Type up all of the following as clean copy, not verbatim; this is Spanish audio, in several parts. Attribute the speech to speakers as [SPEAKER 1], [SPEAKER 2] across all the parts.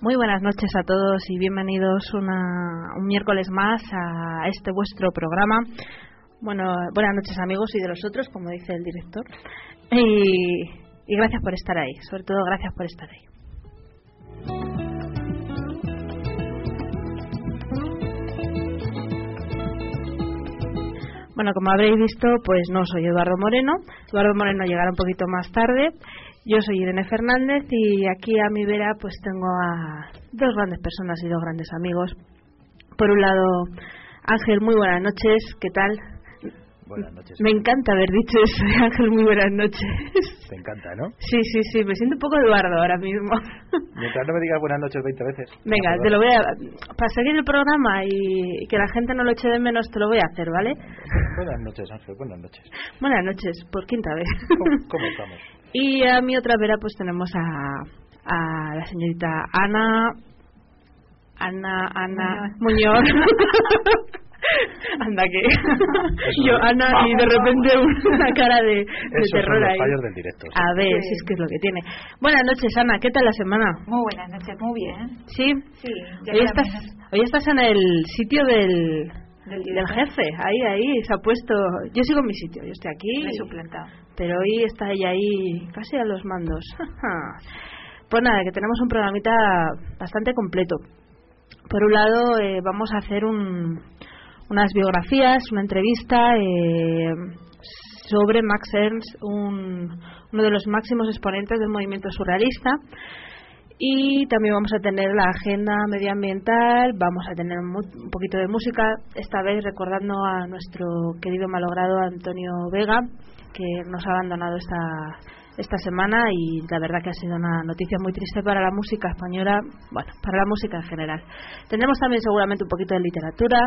[SPEAKER 1] Muy buenas noches a todos y bienvenidos un miércoles más a este vuestro programa. Bueno, buenas noches amigos y de los otros, como dice el director. Y gracias por estar ahí, sobre todo gracias por estar ahí. Bueno, como habréis visto, pues no soy Eduardo Moreno. Eduardo Moreno llegará un poquito más tarde. Yo soy Irene Fernández y aquí a mi vera pues tengo a dos grandes personas y dos grandes amigos. Por un lado, Ángel, muy buenas noches. ¿Qué tal?
[SPEAKER 2] Buenas noches.
[SPEAKER 1] Me encanta haber dicho eso, Ángel, muy buenas noches.
[SPEAKER 2] Te encanta, ¿no?
[SPEAKER 1] Sí, me siento un poco Eduardo ahora mismo.
[SPEAKER 2] Mientras no me digas buenas noches 20 veces.
[SPEAKER 1] Venga, te lo voy a... Para seguir el programa y que la gente no lo eche de menos, te lo voy a hacer, ¿vale?
[SPEAKER 2] Buenas noches, Ángel, buenas noches.
[SPEAKER 1] Buenas noches, por quinta vez.
[SPEAKER 2] ¿Cómo estamos?
[SPEAKER 1] Y a mi otra vera pues tenemos a la señorita Ana Muñoz. Anda que yo Ana y de repente una cara de terror ahí.
[SPEAKER 2] Esos son los fallos del directo. ¿Sí?
[SPEAKER 1] A ver, si es que es lo que tiene. Buenas noches, Ana, ¿qué tal la semana?
[SPEAKER 3] Muy buenas noches, muy bien.
[SPEAKER 1] ¿Sí?
[SPEAKER 3] Sí.
[SPEAKER 1] Hoy estás en el sitio del jefe, ahí se ha puesto. Yo sigo en mi sitio, yo estoy aquí.
[SPEAKER 3] Me he suplantado.
[SPEAKER 1] Pero hoy está ella ahí casi a los mandos. Pues nada, que tenemos un programita bastante completo. Por un lado, vamos a hacer unas biografías, una entrevista sobre Max Ernst, uno de los máximos exponentes del movimiento surrealista. Y también vamos a tener la agenda medioambiental, vamos a tener un poquito de música, esta vez recordando a nuestro querido malogrado Antonio Vega, que nos ha abandonado esta semana, y la verdad que ha sido una noticia muy triste para la música española, bueno, para la música en general. Tendremos también seguramente un poquito de literatura,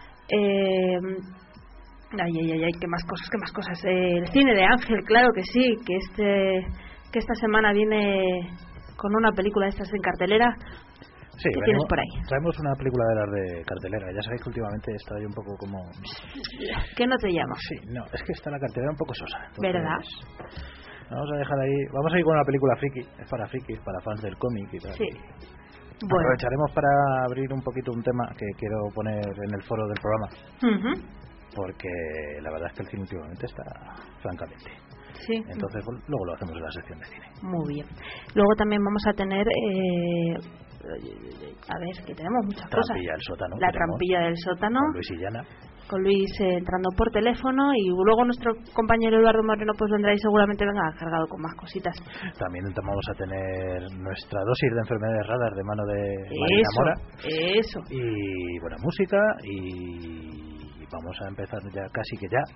[SPEAKER 1] qué más cosas. El cine de Ángel, claro que sí, que esta semana viene con una película de estas en cartelera.
[SPEAKER 2] Sí,
[SPEAKER 1] ¿Qué tienes por ahí?
[SPEAKER 2] Traemos una película de las de cartelera. Ya sabéis que últimamente está ahí un poco como...
[SPEAKER 1] ¿Qué no te llama?
[SPEAKER 2] Sí, no, es que está la cartelera un poco sosa. Entonces,
[SPEAKER 1] ¿verdad?
[SPEAKER 2] Vamos a dejar ahí... Vamos a ir con una película friki. Es para frikis, para fans del cómic y tal.
[SPEAKER 1] Sí.
[SPEAKER 2] Bueno. Aprovecharemos para abrir un poquito un tema que quiero poner en el foro del programa. Porque la verdad es que el cine últimamente está francamente...
[SPEAKER 1] Sí.
[SPEAKER 2] Entonces luego lo hacemos en la sección de cine.
[SPEAKER 1] Muy bien. Luego también vamos a tener a ver, que tenemos muchas cosas.
[SPEAKER 2] Del sótano,
[SPEAKER 1] la trampilla del sótano
[SPEAKER 2] con Luis y Llana.
[SPEAKER 1] Con Luis entrando por teléfono, y luego nuestro compañero Eduardo Moreno pues vendrá y seguramente venga cargado con más cositas.
[SPEAKER 2] También vamos a tener nuestra dosis de enfermedades raras de mano de Marina Mora.
[SPEAKER 1] Eso.
[SPEAKER 2] Y buena música, y vamos a empezar ya casi que ya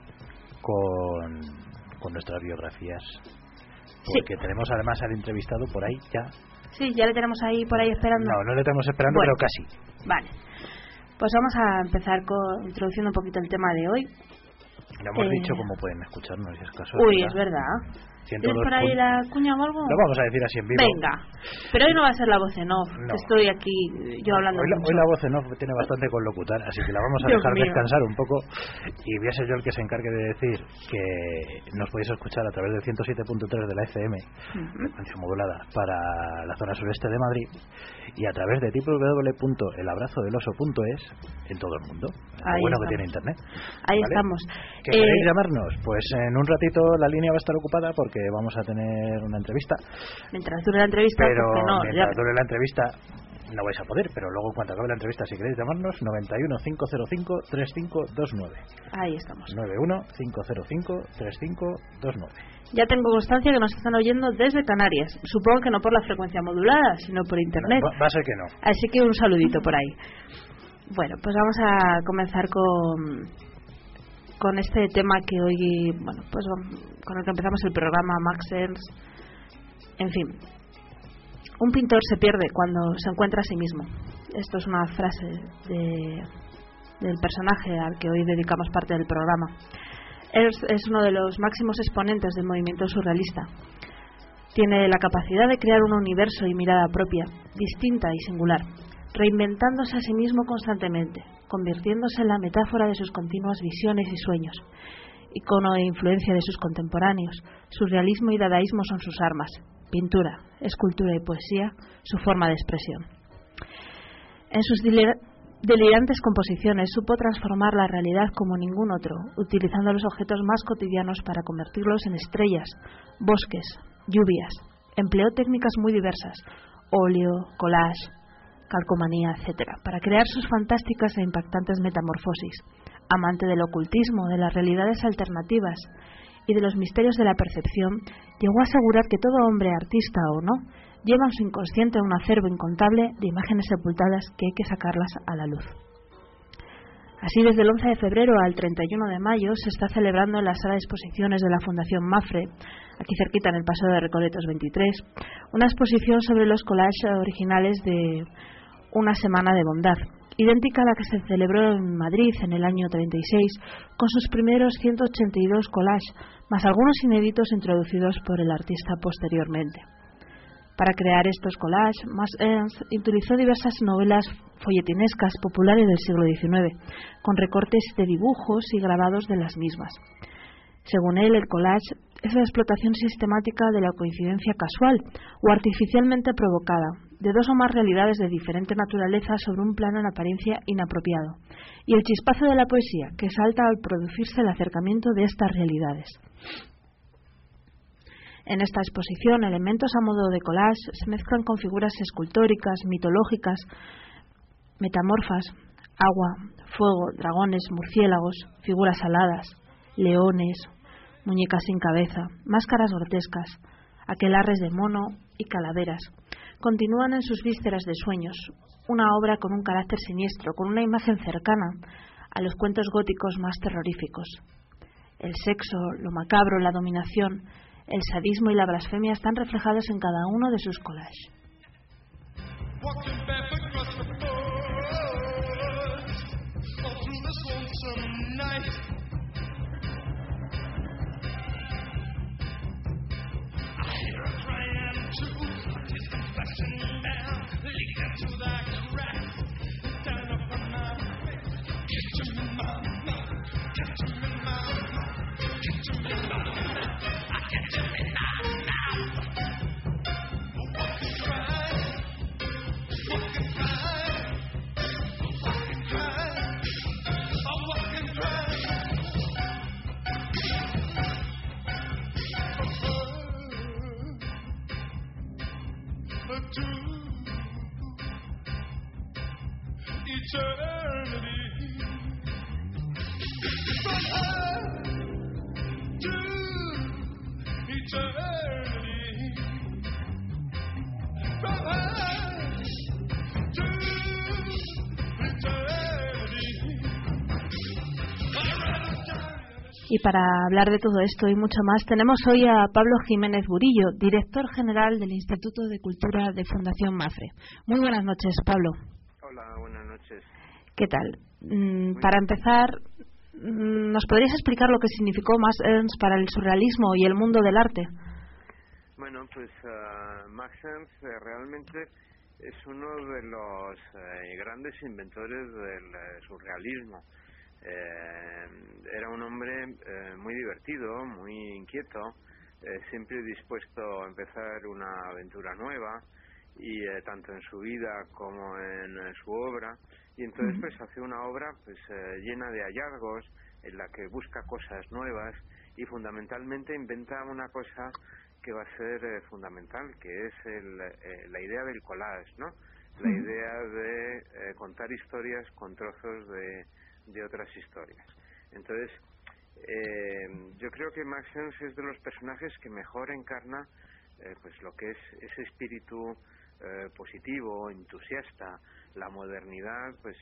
[SPEAKER 2] con nuestras biografías, porque tenemos además al entrevistado por ahí ya.
[SPEAKER 1] Sí, ya le tenemos ahí por ahí esperando.
[SPEAKER 2] No le tenemos esperando,
[SPEAKER 1] bueno,
[SPEAKER 2] pero casi.
[SPEAKER 1] Vale, pues vamos a empezar introduciendo un poquito el tema de hoy.
[SPEAKER 2] Le hemos dicho cómo pueden escucharnos, si es caso.
[SPEAKER 1] Uy, es verdad. ¿Tienes por ahí la cuña o algo?
[SPEAKER 2] Lo vamos a decir así en vivo.
[SPEAKER 1] Venga, pero hoy no va a ser la voz en off, que estoy aquí yo hablando
[SPEAKER 2] hoy la voz en off tiene bastante con locutar, así que la vamos a dejar descansar un poco, y voy a ser yo el que se encargue de decir que nos podéis escuchar a través del 107.3 de la FM, frecuencia modulada, para la zona sureste de Madrid, y a través de www.elabrazodeloso.es en todo el mundo. Lo bueno que tiene internet.
[SPEAKER 1] Ahí estamos.
[SPEAKER 2] ¿Que queréis llamarnos? Pues en un ratito la línea va a estar ocupada porque vamos a tener una entrevista.
[SPEAKER 1] Mientras dure la entrevista,
[SPEAKER 2] pero mientras dure la entrevista no vais a poder, pero luego en cuanto acabe la entrevista, si queréis llamarnos, 91 505 3529.
[SPEAKER 1] Ahí estamos.
[SPEAKER 2] 91 505 3529.
[SPEAKER 1] Ya tengo constancia que nos están oyendo desde Canarias. Supongo que no por la frecuencia modulada, sino por internet.
[SPEAKER 2] No, va a ser que no.
[SPEAKER 1] Así que un saludito por ahí. Bueno, pues vamos a comenzar con este tema que hoy, bueno, pues con el que empezamos el programa, Max Ernst. En fin, un pintor se pierde cuando se encuentra a sí mismo. Esto es una frase del personaje al que hoy dedicamos parte del programa. Ernst es uno de los máximos exponentes del movimiento surrealista. Tiene la capacidad de crear un universo y mirada propia, distinta y singular, reinventándose a sí mismo constantemente, convirtiéndose en la metáfora de sus continuas visiones y sueños. Icono de influencia de sus contemporáneos, surrealismo y dadaísmo son sus armas, pintura, escultura y poesía, su forma de expresión. En sus delirantes composiciones supo transformar la realidad como ningún otro, utilizando los objetos más cotidianos para convertirlos en estrellas, bosques, lluvias. Empleó técnicas muy diversas, óleo, collage, calcomanía, etc., para crear sus fantásticas e impactantes metamorfosis. Amante del ocultismo, de las realidades alternativas y de los misterios de la percepción, llegó a asegurar que todo hombre, artista o no, lleva en su inconsciente un acervo incontable de imágenes sepultadas que hay que sacarlas a la luz. Así, desde el 11 de febrero al 31 de mayo se está celebrando en la sala de exposiciones de la Fundación Mapfre, aquí cerquita en el Paseo de Recoletos 23, una exposición sobre los collages originales de Una semana de bondad, idéntica a la que se celebró en Madrid en el año 36, con sus primeros 182 collages, más algunos inéditos introducidos por el artista posteriormente. Para crear estos collages, Max Ernst utilizó diversas novelas folletinescas populares del siglo XIX, con recortes de dibujos y grabados de las mismas. Según él, el collage es la explotación sistemática de la coincidencia casual o artificialmente provocada de dos o más realidades de diferente naturaleza sobre un plano en apariencia inapropiado, y el chispazo de la poesía que salta al producirse el acercamiento de estas realidades. En esta exposición, elementos a modo de collage se mezclan con figuras escultóricas, mitológicas, metamorfas, agua, fuego, dragones, murciélagos, figuras aladas, leones, muñecas sin cabeza, máscaras grotescas, aquelarres de mono y calaveras. Continúan en sus vísceras de sueños, una obra con un carácter siniestro, con una imagen cercana a los cuentos góticos más terroríficos. El sexo, lo macabro, la dominación, el sadismo y la blasfemia están reflejados en cada uno de sus collages. Y para hablar de todo esto y mucho más, tenemos hoy a Pablo Jiménez Burillo, director general del Instituto de Cultura de Fundación Mapfre. Muy buenas noches, Pablo.
[SPEAKER 4] Hola, buenas noches.
[SPEAKER 1] ¿Qué tal? Para empezar, ¿nos podrías explicar lo que significó Max Ernst para el surrealismo y el mundo del arte?
[SPEAKER 4] Bueno, pues Max Ernst realmente es uno de los grandes inventores del surrealismo. Era un hombre muy divertido, muy inquieto, siempre dispuesto a empezar una aventura nueva, y tanto en su vida como en su obra, y entonces pues hace una obra pues llena de hallazgos, en la que busca cosas nuevas y fundamentalmente inventa una cosa que va a ser fundamental, que es la idea del collage, ¿no? La idea de contar historias con trozos de otras historias. Entonces, yo creo que Max Ernst es de los personajes que mejor encarna pues lo que es ese espíritu positivo, entusiasta, la modernidad, pues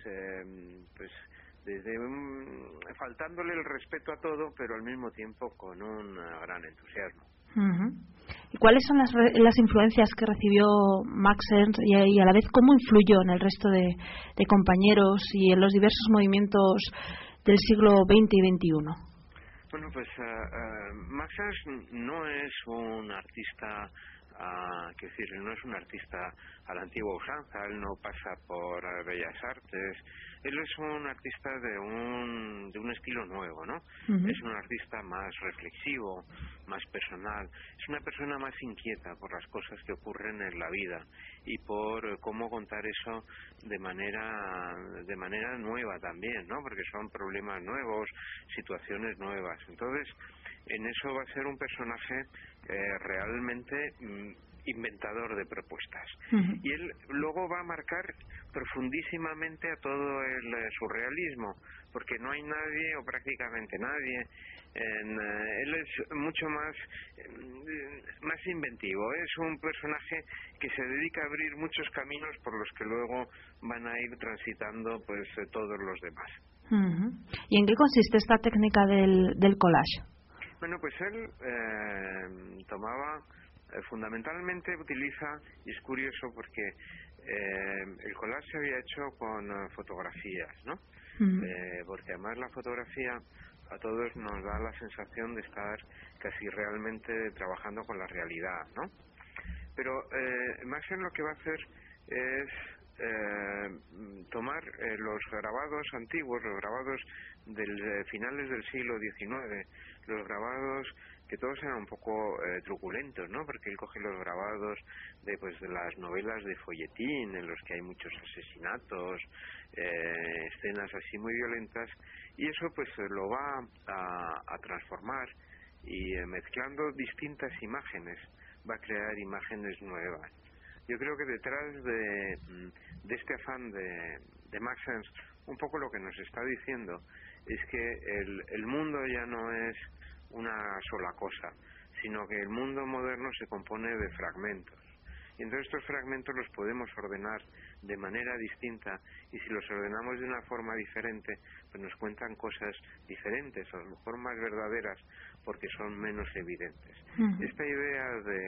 [SPEAKER 4] desde faltándole el respeto a todo, pero al mismo tiempo con un gran entusiasmo.
[SPEAKER 1] ¿Y cuáles son las influencias que recibió Max Ernst y a la vez cómo influyó en el resto de compañeros y en los diversos movimientos del siglo XX y XXI?
[SPEAKER 4] Bueno, pues Max Ernst no es un artista quiero decir, él no es un artista a la antigua usanza, él no pasa por Bellas Artes, él es un artista de un estilo nuevo, ¿no? Es un artista más reflexivo, más personal, es una persona más inquieta por las cosas que ocurren en la vida y por cómo contar eso de manera nueva también, ¿no? Porque son problemas nuevos, situaciones nuevas. Entonces, en eso va a ser un personaje realmente inventador de propuestas. Y él luego va a marcar profundísimamente a todo el surrealismo, porque no hay nadie o prácticamente nadie. Él es mucho más inventivo, es un personaje que se dedica a abrir muchos caminos por los que luego van a ir transitando pues todos los demás.
[SPEAKER 1] ¿Y en qué consiste esta técnica del collage?
[SPEAKER 4] Bueno, pues él tomaba, fundamentalmente utiliza, y es curioso porque el collage se había hecho con fotografías, ¿no? Porque además la fotografía a todos nos da la sensación de estar casi realmente trabajando con la realidad, ¿no? Pero Maxent lo que va a hacer es tomar los grabados antiguos, los grabados del finales del siglo XIX, los grabados que todos eran un poco truculentos, ¿no? Porque él coge los grabados de las novelas de folletín, en los que hay muchos asesinatos, escenas así muy violentas, y eso pues lo va a transformar y mezclando distintas imágenes va a crear imágenes nuevas. Yo creo que detrás de este afán de Maxent, un poco lo que nos está diciendo es que el mundo ya no es una sola cosa, sino que el mundo moderno se compone de fragmentos. Y entonces estos fragmentos los podemos ordenar de manera distinta, y si los ordenamos de una forma diferente, pues nos cuentan cosas diferentes, o a lo mejor más verdaderas, porque son menos evidentes. Esta idea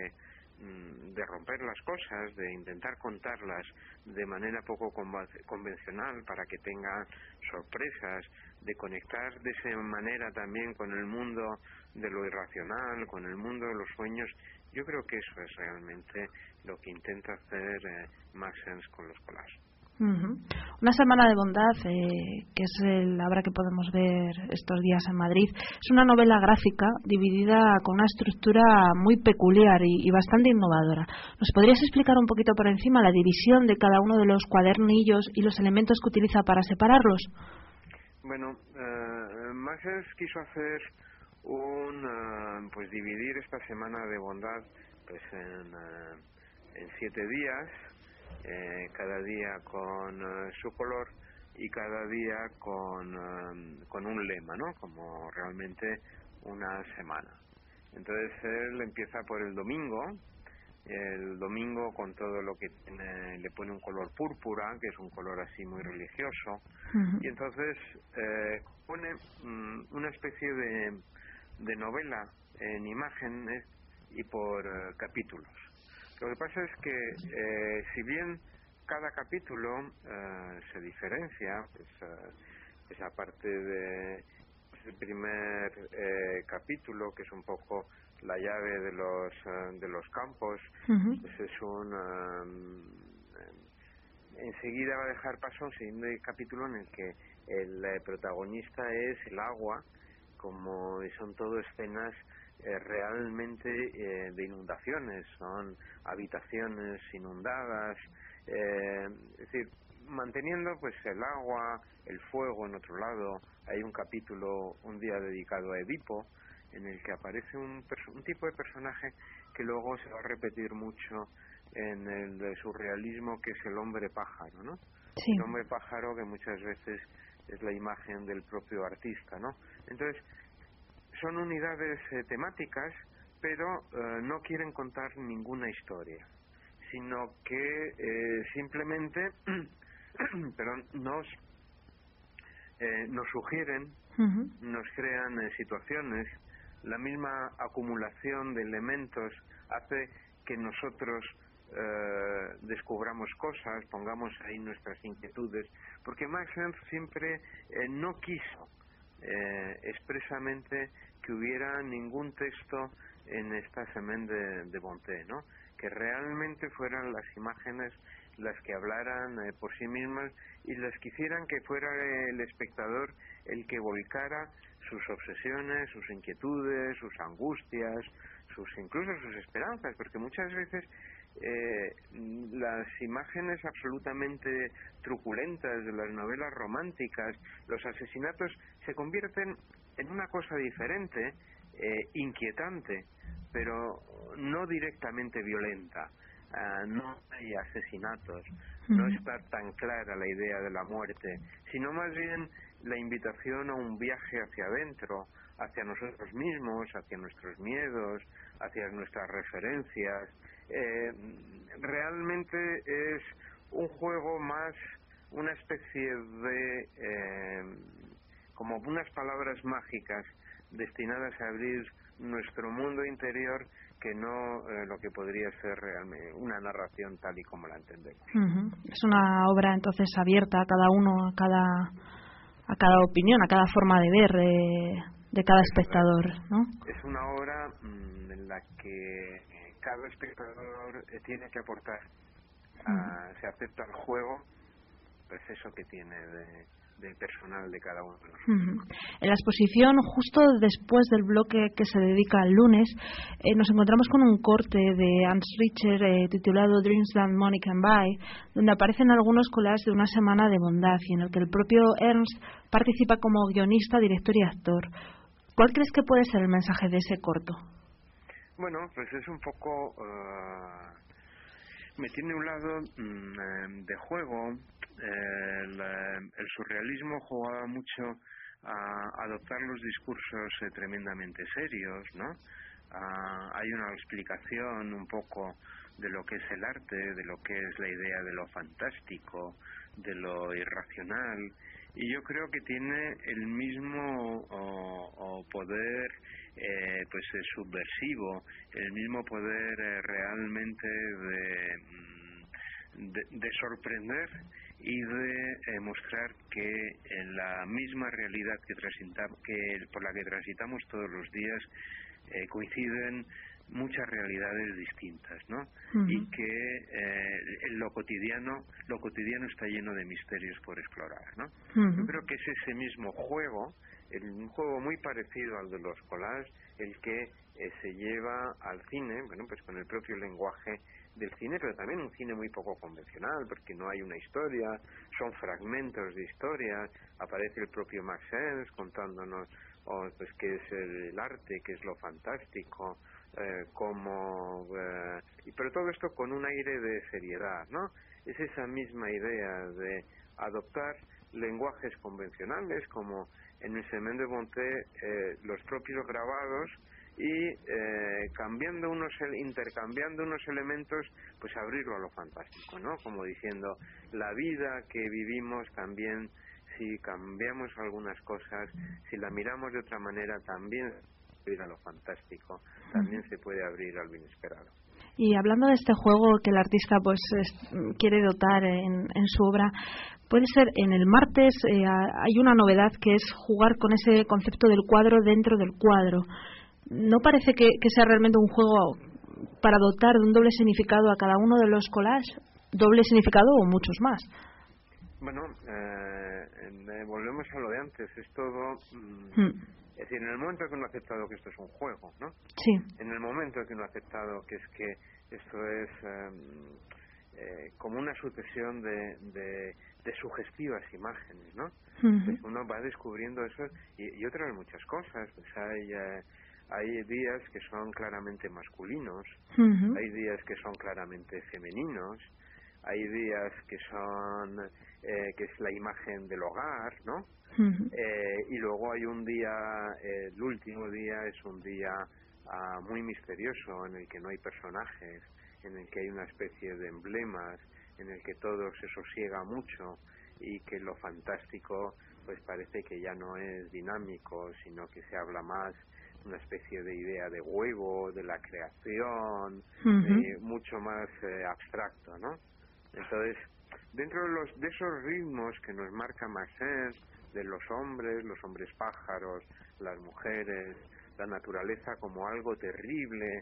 [SPEAKER 4] de romper las cosas, de intentar contarlas de manera poco convencional para que tengan sorpresas, de conectar de esa manera también con el mundo de lo irracional, con el mundo de los sueños, yo creo que eso es realmente lo que intenta hacer Maxent con los collages.
[SPEAKER 1] Una semana de bondad, que es la obra que podemos ver estos días en Madrid, es una novela gráfica dividida con una estructura muy peculiar y bastante innovadora. ¿Nos podrías explicar un poquito por encima la división de cada uno de los cuadernillos y los elementos que utiliza para separarlos?
[SPEAKER 4] Bueno, Maxent quiso hacer dividir esta semana de bondad pues en 7 días, cada día con su color y cada día con un lema, ¿no? Como realmente una semana. Entonces él empieza por el domingo con todo lo que tiene, le pone un color púrpura, que es un color así muy religioso, y entonces pone una especie de novela en imágenes y por capítulos. Lo que pasa es que si bien cada capítulo se diferencia, pues aparte de el primer capítulo, que es un poco la llave de los campos, pues es enseguida va a dejar paso a un siguiente capítulo en el que el protagonista es el agua, como son todo escenas realmente de inundaciones, son habitaciones inundadas, es decir, manteniendo pues el agua, el fuego en otro lado. Hay un capítulo un día dedicado a Edipo, en el que aparece un tipo de personaje que luego se va a repetir mucho en el surrealismo, que es el hombre pájaro, ¿no? Sí. El hombre pájaro, que muchas veces es la imagen del propio artista, ¿no? Entonces, son unidades temáticas, pero no quieren contar ninguna historia, sino que simplemente nos sugieren, nos crean situaciones. La misma acumulación de elementos hace que nosotros descubramos cosas, pongamos ahí nuestras inquietudes, porque Maxent siempre no quiso expresamente que hubiera ningún texto en esta Semaine de Bonté, ¿no? que realmente fueran las imágenes las que hablaran por sí mismas y las que hicieran que fuera el espectador el que volcara sus obsesiones, sus inquietudes, sus angustias, incluso sus esperanzas, porque muchas veces las imágenes absolutamente truculentas de las novelas románticas, los asesinatos, se convierten en una cosa diferente, inquietante, pero no directamente violenta. No hay asesinatos, no está tan clara la idea de la muerte, sino más bien la invitación a un viaje hacia adentro, hacia nosotros mismos, hacia nuestros miedos, hacia nuestras referencias. Realmente es un juego más, una especie de como unas palabras mágicas destinadas a abrir nuestro mundo interior, que no lo que podría ser realmente una narración tal y como la entendemos.
[SPEAKER 1] Es una obra entonces abierta a cada uno, a cada opinión, a cada forma de ver de cada espectador, ¿no?
[SPEAKER 4] Es una obra en la que cada espectador tiene que aportar. Se acepta el juego, pues eso que tiene del personal de cada uno de nosotros.
[SPEAKER 1] En la exposición, justo después del bloque que se dedica al lunes, nos encontramos con un corte de Ernst Richter titulado Dreams That Money Can Buy, donde aparecen algunos collages de una semana de bondad y en el que el propio Ernst participa como guionista, director y actor. ¿Cuál crees que puede ser el mensaje de ese corto?
[SPEAKER 4] Bueno, pues es un poco... me tiene un lado de juego. El surrealismo jugaba mucho a adoptar los discursos tremendamente serios, ¿no? Hay una explicación un poco de lo que es el arte, de lo que es la idea de lo fantástico, de lo irracional, y yo creo que tiene el mismo poder subversivo, el mismo poder realmente de sorprender y de mostrar que en la misma realidad por la que transitamos todos los días coinciden muchas realidades distintas, ¿no? Y que lo cotidiano está lleno de misterios por explorar, ¿no? Yo creo que es ese mismo juego, un juego muy parecido al de los collages, el que se lleva al cine, bueno, pues con el propio lenguaje del cine, pero también un cine muy poco convencional, porque no hay una historia, son fragmentos de historias, aparece el propio Max Ernst contándonos pues qué es el arte, qué es lo fantástico, pero todo esto con un aire de seriedad, ¿no? Es esa misma idea de adoptar lenguajes convencionales, como en el Semaine de Bonté, los propios grabados, y intercambiando unos elementos, pues abrirlo a lo fantástico, ¿no? Como diciendo, la vida que vivimos también, si cambiamos algunas cosas, si la miramos de otra manera, también se puede abrir a lo fantástico, también se puede abrir a lo inesperado.
[SPEAKER 1] Y hablando de este juego que el artista quiere dotar en su obra, puede ser en el martes hay una novedad que es jugar con ese concepto del cuadro dentro del cuadro. ¿No parece que sea realmente un juego para dotar de un doble significado a cada uno de los collages? ¿Doble significado o muchos más?
[SPEAKER 4] Bueno, volvemos a lo de antes. Es todo... Es decir, en el momento que uno ha aceptado que esto es un juego, ¿no?
[SPEAKER 1] Sí.
[SPEAKER 4] En el momento que uno ha aceptado que esto es como una sucesión de sugestivas imágenes, ¿no? Pues uno va descubriendo eso y otras muchas cosas. Pues hay días que son claramente masculinos, hay días que son claramente femeninos, hay días que son que es la imagen del hogar, ¿no? Y luego hay un día, el último día es un día muy misterioso, en el que no hay personajes, en el que hay una especie de emblemas, en el que todo se sosiega mucho y que lo fantástico pues parece que ya no es dinámico, sino que se habla más una especie de idea de huevo, de la creación, mucho más abstracto, ¿no? Entonces, dentro de esos ritmos que nos marca Max Ernst, de los hombres pájaros, las mujeres, la naturaleza como algo terrible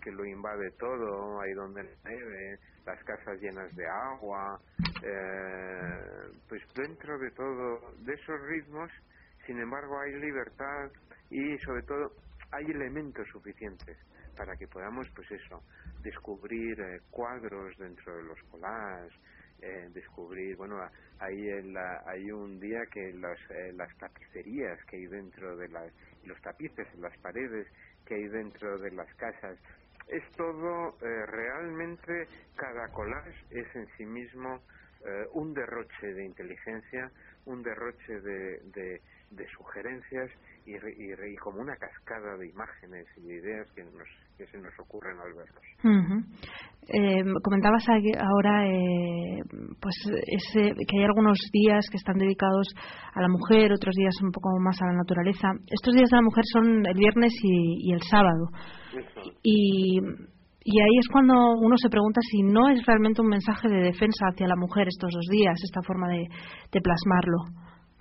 [SPEAKER 4] que lo invade todo, ahí donde nieve, las casas llenas de agua, pues dentro de todo, de esos ritmos, sin embargo hay libertad y sobre todo hay elementos suficientes para que podamos, pues eso, descubrir cuadros dentro de los collages, descubrir, bueno, hay un día que las tapicerías que hay dentro de los tapices en las paredes que hay dentro de las casas, es todo realmente, cada collage es en sí mismo un derroche de inteligencia, un derroche de sugerencias y como una cascada de imágenes y de ideas que se nos ocurren al verlos.
[SPEAKER 1] Comentabas ahora pues que hay algunos días que están dedicados a la mujer, otros días un poco más a la naturaleza. Estos días de la mujer son el viernes y el sábado. Y ahí es cuando uno se pregunta si no es realmente un mensaje de defensa hacia la mujer estos 2 días, esta forma de plasmarlo.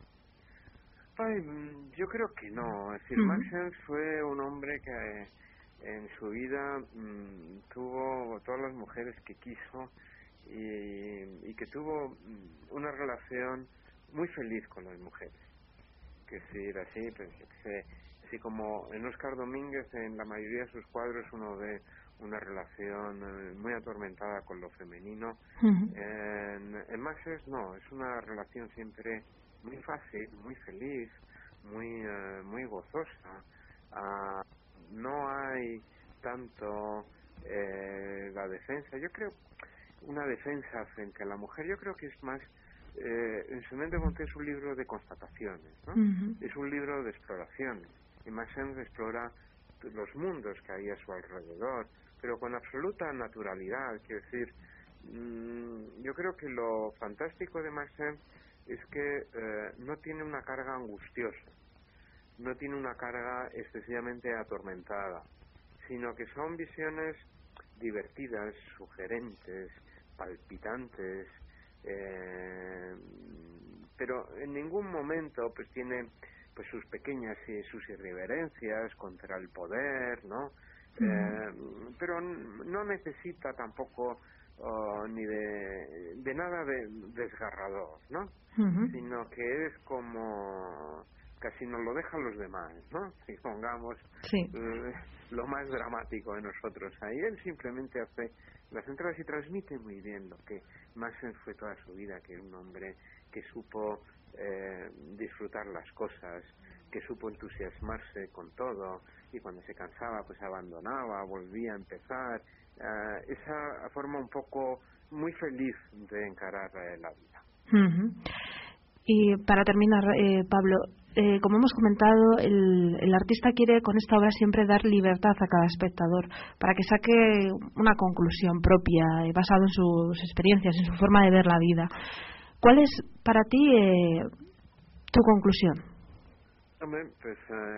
[SPEAKER 4] Yo creo que no. Es decir, Max Ernst fue un hombre que en su vida tuvo todas las mujeres que quiso y que tuvo una relación muy feliz con las mujeres. Que si era así, pues así como en Óscar Domínguez, en la mayoría de sus cuadros uno ve una relación muy atormentada con lo femenino. En Max Ernst no, es una relación siempre muy fácil, muy feliz, muy gozosa. No hay tanto la defensa. Yo creo una defensa frente a la mujer. Yo creo que es más en su mente Monté es un libro de constataciones, ¿no? Es un libro de exploraciones. Y Max Ernst explora los mundos que hay a su alrededor, pero con absoluta naturalidad. Quiero decir, yo creo que lo fantástico de Max Ernst es que no tiene una carga angustiosa, no tiene una carga excesivamente atormentada, sino que son visiones divertidas, sugerentes, palpitantes, pero en ningún momento pues tiene pues sus pequeñas sus irreverencias contra el poder, ¿no? Pero no necesita tampoco ni de nada desgarrador, ¿no? Sino que es como casi nos lo dejan los demás, ¿no? Si pongamos lo más dramático de nosotros ahí, él simplemente hace las entradas y transmite muy bien lo que Max Ernst fue toda su vida, que era un hombre que supo disfrutar las cosas, que supo entusiasmarse con todo, y cuando se cansaba pues abandonaba, volvía a empezar. Esa forma un poco muy feliz de encarar la vida.
[SPEAKER 1] Y para terminar, Pablo, como hemos comentado, el artista quiere con esta obra siempre dar libertad a cada espectador para que saque una conclusión propia basada en sus experiencias, en su forma de ver la vida. ¿Cuál es para ti tu conclusión?
[SPEAKER 4] Hombre, pues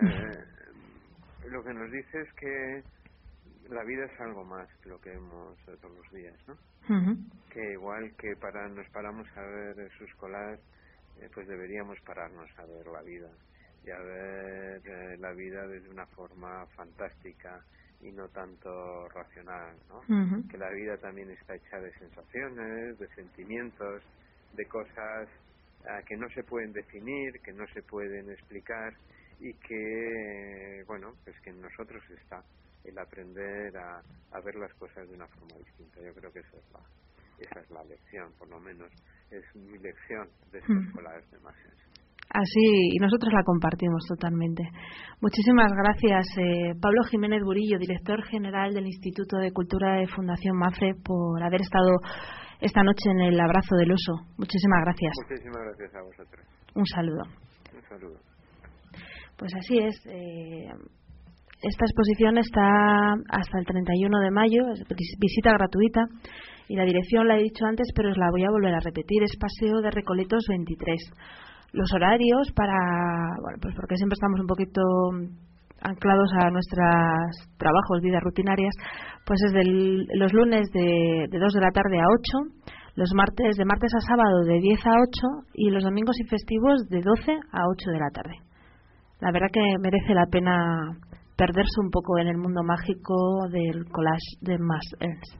[SPEAKER 4] lo que nos dice es que la vida es algo más que lo que vemos todos los días, ¿no? Que igual que nos paramos a ver sus collages, pues deberíamos pararnos a ver la vida y a ver la vida desde una forma fantástica y no tanto racional, ¿no? Que la vida también está hecha de sensaciones, de sentimientos, de cosas que no se pueden definir, que no se pueden explicar y que, bueno, pues que en nosotros está el aprender a ver las cosas de una forma distinta. Yo creo que esa es la lección, por lo menos es mi lección de estos collages de Max Ernst.
[SPEAKER 1] Así, y nosotros la compartimos totalmente. Muchísimas gracias, Pablo Jiménez Burillo, director general del Instituto de Cultura de Fundación MAFRE, por haber estado esta noche en el Abrazo del Oso. Muchísimas gracias.
[SPEAKER 4] Muchísimas gracias a vosotros.
[SPEAKER 1] Un saludo.
[SPEAKER 4] Un saludo.
[SPEAKER 1] Pues así es. Esta exposición está hasta el 31 de mayo, es visita gratuita, y la dirección la he dicho antes, pero os la voy a volver a repetir, es Paseo de Recoletos 23. Los horarios bueno, pues porque siempre estamos un poquito anclados a nuestros trabajos, vidas rutinarias, pues es los lunes de 2 de la tarde a 8, los martes de martes a sábado de 10 a 8 y los domingos y festivos de 12 a 8 de la tarde. La verdad que merece la pena perderse un poco en el mundo mágico del collage de Max Ernst.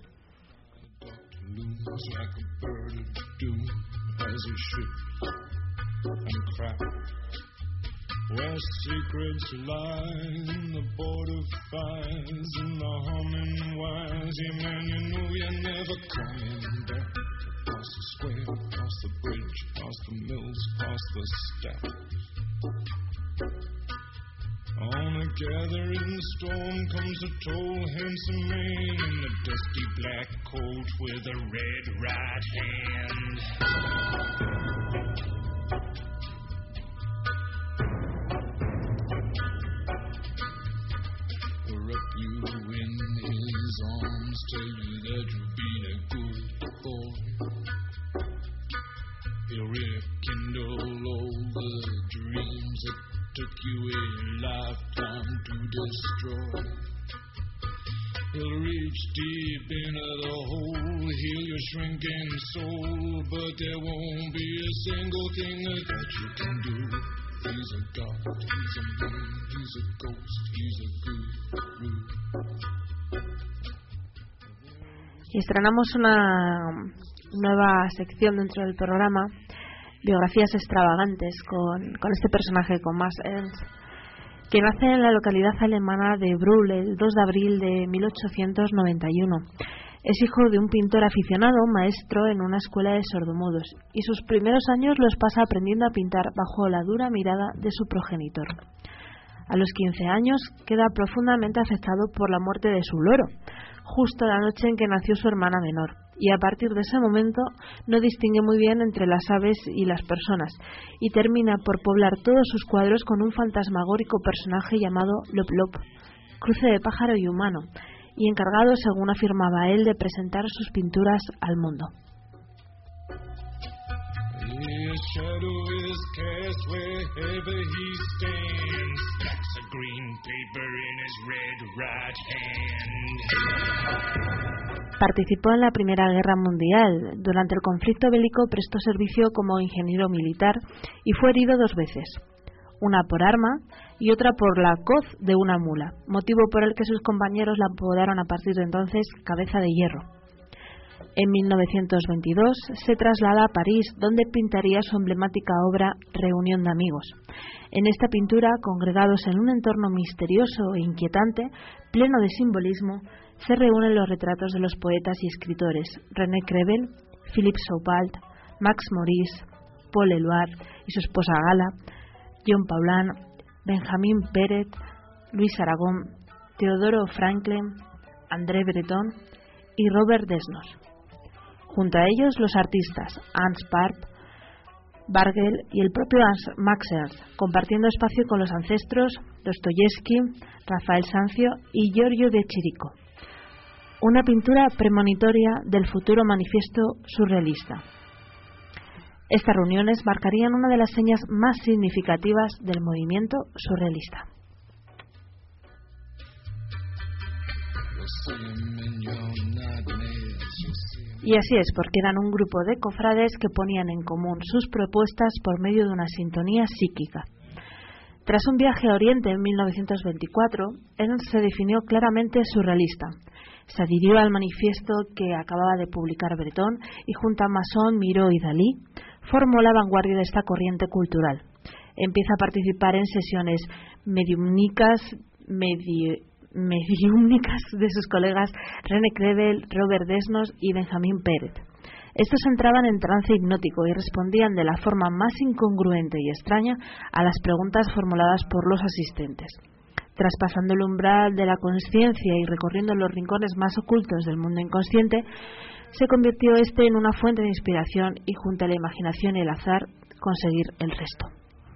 [SPEAKER 5] Where secrets lie in the border fires and the humming wires. Yeah, man, you know you're never coming back. Past the square, past the bridge, past the mills, past the steps. On a gathering storm comes a tall, handsome man in a dusty black coat with a red right hand. You in his arms, tell you that you've been a good boy. He'll rekindle all the dreams that took you a lifetime to destroy. He'll reach deep into the hole, heal your shrinking soul, but there won't be a single thing that you can do. He's a god, he's a man, he's a ghost, he's a guru.
[SPEAKER 1] Y estrenamos una nueva sección dentro del programa, biografías extravagantes, con este personaje, con Max Ernst, que nace en la localidad alemana de Brühl el 2 de abril de 1891. Es hijo de un pintor aficionado, maestro en una escuela de sordomudos, y sus primeros años los pasa aprendiendo a pintar bajo la dura mirada de su progenitor. A los 15 años queda profundamente afectado por la muerte de su loro, justo la noche en que nació su hermana menor, y a partir de ese momento no distingue muy bien entre las aves y las personas, y termina por poblar todos sus cuadros con un fantasmagórico personaje llamado Lop Lop, cruce de pájaro y humano, y encargado, según afirmaba él, de presentar sus pinturas al mundo. Participó en la Primera Guerra Mundial. Durante el conflicto bélico prestó servicio como ingeniero militar y fue herido 2 veces, una por arma y otra por la coz de una mula, motivo por el que sus compañeros la apodaron a partir de entonces Cabeza de Hierro. En 1922 se traslada a París, donde pintaría su emblemática obra Reunión de amigos. En esta pintura, congregados en un entorno misterioso e inquietante, pleno de simbolismo, se reúnen los retratos de los poetas y escritores René Crevel, Philippe Soupalt, Max Maurice, Paul Eluard y su esposa Gala, John Paulhan, Benjamin Peret, Luis Aragón, Teodoro Franklin, André Breton y Robert Desnos. Junto a ellos los artistas Hans Parp, Bargel y el propio Max Ernst, compartiendo espacio con los ancestros Dostoyevsky, Rafael Sanzio y Giorgio de Chirico. Una pintura premonitoria del futuro manifiesto surrealista. Estas reuniones marcarían una de las señas más significativas del movimiento surrealista. Y así es, porque eran un grupo de cofrades que ponían en común sus propuestas por medio de una sintonía psíquica. Tras un viaje a Oriente en 1924, Ernst se definió claramente surrealista. Se adhirió al manifiesto que acababa de publicar Breton y junto a Masson, Miró y Dalí formó la vanguardia de esta corriente cultural. Empieza a participar en sesiones mediúmnicas de sus colegas René Crevel, Robert Desnos y Benjamin Peret. Estos entraban en trance hipnótico y respondían de la forma más incongruente y extraña a las preguntas formuladas por los asistentes. Traspasando el umbral de la consciencia y recorriendo los rincones más ocultos del mundo inconsciente, se convirtió este en una fuente de inspiración y junto a la imaginación y el azar conseguir el resto.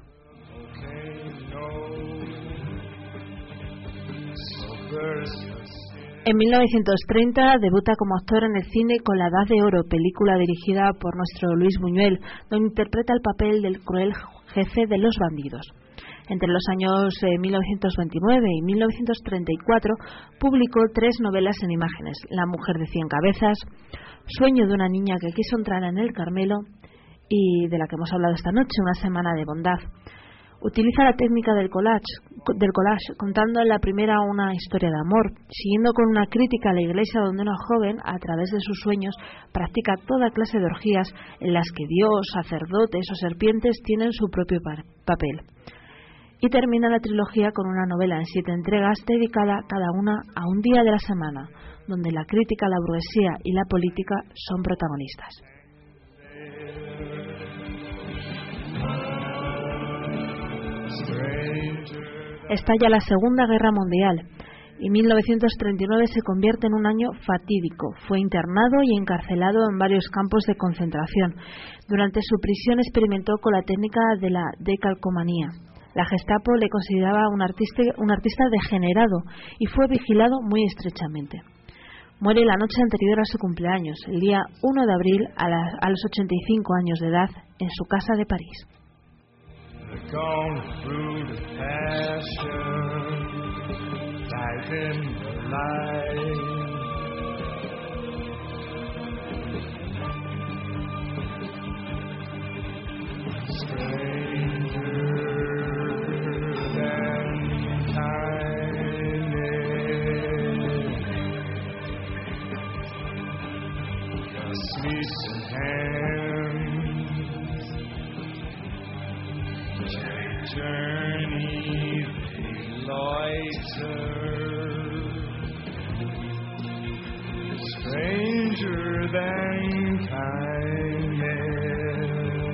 [SPEAKER 1] En 1930 debuta como actor en el cine con La Edad de Oro, película dirigida por nuestro Luis Buñuel, donde interpreta el papel del cruel jefe de los bandidos. Entre los años 1929 y 1934 publicó 3 novelas en imágenes: La mujer de 100 cabezas, Sueño de una niña que quiso entrar en el Carmelo y de la que hemos hablado esta noche, Una semana de bondad. Utiliza la técnica del collage, contando en la primera una historia de amor, siguiendo con una crítica a la iglesia donde una joven, a través de sus sueños, practica toda clase de orgías en las que Dios, sacerdotes o serpientes tienen su propio papel. Y termina la trilogía con una novela en 7 entregas dedicada cada una a un día de la semana, donde la crítica a la burguesía y la política son protagonistas. Estalla la Segunda Guerra Mundial y 1939 se convierte en un año fatídico. Fue internado y encarcelado en varios campos de concentración. Durante su prisión experimentó con la técnica de la decalcomanía. La Gestapo le consideraba un artista degenerado y fue vigilado muy estrechamente. Muere la noche anterior a su cumpleaños, el día 1 de abril, a los 85 años de edad, en su casa de París.
[SPEAKER 5] Gone through the passion, dive in the light. Stranger than kindness, your sweet hand. Journey they loiter, stranger than kindness.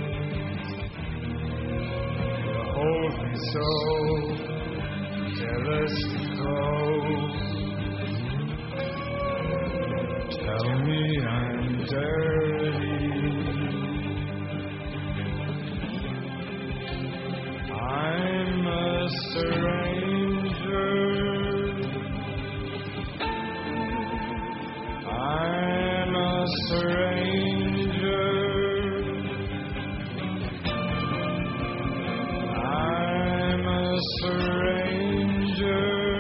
[SPEAKER 5] You hold me so, jealous to go. Tell me I'm dirty. I'm a stranger. I'm a stranger. I'm a stranger.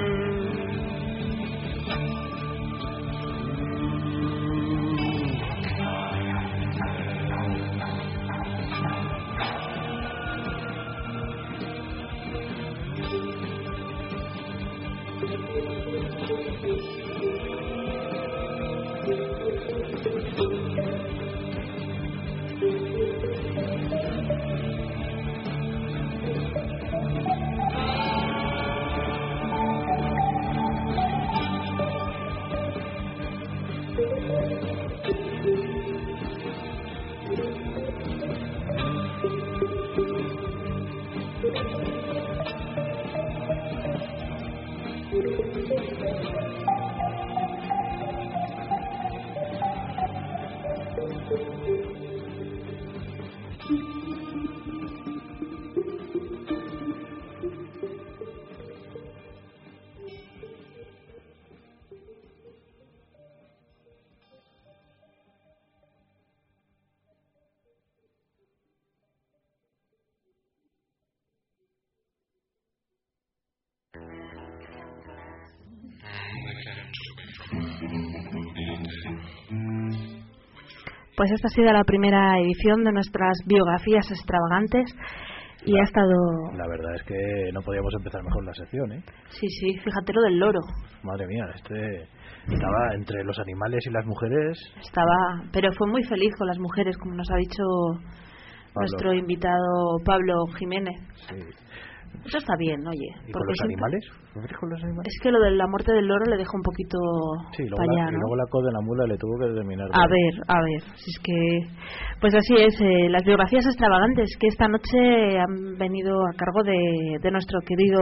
[SPEAKER 1] Pues esta ha sido la primera edición de nuestras biografías extravagantes y ha estado...
[SPEAKER 2] La verdad es que no podíamos empezar mejor la sección, ¿eh?
[SPEAKER 1] Sí, fíjate lo del loro.
[SPEAKER 2] Madre mía, estaba entre los animales y las mujeres.
[SPEAKER 1] Pero fue muy feliz con las mujeres, como nos ha dicho nuestro invitado Pablo Jiménez.
[SPEAKER 2] Sí.
[SPEAKER 1] Eso está bien, oye.
[SPEAKER 2] ¿Y con los animales? ¿Con los animales?
[SPEAKER 1] Es que lo de la muerte del loro le dejó un poquito
[SPEAKER 2] luego
[SPEAKER 1] para allá, ¿no?
[SPEAKER 2] Y luego la coda de la mula le tuvo que terminar.
[SPEAKER 1] A ver, si es que... Pues así es, las biografías extravagantes que esta noche han venido a cargo de nuestro querido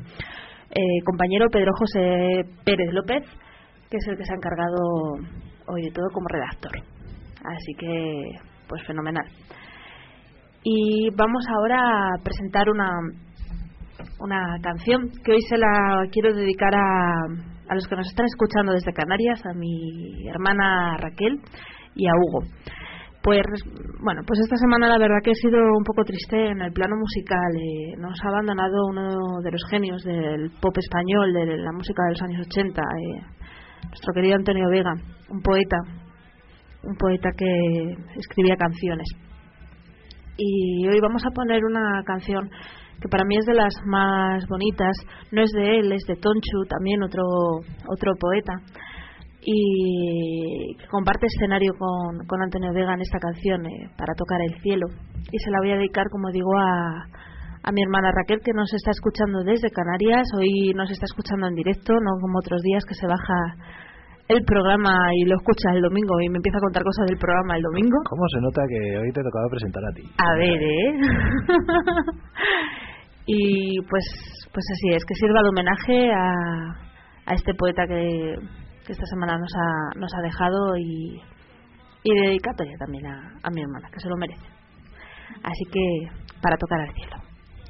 [SPEAKER 1] compañero Pedro José Pérez López, que es el que se ha encargado hoy de todo como redactor. Así que, pues fenomenal. Y vamos ahora a presentar una canción que hoy se la quiero dedicar a los que nos están escuchando desde Canarias, a mi hermana Raquel y a Hugo. Pues bueno, pues esta semana la verdad que he sido un poco triste en el plano musical. Nos ha abandonado uno de los genios del pop español, de la música de los años 80, nuestro querido Antonio Vega, un poeta que escribía canciones. Y hoy vamos a poner una canción que para mí es de las más bonitas. No es de él, es de Tonchu, también otro poeta, y que comparte escenario con Antonio Vega en esta canción, Para tocar el cielo, y se la voy a dedicar, como digo, a mi hermana Raquel, que nos está escuchando desde Canarias. Hoy nos está escuchando en directo, no como otros días que se baja el programa y lo escucha el domingo y me empieza a contar cosas del programa el domingo.
[SPEAKER 2] ¿Cómo se nota que hoy te tocaba presentar a ti?
[SPEAKER 1] A ver, Y pues así es, que sirva de homenaje a este poeta que esta semana nos ha dejado, y dedicatoria también a mi hermana, que se lo merece. Así que, para tocar al cielo.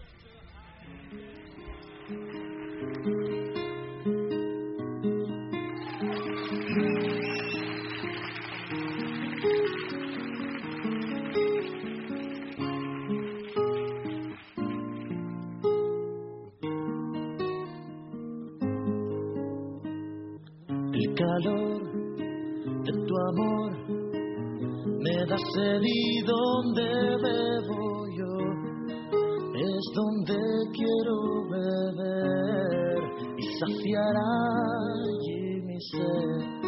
[SPEAKER 6] El calor de tu amor me da sed, y donde bebo yo es donde quiero beber y saciar allí mi sed.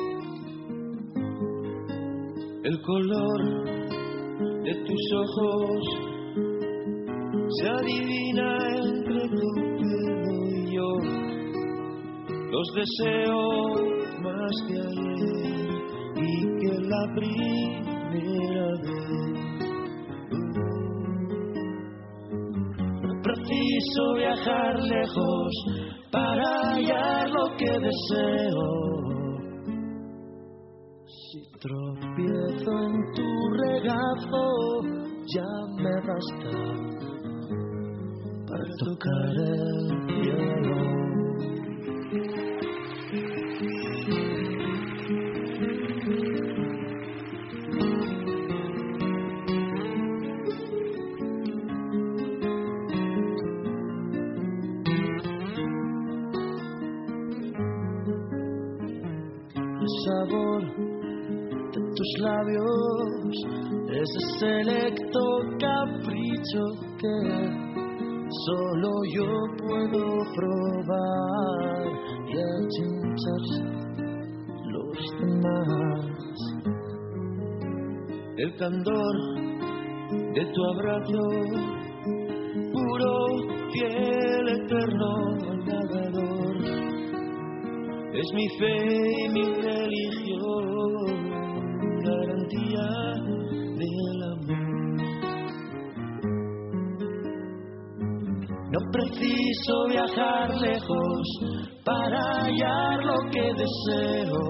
[SPEAKER 6] El color de tus ojos se adivina entre tu pelo y yo, los deseo más que ayer y que la primera vez. No preciso viajar lejos para hallar lo que deseo. Si tropiezo en tu regazo, ya me basta para tocar el cielo. Sabor de tus labios es ese selecto capricho que solo yo puedo probar y achincharse los demás. El candor de tu abrazo, puro, fiel, eterno, nadador, es mi fe y mi religión, garantía del amor. No preciso viajar lejos para hallar lo que deseo.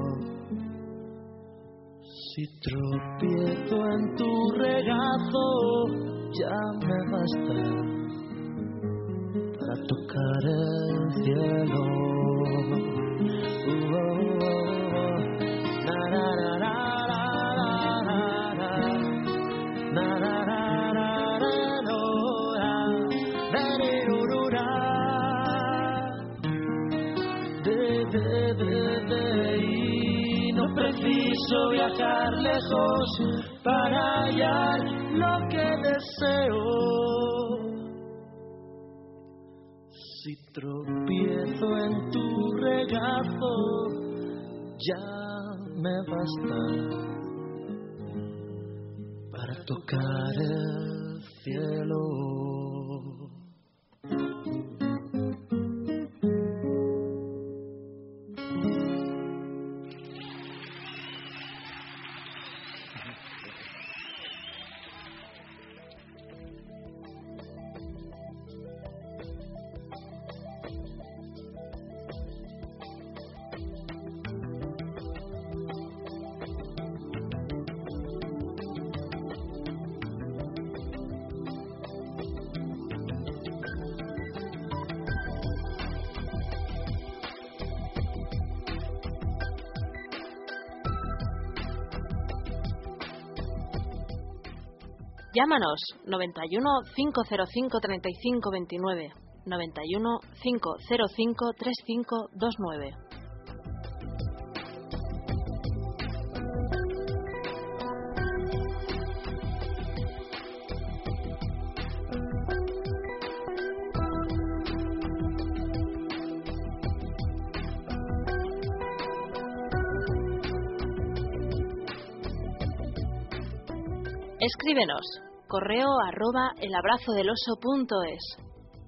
[SPEAKER 6] Si tropiezo en tu regazo, ya me basta para tocar el cielo. Y no preciso viajar lejos para hallar lo que deseo. Si tropiezo en tu regazo, ya me basta para tocar el cielo.
[SPEAKER 1] Llámanos 91 505 35 29, 91 505 35 29.
[SPEAKER 7] Escríbenos, correo@elabrazodeloso.es.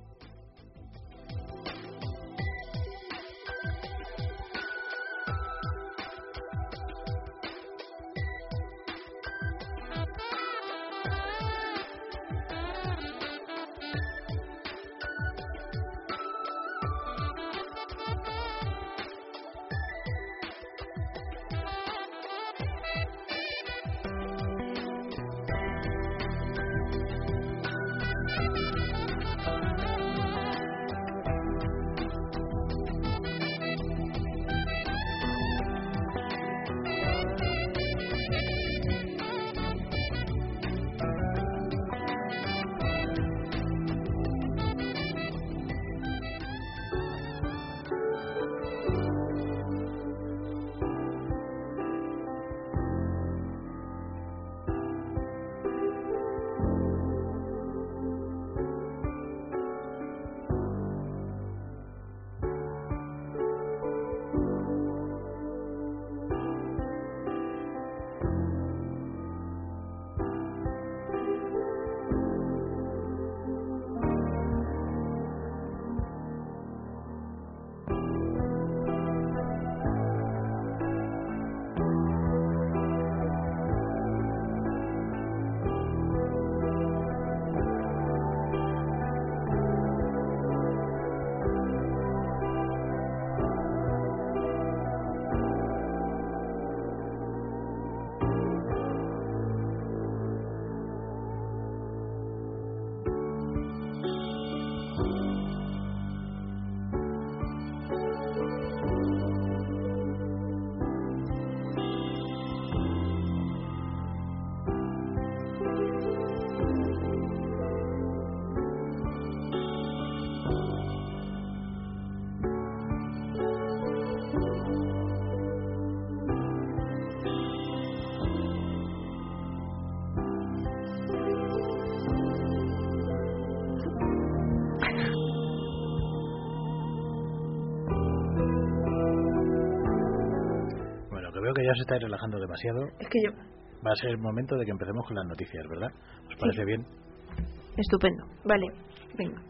[SPEAKER 2] Creo que ya se está relajando demasiado.
[SPEAKER 1] Es que yo...
[SPEAKER 2] Va a ser el momento de que empecemos con las noticias, ¿verdad? ¿Os parece bien?
[SPEAKER 1] Estupendo. Vale, venga.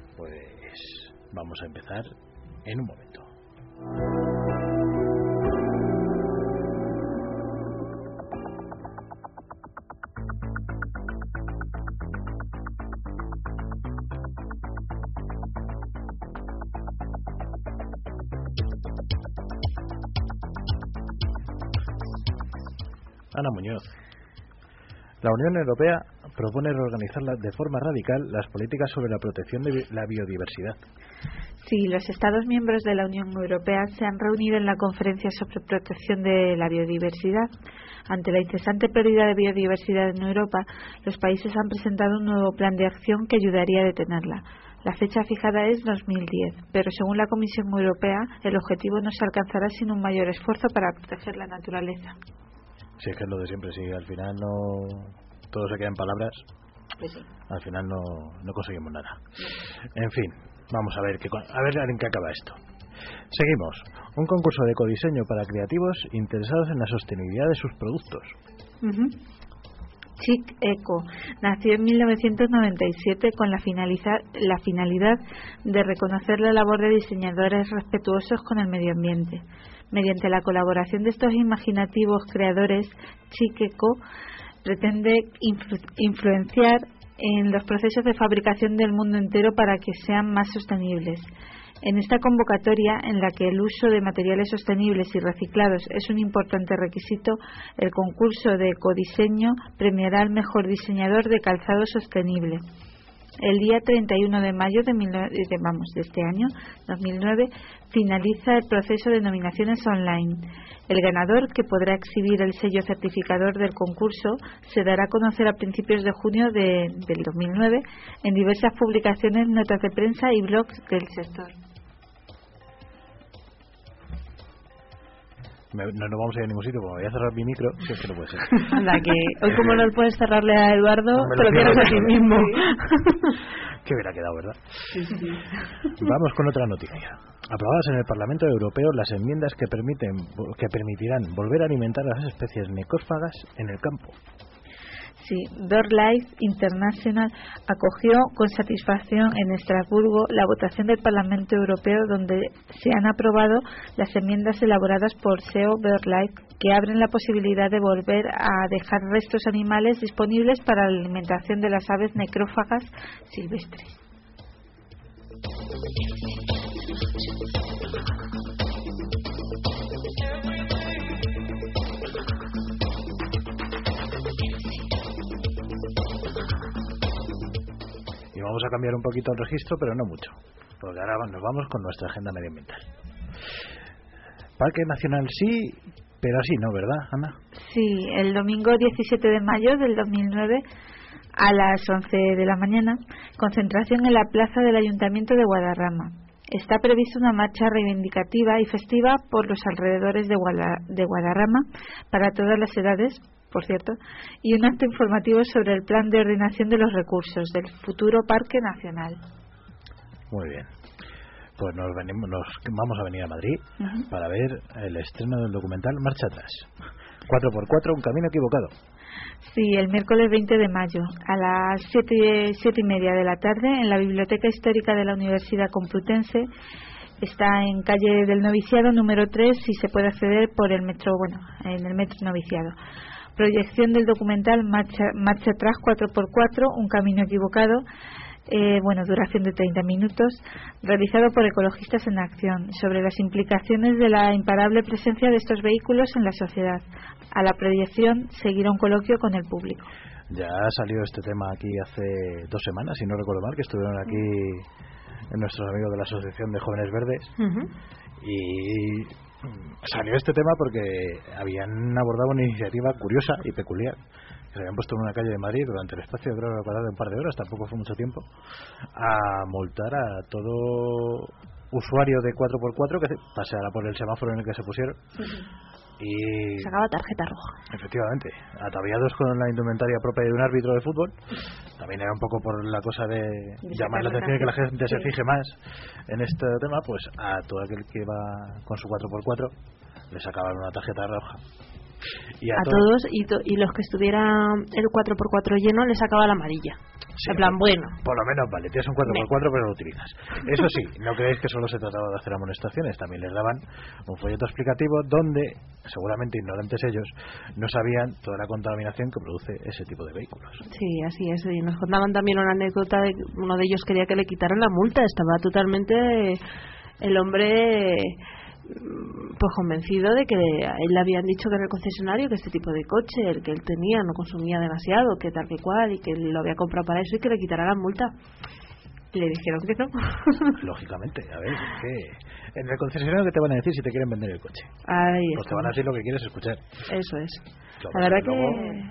[SPEAKER 2] Pues vamos a empezar en un momento. Ana Muñoz. La Unión Europea propone reorganizar de forma radical las políticas sobre la protección de la biodiversidad.
[SPEAKER 3] Sí, los Estados miembros de la Unión Europea se han reunido en la Conferencia sobre Protección de la Biodiversidad. Ante la incesante pérdida de biodiversidad en Europa, los países han presentado un nuevo plan de acción que ayudaría a detenerla. La fecha fijada es 2010, pero según la Comisión Europea, el objetivo no se alcanzará sin un mayor esfuerzo para proteger la naturaleza.
[SPEAKER 2] Si es que es lo de siempre, si al final no todo se queda en palabras,
[SPEAKER 3] pues sí.
[SPEAKER 2] Al final no conseguimos nada. En fin, vamos a ver en qué acaba esto. Seguimos. Un concurso de ecodiseño para creativos interesados en la sostenibilidad de sus productos.
[SPEAKER 3] Chic Eco nació en 1997 con la finalidad de reconocer la labor de diseñadores respetuosos con el medio ambiente. Mediante la colaboración de estos imaginativos creadores, Chic Eco pretende influenciar en los procesos de fabricación del mundo entero para que sean más sostenibles. En esta convocatoria, en la que el uso de materiales sostenibles y reciclados es un importante requisito, el concurso de ecodiseño premiará al mejor diseñador de calzado sostenible. El día 31 de mayo de este año, 2009, finaliza el proceso de nominaciones online. El ganador, que podrá exhibir el sello certificador del concurso, se dará a conocer a principios de junio del 2009 en diversas publicaciones, notas de prensa y blogs del sector.
[SPEAKER 2] No vamos a ir a ningún sitio, porque voy a cerrar mi micro, si es que no puede ser.
[SPEAKER 1] Anda, que hoy como no puedes cerrarle a Eduardo, te lo tienes a ti mismo.
[SPEAKER 2] Qué hubiera quedado, ¿verdad? Sí. Vamos con otra noticia. Aprobadas en el Parlamento Europeo las enmiendas que permitirán volver a alimentar a las especies necófagas en el campo.
[SPEAKER 3] Sí, BirdLife International acogió con satisfacción en Estrasburgo la votación del Parlamento Europeo donde se han aprobado las enmiendas elaboradas por SEO BirdLife que abren la posibilidad de volver a dejar restos animales disponibles para la alimentación de las aves necrófagas silvestres.
[SPEAKER 2] Y vamos a cambiar un poquito el registro, pero no mucho, porque ahora nos vamos con nuestra agenda medioambiental. Parque Nacional sí, pero así no, ¿verdad, Ana?
[SPEAKER 3] Sí, el domingo 17 de mayo del 2009 a las 11 de la mañana, concentración en la plaza del Ayuntamiento de Guadarrama. Está prevista una marcha reivindicativa y festiva por los alrededores de Guadarrama para todas las edades, por cierto, y un acto informativo sobre el plan de ordenación de los recursos del futuro Parque Nacional.
[SPEAKER 2] Muy bien. Pues nos vamos a venir a Madrid para ver el estreno del documental Marcha Atrás. 4x4, un camino equivocado.
[SPEAKER 3] Sí, el miércoles 20 de mayo a las 7:30 de la tarde en la Biblioteca Histórica de la Universidad Complutense. Está en calle del Noviciado número 3 y se puede acceder por el metro, en el metro Noviciado. Proyección del documental Marcha Atrás 4x4, un camino equivocado. Duración de 30 minutos, realizado por Ecologistas en Acción, sobre las implicaciones de la imparable presencia de estos vehículos en la sociedad. A la proyección seguirá un coloquio con el público.
[SPEAKER 2] Ya ha salido este tema aquí hace 2 semanas, si no recuerdo mal, que estuvieron aquí nuestros amigos de la Asociación de Jóvenes Verdes y salió este tema porque habían abordado una iniciativa curiosa y peculiar que se habían puesto en una calle de Madrid durante el espacio, creo que de un par de horas, tampoco fue mucho tiempo, a multar a todo usuario de 4x4 que paseara por el semáforo en el que se pusieron y
[SPEAKER 1] sacaba tarjeta roja.
[SPEAKER 2] Efectivamente, ataviados con la indumentaria propia de un árbitro de fútbol. También era un poco por la cosa de llamar la atención y que la gente se fije más en este tema, pues a todo aquel que va con su 4x4 le sacaban una tarjeta roja. Y a
[SPEAKER 1] todos y los que estuvieran el 4x4 lleno les sacaba la amarilla. Sí, en plan, bueno,
[SPEAKER 2] por lo menos vale, tienes un 4x4 pero lo utilizas. Eso sí, no creéis que solo se trataba de hacer amonestaciones, también les daban un folleto explicativo donde, seguramente ignorantes ellos, no sabían toda la contaminación que produce ese tipo de vehículos.
[SPEAKER 1] Sí, así es, y nos contaban también una anécdota de uno de ellos quería que le quitaran la multa, estaba totalmente el hombre pues convencido de que a él le habían dicho que en el concesionario que este tipo de coche, el que él tenía, no consumía demasiado, que tal que cual, y que él lo había comprado para eso y que le quitara la multa. Y le dijeron que no.
[SPEAKER 2] Lógicamente, a ver, es que en el concesionario, ¿qué te van a decir si te quieren vender el coche? Pues te van a decir lo que quieres escuchar.
[SPEAKER 1] Eso es. La verdad que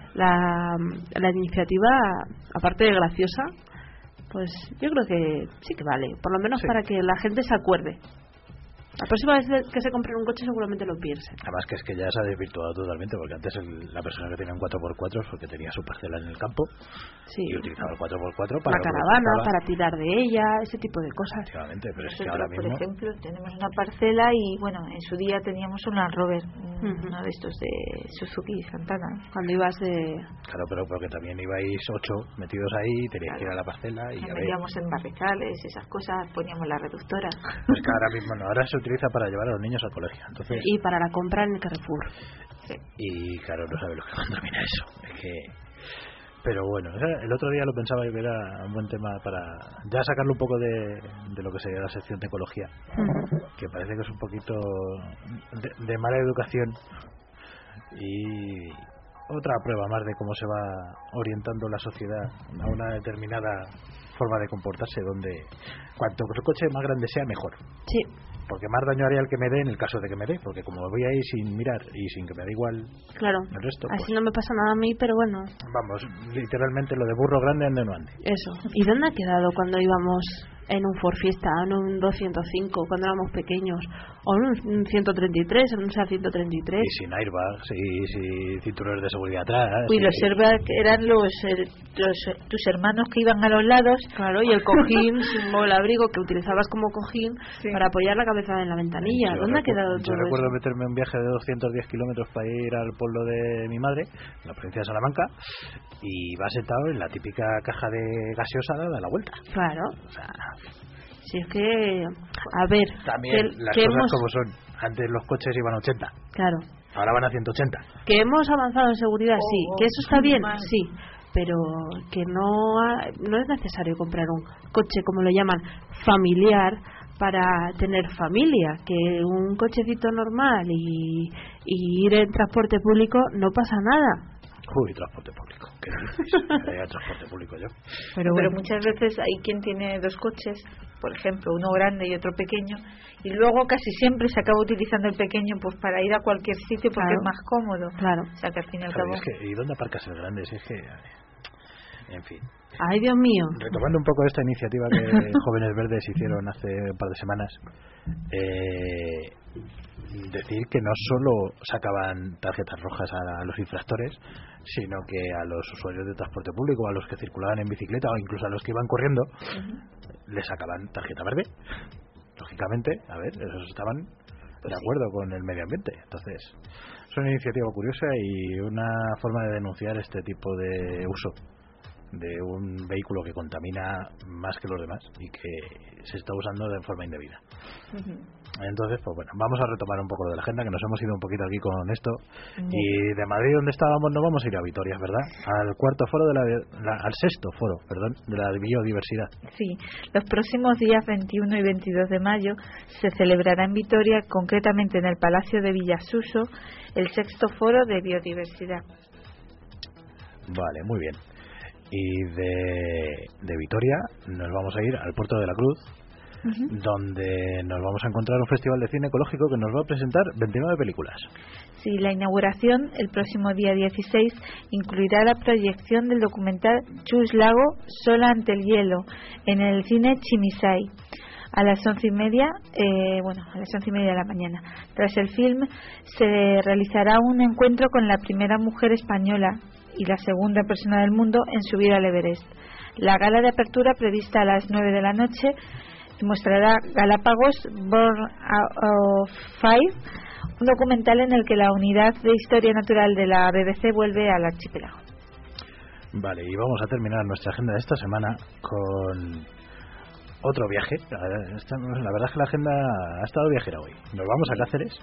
[SPEAKER 1] la iniciativa, aparte de graciosa, pues yo creo que sí que vale, por lo menos sí, para que la gente se acuerde. La próxima vez que se compre un coche seguramente lo piense.
[SPEAKER 2] Además que es que ya se ha desvirtuado totalmente, porque antes la persona que tenía un 4x4 es porque tenía su parcela en el campo y utilizaba el 4x4 para
[SPEAKER 1] la caravana, para tirar de ella, ese tipo de cosas.
[SPEAKER 2] Efectivamente, pero
[SPEAKER 3] nosotros,
[SPEAKER 2] es que ahora mismo,
[SPEAKER 3] por ejemplo, tenemos una parcela y en su día teníamos un Land Rover, uno de estos de Suzuki Santana.
[SPEAKER 1] Cuando ibas
[SPEAKER 2] Claro, pero porque también ibais 8 metidos ahí, teníais que ir a la parcela y
[SPEAKER 3] nos metíamos en barricales, esas cosas, poníamos la reductora.
[SPEAKER 2] Pues que ahora mismo no, ahora se utiliza para llevar a los niños al colegio. Entonces,
[SPEAKER 1] y para la compra en el Carrefour.
[SPEAKER 2] Sí. Y claro, no sabe lo que contamina eso. Es que... Pero bueno, el otro día lo pensaba yo que era un buen tema para ya sacarlo un poco de lo que sería la sección de ecología, que parece que es un poquito de mala educación y otra prueba más de cómo se va orientando la sociedad a una determinada forma de comportarse, donde cuanto el coche más grande sea, mejor.
[SPEAKER 1] Sí.
[SPEAKER 2] Porque más daño haría el que me dé en el caso de que me dé, porque como voy ahí sin mirar y sin que me dé igual
[SPEAKER 1] claro,
[SPEAKER 2] el resto,
[SPEAKER 1] así
[SPEAKER 2] pues,
[SPEAKER 1] no me pasa nada a mí, pero bueno.
[SPEAKER 2] Vamos, literalmente lo de burro grande ande no ande.
[SPEAKER 1] Eso. ¿Y dónde ha quedado cuando íbamos en un Ford Fiesta, en un 205, cuando éramos pequeños? O un 133, un SEAT 133.
[SPEAKER 2] Y sin airbags, y sin cinturones de seguridad atrás.
[SPEAKER 3] Y los airbags eran tus hermanos que iban a los lados.
[SPEAKER 1] Claro, y el cojín o el abrigo que utilizabas como cojín para apoyar la cabeza en la ventanilla. ¿Dónde ha quedado todo eso?
[SPEAKER 2] Yo recuerdo meterme en un viaje de 210 kilómetros para ir al pueblo de mi madre, en la provincia de Salamanca, y va sentado en la típica caja de gaseosa dada la vuelta.
[SPEAKER 1] Claro. O sea, si es que, a ver,
[SPEAKER 2] también las cosas como son. Antes los coches iban a 80.
[SPEAKER 1] Claro.
[SPEAKER 2] Ahora van a 180.
[SPEAKER 1] Que hemos avanzado en seguridad, sí. Que eso está bien, sí. Pero que no es necesario comprar un coche, como lo llaman, familiar para tener familia. Que un cochecito normal y ir en transporte público no pasa nada.
[SPEAKER 2] Uy, transporte público. ¿Qué dices? Transporte público yo.
[SPEAKER 3] Pero muchas veces hay quien tiene dos coches, por ejemplo, uno grande y otro pequeño, y luego casi siempre se acaba utilizando el pequeño pues para ir a cualquier sitio porque es más cómodo.
[SPEAKER 1] Claro.
[SPEAKER 3] O sea, que al fin y al
[SPEAKER 2] cabo...
[SPEAKER 3] cabo...
[SPEAKER 2] Es que, ¿y dónde aparcas el grande? Si es que... En fin.
[SPEAKER 1] Ay, Dios mío.
[SPEAKER 2] Retomando un poco esta iniciativa que Jóvenes Verdes hicieron hace un par de semanas, decir que no solo sacaban tarjetas rojas a los infractores, sino que a los usuarios de transporte público, a los que circulaban en bicicleta o incluso a los que iban corriendo, les sacaban tarjeta verde. Lógicamente, a ver, esos estaban de acuerdo con el medio ambiente. Entonces, es una iniciativa curiosa y una forma de denunciar este tipo de uso de un vehículo que contamina más que los demás y que se está usando de forma indebida. Entonces, pues bueno, vamos a retomar un poco de la agenda, que nos hemos ido un poquito aquí con esto. Y de Madrid, donde estábamos, no vamos a ir a Vitoria, ¿verdad? Al sexto foro, de la biodiversidad.
[SPEAKER 3] Sí, los próximos días 21 y 22 de mayo se celebrará en Vitoria, concretamente en el Palacio de Villasuso, el sexto foro de biodiversidad.
[SPEAKER 2] Vale, muy bien. Y de Vitoria nos vamos a ir al Puerto de la Cruz, donde nos vamos a encontrar un festival de cine ecológico que nos va a presentar 29 películas.
[SPEAKER 3] Sí, la inauguración el próximo día 16 incluirá la proyección del documental Chus Lago, Sola ante el hielo, en el cine Chimisay, a las 11:30, a las 11:30 de la mañana. Tras el film se realizará un encuentro con la primera mujer española y la segunda persona del mundo en subir al Everest. La gala de apertura, prevista a las 9 de la noche, mostrará Galápagos Born of Fire, un documental en el que la unidad de historia natural de la BBC vuelve al archipiélago.
[SPEAKER 2] Vale, y vamos a terminar nuestra agenda de esta semana con otro viaje. La verdad es que la agenda ha estado viajera hoy. Nos vamos a Cáceres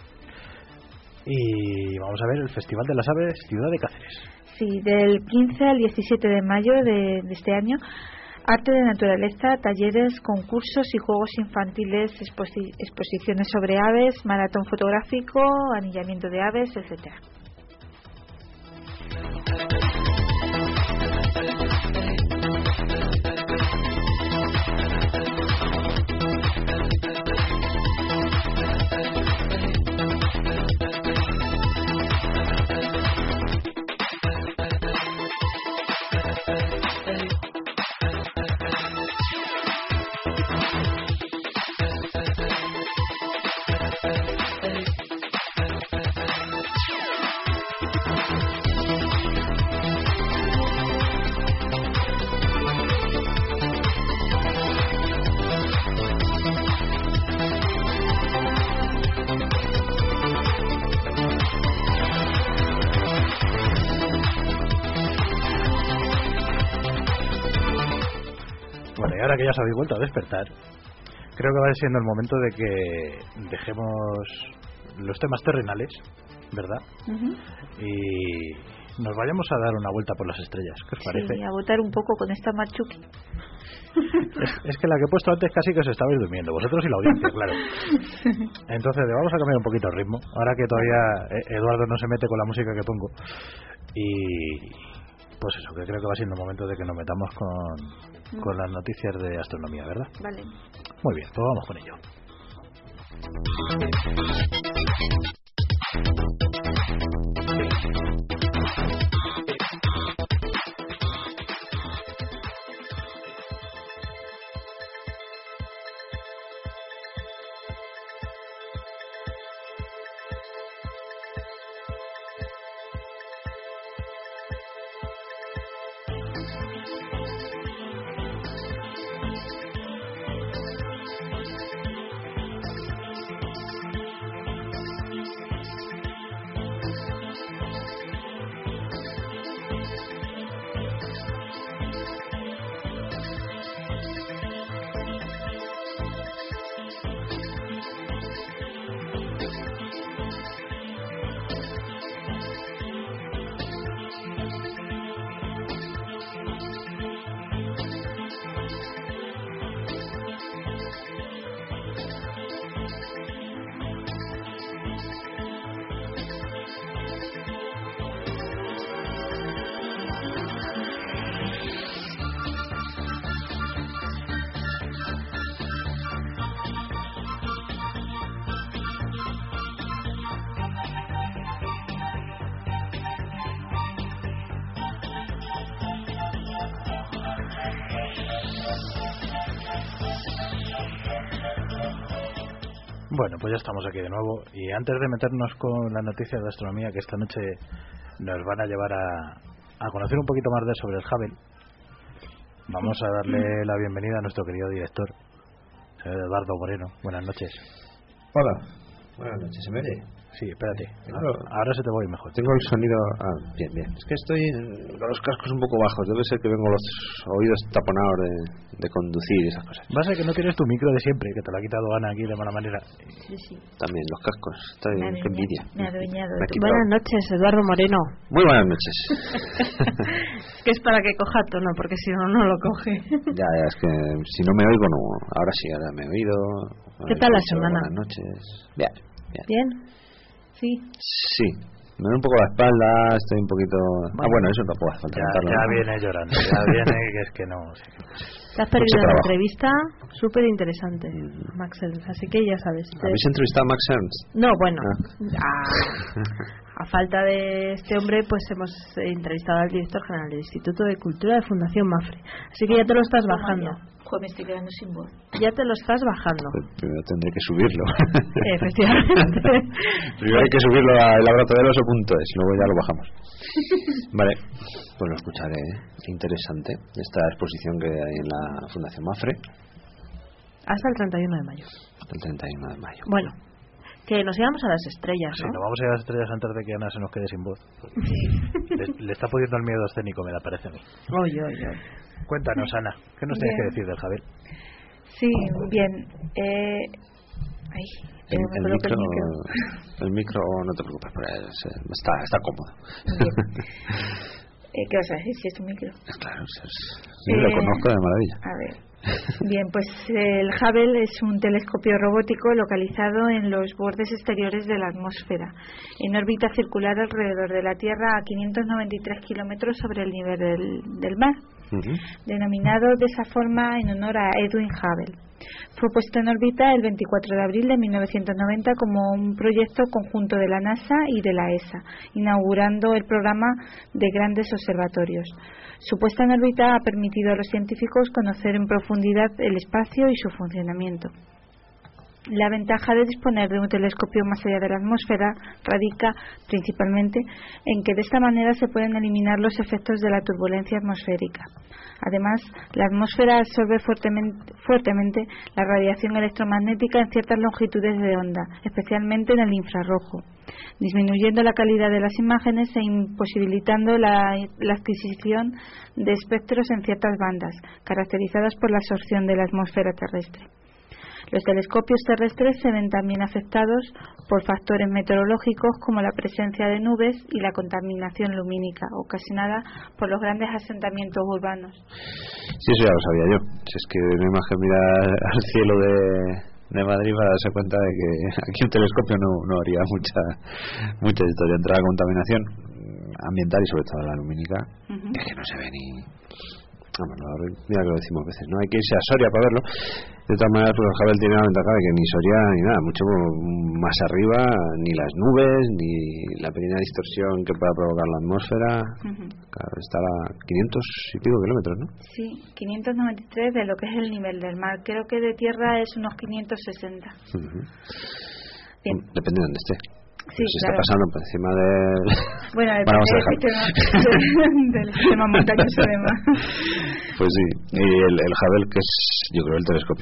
[SPEAKER 2] y vamos a ver el Festival de las Aves Ciudad de Cáceres.
[SPEAKER 3] Sí, del 15 al 17 de mayo de este año, arte de naturaleza, talleres, concursos y juegos infantiles, exposiciones sobre aves, maratón fotográfico, anillamiento de aves, etcétera.
[SPEAKER 2] Bueno, y ahora que ya os habéis vuelto a despertar, creo que va siendo el momento de que dejemos los temas terrenales, ¿verdad? Y nos vayamos a dar una vuelta por las estrellas. ¿Qué os parece?
[SPEAKER 3] Sí, a votar un poco con esta Machuki.
[SPEAKER 2] Es que la que he puesto antes casi que os estabais durmiendo, vosotros y la audiencia, claro. Entonces vamos a cambiar un poquito el ritmo, ahora que todavía Eduardo no se mete con la música que pongo. Y pues eso, que creo que va siendo el momento de que nos metamos con las noticias de astronomía, ¿verdad?
[SPEAKER 3] Vale.
[SPEAKER 2] Muy bien, pues vamos con ello. Bueno, pues ya estamos aquí de nuevo y antes de meternos con las noticias de astronomía que esta noche nos van a llevar a conocer un poquito más sobre el Hubble, vamos a darle la bienvenida a nuestro querido director, señor Eduardo Moreno. Buenas noches.
[SPEAKER 7] Hola, buenas noches. ¿Se me oye?
[SPEAKER 2] Sí, espérate.
[SPEAKER 7] Claro.
[SPEAKER 2] Ahora se te va a ir mejor.
[SPEAKER 7] Tengo el sonido... bien. Es que estoy con los cascos un poco bajos. Debe ser que vengo los oídos taponados de conducir y esas cosas.
[SPEAKER 2] Va a ser que no tienes tu micro de siempre, que te lo ha quitado Ana aquí de mala manera.
[SPEAKER 3] Sí.
[SPEAKER 7] También los cascos. Qué envidia.
[SPEAKER 3] Me ha adueñado.
[SPEAKER 1] Buenas noches, Eduardo Moreno.
[SPEAKER 7] Muy buenas noches.
[SPEAKER 1] Que es para que coja tono, porque si no, no lo coge.
[SPEAKER 7] Ya, es que si no me oigo, no. Ahora sí, ahora me he oído.
[SPEAKER 1] ¿Qué tal la semana?
[SPEAKER 7] Buenas noches. Bien.
[SPEAKER 1] ¿Bien? Sí.
[SPEAKER 7] Me duele un poco la espalda, estoy un poquito... Bueno, eso tampoco hace falta contarlo.
[SPEAKER 2] Ya viene llorando, ya viene que es que no...
[SPEAKER 1] Te has perdido una entrevista súper interesante, Max Ernst, así que ya sabes.
[SPEAKER 7] ¿Habéis entrevistado a Max Ernst?
[SPEAKER 1] No, bueno, a falta de este hombre, pues hemos entrevistado al director general del Instituto de Cultura de Fundación Mafre. Así que ya te lo estás bajando.
[SPEAKER 3] Joder, me estoy quedando sin voz.
[SPEAKER 1] Ya te lo estás bajando.
[SPEAKER 7] Pues primero tendré que subirlo.
[SPEAKER 1] Efectivamente.
[SPEAKER 7] Primero hay que subirlo a elaboratodeloso.es, luego ya lo bajamos. Vale, pues lo escucharé. Interesante esta exposición que hay en la Fundación Mafre.
[SPEAKER 1] Hasta el 31 de mayo.
[SPEAKER 7] Hasta el 31 de mayo.
[SPEAKER 1] Bueno, que nos íbamos a las estrellas, ¿no?
[SPEAKER 2] Sí, nos vamos a ir a las estrellas antes de que Ana se nos quede sin voz. Le está pudiendo el miedo escénico, me da, parece a mí.
[SPEAKER 1] Oye.
[SPEAKER 2] Cuéntanos, Ana, ¿qué nos tienes que decir del Hubble?
[SPEAKER 3] Sí, bien.
[SPEAKER 7] El micro, no te preocupes, está cómodo.
[SPEAKER 3] ¿Qué vas a decir si es tu micro?
[SPEAKER 7] Claro, yo lo conozco de maravilla.
[SPEAKER 3] A ver. Bien, pues el Hubble es un telescopio robótico localizado en los bordes exteriores de la atmósfera, en órbita circular alrededor de la Tierra a 593 kilómetros sobre el nivel del mar, denominado de esa forma en honor a Edwin Hubble. Fue puesto en órbita el 24 de abril de 1990 como un proyecto conjunto de la NASA y de la ESA, inaugurando el programa de grandes observatorios. Su puesta en órbita ha permitido a los científicos conocer en profundidad el espacio y su funcionamiento. La ventaja de disponer de un telescopio más allá de la atmósfera radica principalmente en que de esta manera se pueden eliminar los efectos de la turbulencia atmosférica. Además, la atmósfera absorbe fuertemente la radiación electromagnética en ciertas longitudes de onda, especialmente en el infrarrojo, disminuyendo la calidad de las imágenes e imposibilitando la adquisición de espectros en ciertas bandas, caracterizadas por la absorción de la atmósfera terrestre. Los telescopios terrestres se ven también afectados por factores meteorológicos como la presencia de nubes y la contaminación lumínica ocasionada por los grandes asentamientos urbanos.
[SPEAKER 7] Sí, eso ya lo sabía yo. Si es que no más que mirar al cielo de Madrid para darse cuenta de que aquí un telescopio no haría mucha historia entre la contaminación ambiental y sobre todo la lumínica. Es que no se ve ni... mira que lo decimos veces, no hay que irse a Soria para verlo. De todas maneras, pues el Hubble tiene la ventaja de que ni Soria ni nada, mucho más arriba, ni las nubes, ni la pequeña distorsión que pueda provocar la atmósfera. Claro, está a 500 y pico kilómetros, ¿no?
[SPEAKER 3] Sí, 593 de lo que es el nivel del mar. Creo que de tierra es unos 560.
[SPEAKER 7] Depende de dónde esté.
[SPEAKER 3] Sí,
[SPEAKER 7] se
[SPEAKER 3] claro.
[SPEAKER 7] está pasando por encima del...
[SPEAKER 3] Bueno, del sistema montañoso además.
[SPEAKER 7] Pues sí, y el Hubble, que es yo creo el telescopio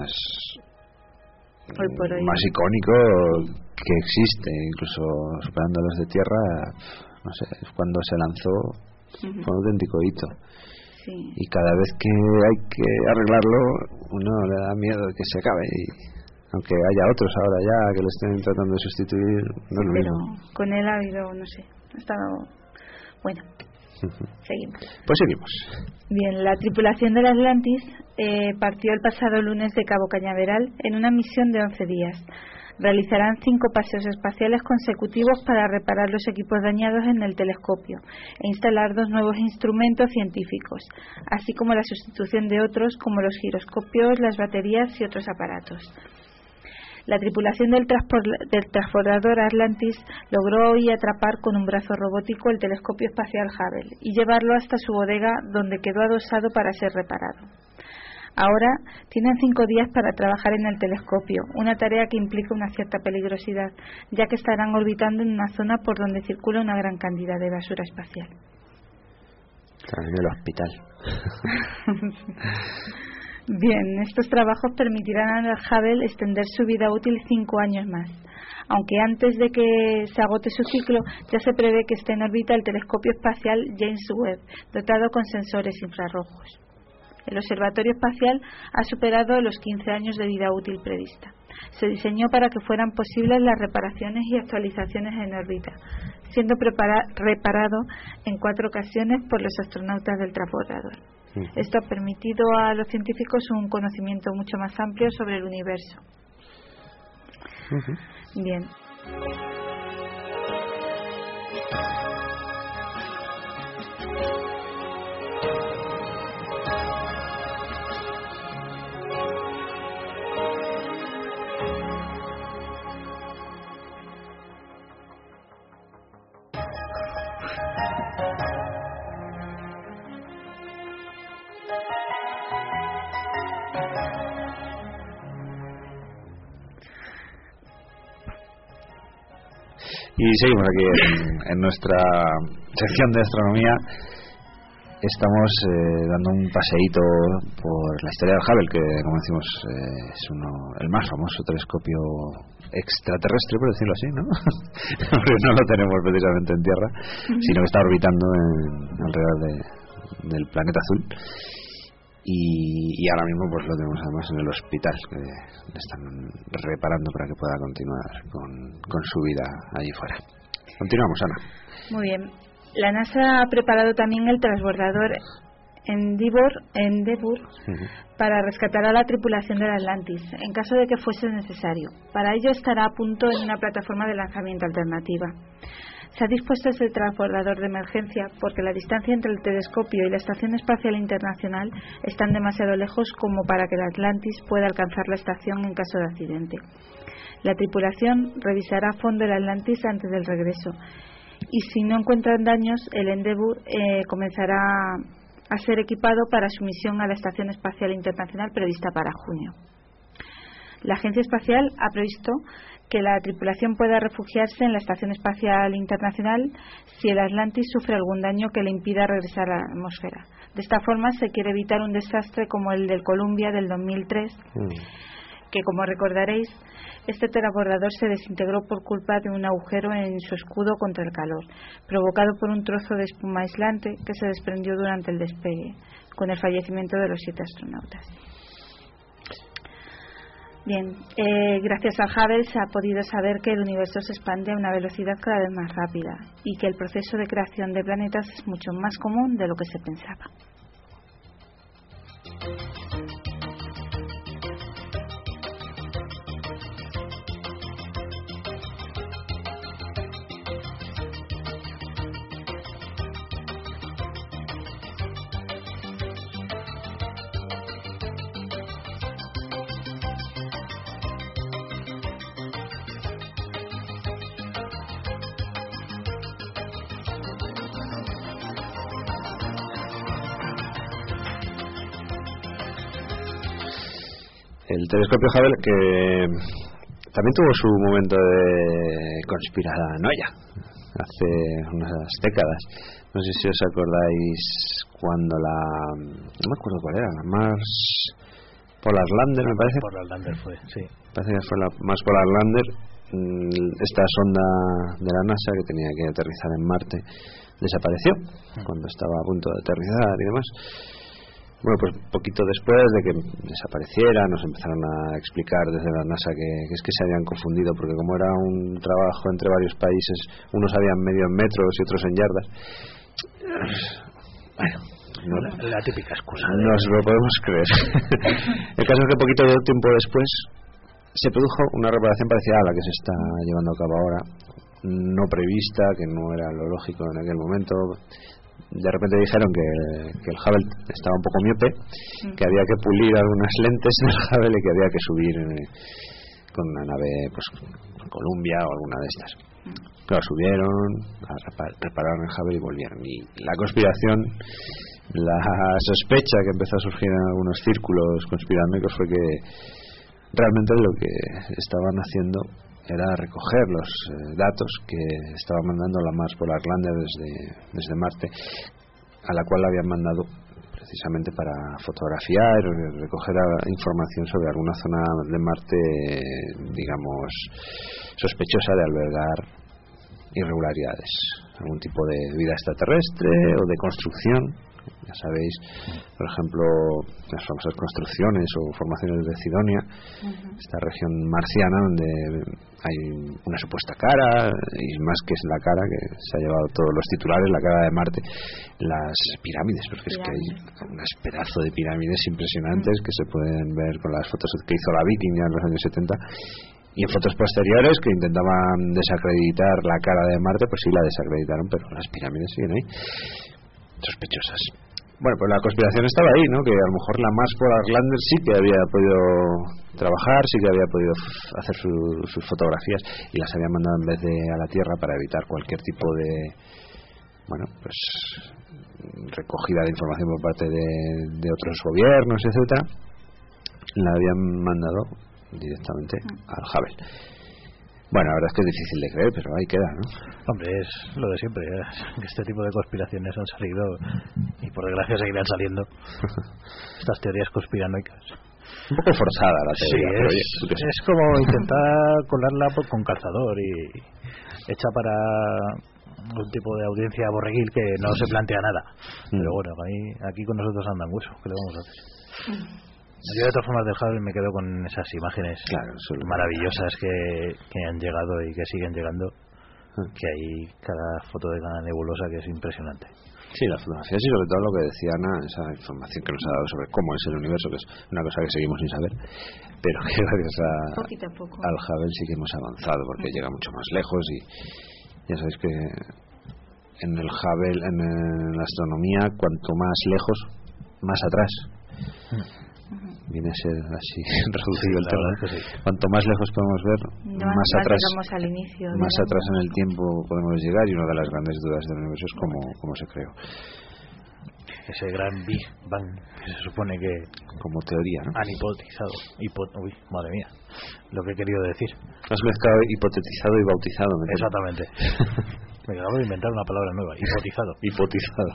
[SPEAKER 3] hoy por hoy
[SPEAKER 7] más icónico que existe, incluso superando los de Tierra, no sé, cuando se lanzó fue un auténtico hito.
[SPEAKER 3] Sí.
[SPEAKER 7] Y cada vez que hay que arreglarlo uno le da miedo de que se acabe, y aunque haya otros ahora ya que lo estén tratando de sustituir, no es lo
[SPEAKER 3] pero
[SPEAKER 7] mismo.
[SPEAKER 3] con él ha habido, no sé, ha estado bueno. Seguimos.
[SPEAKER 7] Pues seguimos.
[SPEAKER 3] Bien, la tripulación del Atlantis partió el pasado lunes de Cabo Cañaveral en una misión de 11 días. Realizarán 5 paseos espaciales consecutivos para reparar los equipos dañados en el telescopio e instalar 2 nuevos instrumentos científicos, así como la sustitución de otros como los giroscopios, las baterías y otros aparatos. La tripulación del transbordador Atlantis logró hoy atrapar con un brazo robótico el telescopio espacial Hubble y llevarlo hasta su bodega, donde quedó adosado para ser reparado. Ahora tienen 5 días para trabajar en el telescopio, una tarea que implica una cierta peligrosidad, ya que estarán orbitando en una zona por donde circula una gran cantidad de basura espacial.
[SPEAKER 7] Están en el hospital.
[SPEAKER 3] Bien, estos trabajos permitirán al Hubble extender su vida útil 5 años más, aunque antes de que se agote su ciclo ya se prevé que esté en órbita el telescopio espacial James Webb, dotado con sensores infrarrojos. El observatorio espacial ha superado los 15 años de vida útil prevista. Se diseñó para que fueran posibles las reparaciones y actualizaciones en órbita, siendo reparado en 4 ocasiones por los astronautas del transbordador. Esto ha permitido a los científicos un conocimiento mucho más amplio sobre el universo. Bien.
[SPEAKER 7] Y seguimos aquí en nuestra sección de astronomía. Estamos dando un paseíto por la historia del Hubble, que como decimos es el más famoso telescopio extraterrestre, por decirlo así, ¿no? Porque no lo tenemos precisamente en Tierra, sino que está orbitando alrededor del planeta azul. Y ahora mismo pues lo tenemos además en el hospital, que le están reparando para que pueda continuar con su vida allí fuera. Continuamos, Ana.
[SPEAKER 3] Muy bien. La NASA ha preparado también el transbordador Endeavour para rescatar a la tripulación del Atlantis en caso de que fuese necesario. Para ello estará a punto en una plataforma de lanzamiento alternativa. Se ha dispuesto este transbordador de emergencia porque la distancia entre el telescopio y la Estación Espacial Internacional están demasiado lejos como para que el Atlantis pueda alcanzar la estación en caso de accidente. La tripulación revisará a fondo el Atlantis antes del regreso y si no encuentran daños, el Endeavour comenzará a ser equipado para su misión a la Estación Espacial Internacional prevista para junio. La Agencia Espacial ha previsto que la tripulación pueda refugiarse en la Estación Espacial Internacional si el Atlantis sufre algún daño que le impida regresar a la atmósfera. De esta forma se quiere evitar un desastre como el del Columbia del 2003, que como recordaréis, este transbordador se desintegró por culpa de un agujero en su escudo contra el calor, provocado por un trozo de espuma aislante que se desprendió durante el despegue, con el fallecimiento de los 7 astronautas. Bien, gracias al Hubble se ha podido saber que el universo se expande a una velocidad cada vez más rápida y que el proceso de creación de planetas es mucho más común de lo que se pensaba.
[SPEAKER 7] El telescopio Hubble, que también tuvo su momento de conspiranoia hace unas décadas. No sé si os acordáis cuando no me acuerdo cuál era, la Mars Polar Lander, me parece.
[SPEAKER 2] Polar Lander fue, sí.
[SPEAKER 7] Parece que fue la Mars Polar Lander, esta sonda de la NASA que tenía que aterrizar en Marte desapareció cuando estaba a punto de aterrizar y demás. Bueno, pues poquito después de que desapareciera nos empezaron a explicar desde la NASA que es que se habían confundido, porque como era un trabajo entre varios países, unos habían medio en metros y otros en yardas. Bueno,
[SPEAKER 2] la típica excusa.
[SPEAKER 7] Nos lo podemos creer. El caso es que poquito tiempo después se produjo una reparación parecida a la que se está llevando a cabo ahora, no prevista, que no era lo lógico en aquel momento. De repente dijeron que el Hubble estaba un poco miope, que había que pulir algunas lentes del Hubble y que había que subir con una nave, pues Columbia o alguna de estas. Claro, subieron, repararon el Hubble y volvieron. Y la conspiración, la sospecha que empezó a surgir en algunos círculos conspiranoicos fue que realmente lo que estaban haciendo era recoger los datos que estaba mandando la Mars Polar Lander desde Marte, a la cual la habían mandado precisamente para fotografiar o recoger información sobre alguna zona de Marte, digamos, sospechosa de albergar irregularidades, algún tipo de vida extraterrestre o de construcción. Ya sabéis, por ejemplo, las famosas construcciones o formaciones de Cidonia, esta región marciana donde hay una supuesta cara, y más que es la cara que se ha llevado todos los titulares, la cara de Marte, las pirámides, porque es que hay unas pedazos de pirámides impresionantes que se pueden ver con las fotos que hizo la Viking ya en los años 70, y en fotos posteriores que intentaban desacreditar la cara de Marte, pues sí la desacreditaron, pero las pirámides siguen ahí, sospechosas. Bueno, pues la conspiración estaba ahí, ¿no? Que a lo mejor la Mars Polar Lander sí que había podido trabajar, sí que había podido hacer sus fotografías y las había mandado en vez de a la Tierra para evitar cualquier tipo de, bueno, pues recogida de información por parte de otros gobiernos, etcétera. La habían mandado directamente al Hubble. Bueno, la verdad es que es difícil de creer, pero ahí queda, ¿no?
[SPEAKER 2] Hombre, es lo de siempre, que este tipo de conspiraciones han salido y por desgracia seguirán saliendo. Estas teorías conspiranoicas.
[SPEAKER 7] Un poco forzada la teoría.
[SPEAKER 2] Sí, es como intentar colarla con calzador y hecha para un tipo de audiencia borreguil que no se plantea nada. Pero bueno, aquí con nosotros andan hueso, ¿qué le vamos a hacer? Yo de todas formas del Hubble me quedo con esas imágenes maravillosas que han llegado y que siguen llegando, que hay cada foto de cada nebulosa que es impresionante.
[SPEAKER 7] Sí, las fotografías y sobre todo lo que decía Ana, esa información que nos ha dado sobre cómo es el universo, que es una cosa que seguimos sin saber, pero que gracias al Hubble sí que hemos avanzado porque llega mucho más lejos. Y ya sabéis que en el Hubble, en la astronomía, cuanto más lejos, más atrás. Viene a ser así reducido el tema.
[SPEAKER 2] Sí.
[SPEAKER 7] Cuanto más lejos podemos ver, más atrás
[SPEAKER 3] al inicio,
[SPEAKER 7] más atrás en el tiempo podemos llegar, y una de las grandes dudas del universo es cómo se creó.
[SPEAKER 2] Ese gran Big Bang que se supone que
[SPEAKER 7] como teoría, ¿no?
[SPEAKER 2] Han hipotizado. Uy, madre mía, lo que he querido decir.
[SPEAKER 7] Has mezclado hipotetizado y bautizado, ¿me entiendes?
[SPEAKER 2] Exactamente. Me acabo de inventar una palabra nueva, hipotizado.
[SPEAKER 7] Hipotizado.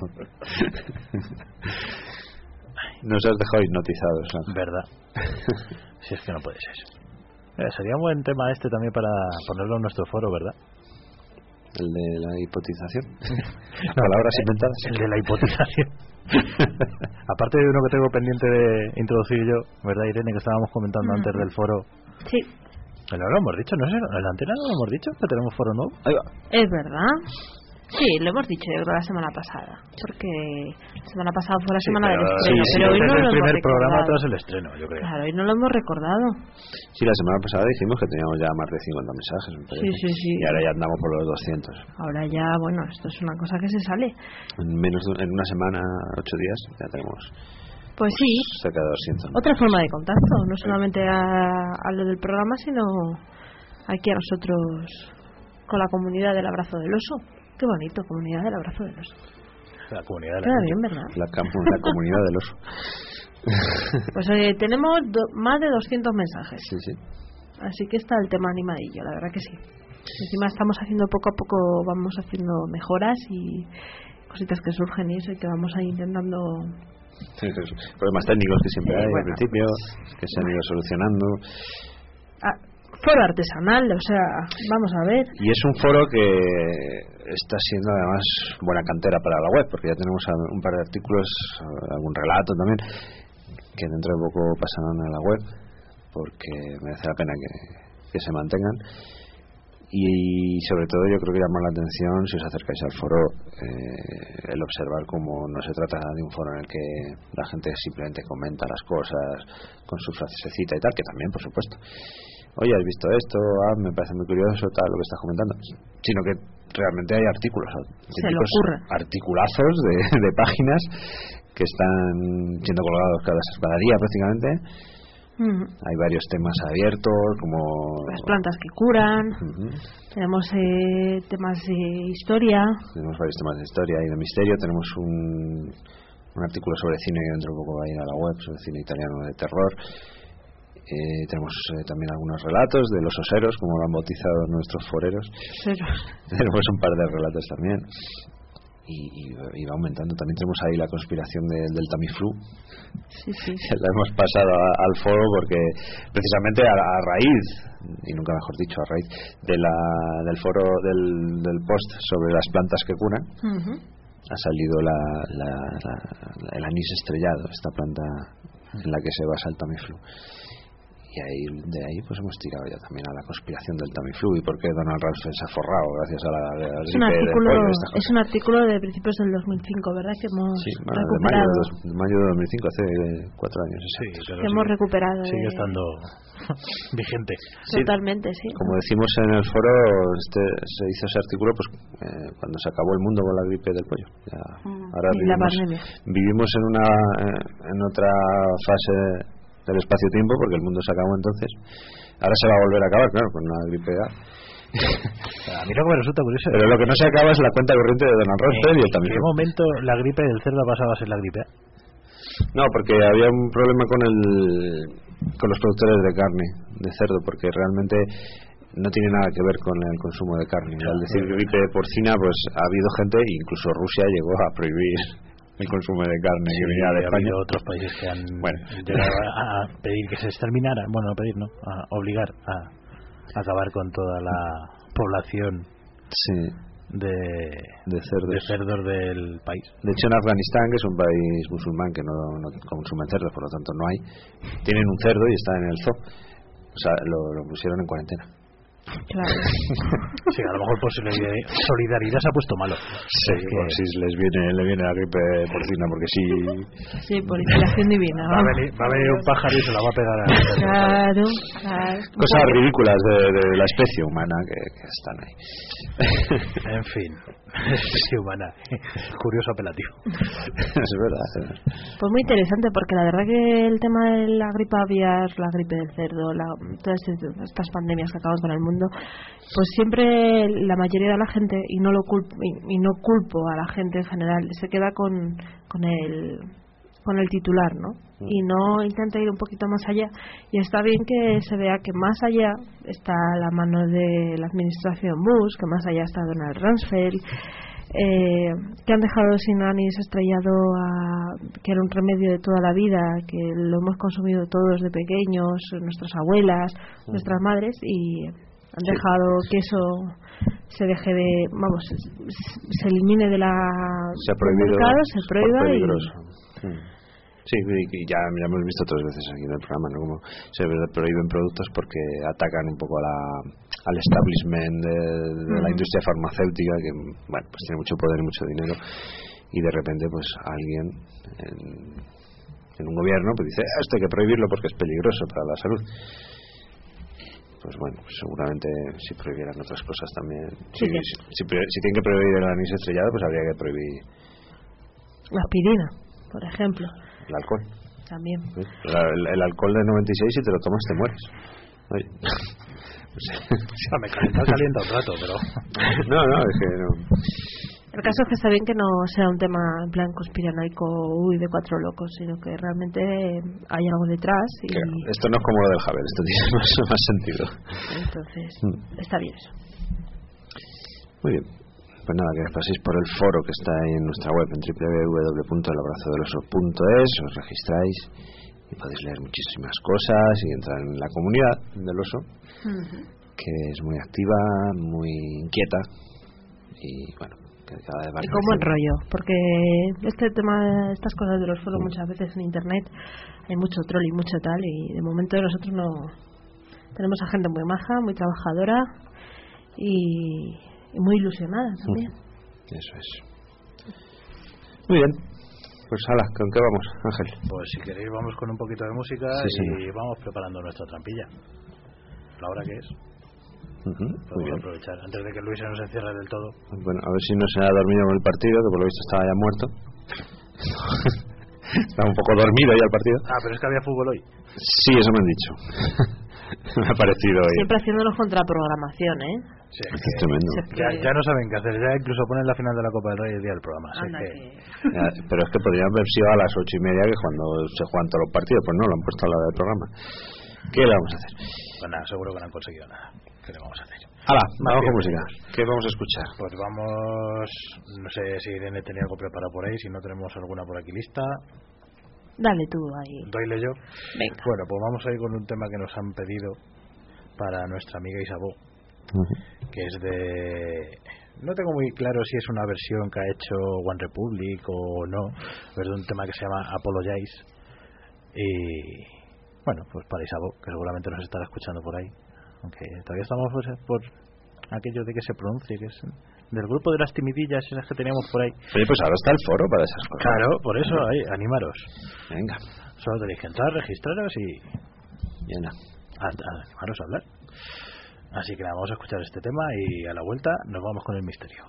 [SPEAKER 7] Nos has dejado hipnotizados, ¿no?
[SPEAKER 2] ¿Verdad? Si es que no puede ser. Sería un buen tema este también para ponerlo en nuestro foro, ¿verdad?
[SPEAKER 7] ¿El de la hipotización? Las palabras inventadas.
[SPEAKER 2] El de la hipotización. Aparte de uno que tengo pendiente de introducir yo, ¿verdad, Irene? Que estábamos comentando antes del foro.
[SPEAKER 1] Sí.
[SPEAKER 2] ¿No lo hemos dicho? ¿No sé? ¿En la antena no lo hemos dicho? ¿Que tenemos foro nuevo?
[SPEAKER 7] Ahí va.
[SPEAKER 1] Es verdad. Sí, lo hemos dicho yo creo la semana pasada, porque la semana pasada fue la semana del estreno, pero hoy no lo hemos recordado.
[SPEAKER 2] Es el primer programa tras el estreno, yo creo.
[SPEAKER 1] Claro, hoy no lo hemos recordado.
[SPEAKER 7] Sí, la semana pasada dijimos que teníamos ya más de 50 mensajes, me parece.
[SPEAKER 1] Sí.
[SPEAKER 7] Y ahora ya andamos por los 200.
[SPEAKER 1] Ahora ya, bueno, esto es una cosa que se sale.
[SPEAKER 7] En una semana, 8 días, ya tenemos.
[SPEAKER 1] Pues sí.
[SPEAKER 7] Cerca de 200.
[SPEAKER 1] Otra forma de contacto, no solamente a lo del programa, sino aquí a nosotros con la comunidad del Abrazo del Oso. Qué bonito, comunidad del Abrazo del Oso.
[SPEAKER 2] La comunidad del
[SPEAKER 1] Queda bien, ¿verdad?
[SPEAKER 7] La comunidad del oso.
[SPEAKER 1] Pues tenemos más de 200 mensajes.
[SPEAKER 7] Sí.
[SPEAKER 1] Así que está el tema animadillo, la verdad que sí. Encima estamos haciendo poco a poco, vamos haciendo mejoras y cositas que surgen y eso, y que vamos ahí intentando.
[SPEAKER 7] Sí, problemas técnicos que siempre hay al principio, que se han ido solucionando.
[SPEAKER 1] Foro artesanal, o sea, vamos a ver.
[SPEAKER 7] Y es un foro que está siendo además buena cantera para la web, porque ya tenemos un par de artículos, algún relato también, que dentro de poco pasarán a la web, porque merece la pena que se mantengan. Y sobre todo yo creo que llama la atención, si os acercáis al foro, el observar cómo no se trata de un foro en el que la gente simplemente comenta las cosas con su frasecita y tal, que también, por supuesto. Oye, ¿has visto esto? Me parece muy curioso tal lo que estás comentando. Sino que realmente hay artículos, articulazos de páginas que están siendo colgados cada día prácticamente. Hay varios temas abiertos, como
[SPEAKER 1] las plantas que curan. Tenemos temas de historia.
[SPEAKER 7] Tenemos varios temas de historia y de misterio. Tenemos un artículo sobre cine que dentro de poco va a ir a la web, sobre cine italiano de terror. Tenemos también algunos relatos de los oseros, como lo han bautizado nuestros foreros. Tenemos un par de relatos también. Y va aumentando. También tenemos ahí la conspiración del Tamiflu.
[SPEAKER 1] Sí.
[SPEAKER 7] La hemos pasado al foro porque precisamente a raíz, y nunca mejor dicho, a raíz del foro del post sobre las plantas que curan, ha salido el anís estrellado, esta planta en la que se basa el Tamiflu. Y de ahí pues hemos tirado ya también a la conspiración del Tamiflu y por qué Donald Rumsfeld se ha forrado gracias a la
[SPEAKER 1] es un artículo de principios del 2005, ¿verdad? Que hemos recuperado.
[SPEAKER 7] De mayo de 2005, hace 4 años.
[SPEAKER 1] Sí, que hemos recuperado.
[SPEAKER 2] Sigue estando vigente.
[SPEAKER 1] Totalmente, sí.
[SPEAKER 7] Como decimos en el foro, se hizo ese artículo pues cuando se acabó el mundo con la gripe del pollo. Ahora vivimos en otra fase del espacio-tiempo, porque el mundo se acabó entonces. Ahora se va a volver a acabar, claro, con una gripe A.
[SPEAKER 2] A mí lo que me resulta curioso,
[SPEAKER 7] pero lo que no se acaba es la cuenta corriente de Donald Rumsfeld y el Tamiflu.
[SPEAKER 2] ¿En qué momento la gripe del cerdo ha pasado a ser la gripe A?
[SPEAKER 7] No, porque había un problema con los productores de carne de cerdo, porque realmente no tiene nada que ver con el consumo de carne. Al decir gripe porcina, pues ha habido gente, incluso Rusia llegó a prohibir el consumo de carne que venía de España.
[SPEAKER 2] Ha otros países que han llegado a pedir que se exterminara, a obligar a acabar con toda la población de cerdos del país.
[SPEAKER 7] De hecho, en Afganistán, que es un país musulmán que no consumen cerdos, por lo tanto no hay, tienen un cerdo y está en el zoo. O sea, lo pusieron en cuarentena.
[SPEAKER 1] Claro.
[SPEAKER 2] Sí, a lo mejor por solidaridad se ha puesto malo.
[SPEAKER 7] Sí, si le viene la gripe porcina, porque sí.
[SPEAKER 1] Sí, por inspiración divina.
[SPEAKER 2] Va a venir un pájaro y se la va a pegar a
[SPEAKER 1] Claro.
[SPEAKER 7] Cosas ridículas de la especie humana que están ahí.
[SPEAKER 2] En fin, especie humana. Curioso apelativo.
[SPEAKER 7] Es verdad.
[SPEAKER 1] Pues muy interesante, porque la verdad que el tema de la gripe aviar, la gripe del cerdo, todas estas pandemias que acaban con el mundo, pues siempre la mayoría de la gente, y no culpo a la gente en general, se queda con el titular, ¿no? Y no intenta ir un poquito más allá. Y está bien que se vea que más allá está la mano de la administración Bush, que más allá está Donald Rumsfeld, que han dejado sin anís estrellado que era un remedio de toda la vida, que lo hemos consumido todos de pequeños, nuestras abuelas, nuestras madres, y han dejado que eso se deje se elimine de
[SPEAKER 7] se ha prohibido,
[SPEAKER 1] del mercado, se prohíba
[SPEAKER 7] Sí, y ya hemos visto otras veces aquí en el programa, ¿no? Como se prohíben productos porque atacan un poco al establishment de la industria farmacéutica, que pues tiene mucho poder y mucho dinero, y de repente pues alguien en un gobierno pues dice, esto hay que prohibirlo porque es peligroso para la salud. Pues seguramente si prohibieran otras cosas también, si tienen que prohibir el anís estrellado, pues habría que prohibir
[SPEAKER 1] la aspirina, por ejemplo.
[SPEAKER 7] El alcohol.
[SPEAKER 1] También.
[SPEAKER 7] El alcohol de 96, si te lo tomas te mueres. Oye.
[SPEAKER 2] Me calienta un rato, pero...
[SPEAKER 7] No, es que no.
[SPEAKER 1] El caso es que está bien que no sea un tema en plan conspiranoico, de 4 locos, sino que realmente hay algo detrás. Y
[SPEAKER 7] claro, esto no es como lo del Javel, esto tiene más sentido.
[SPEAKER 1] Entonces, está bien eso.
[SPEAKER 7] Muy bien. Pues nada, que os paséis por el foro que está ahí en nuestra web en www.elabrazodeloso.es, os registráis y podéis leer muchísimas cosas y entrar en la comunidad del oso, que es muy activa, muy inquieta y bueno, que cada vez va
[SPEAKER 1] y con buen rollo, porque este tema, estas cosas de los foros muchas veces en internet hay mucho troll y mucho tal, y de momento nosotros no tenemos a gente muy maja, muy trabajadora y muy ilusionada también.
[SPEAKER 7] Eso es. Muy bien. Pues hala, ¿con qué vamos, Ángel?
[SPEAKER 2] Pues si queréis vamos con un poquito de música y vamos preparando nuestra trampilla. La hora que es. Podemos aprovechar antes de que Luis se nos encierre del todo.
[SPEAKER 7] Bueno, a ver si no se ha dormido con el partido, que por lo visto estaba ya muerto. Estaba un poco dormido ya el partido.
[SPEAKER 2] Ah, pero es que había fútbol hoy.
[SPEAKER 7] Sí, eso me han dicho. Me ha parecido hoy.
[SPEAKER 1] Siempre haciéndonos contraprogramación, ¿eh?
[SPEAKER 2] Sí,
[SPEAKER 7] es tremendo.
[SPEAKER 2] Ya no saben qué hacer, ya incluso ponen la final de la Copa del Rey el día del programa.
[SPEAKER 7] Ya, pero es que podrían haber sido a las 8:30, que cuando se juegan todos los partidos, pues no, lo han puesto a la del programa. ¿Qué le vamos a hacer?
[SPEAKER 2] Pues nada, seguro que no han conseguido nada. ¿Qué le vamos a hacer?
[SPEAKER 7] ¡Hala! Vamos con música. ¿Qué vamos a escuchar?
[SPEAKER 2] Pues vamos, no sé si Irene tenía algo preparado por ahí, si no tenemos alguna por aquí lista.
[SPEAKER 1] Dale tú ahí.
[SPEAKER 2] ¿Doyle yo?
[SPEAKER 1] Venga.
[SPEAKER 2] Bueno, pues vamos a ir con un tema que nos han pedido para nuestra amiga Isabó, que es de... No tengo muy claro si es una versión que ha hecho One Republic o no, pero es de un tema que se llama Apologize. Y bueno, pues para Isabó, que seguramente nos estará escuchando por ahí, aunque todavía estamos por aquello de que se pronuncie, que es del grupo de las timidillas esas que teníamos por ahí.
[SPEAKER 7] Oye, pues ahora está el foro para esas cosas.
[SPEAKER 2] Claro, por eso, ahí, animaros.
[SPEAKER 7] Venga.
[SPEAKER 2] Solo tenéis que entrar, registraros y
[SPEAKER 7] llena.
[SPEAKER 2] Animaros a hablar. Así que nada, vamos a escuchar este tema y a la vuelta nos vamos con el misterio.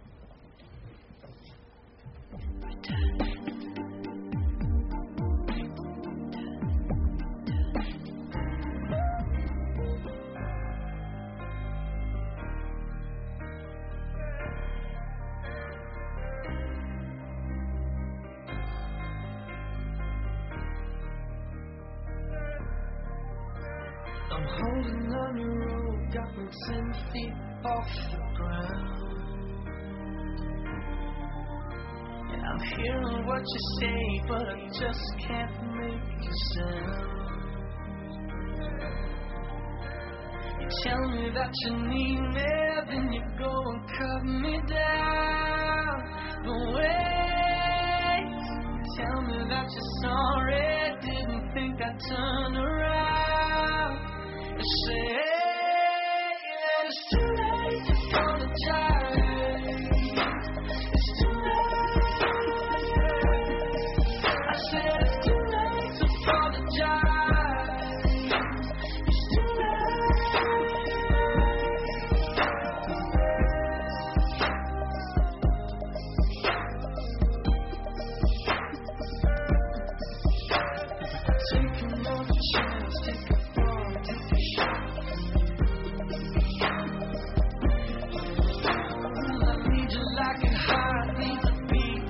[SPEAKER 6] I'm holding on your rope, got me 10 feet off the ground. And I'm hearing what you say, but I just can't make a sound. You tell me that you need me, then you go and cut me down. But wait, tell me that you're sorry, didn't think I'd turn around. Say that it's too late to apologize. It's too late. I said it's too late to apologize. It's too late. Take another chance, take a fall, take a shot. Like a heart needs a beat.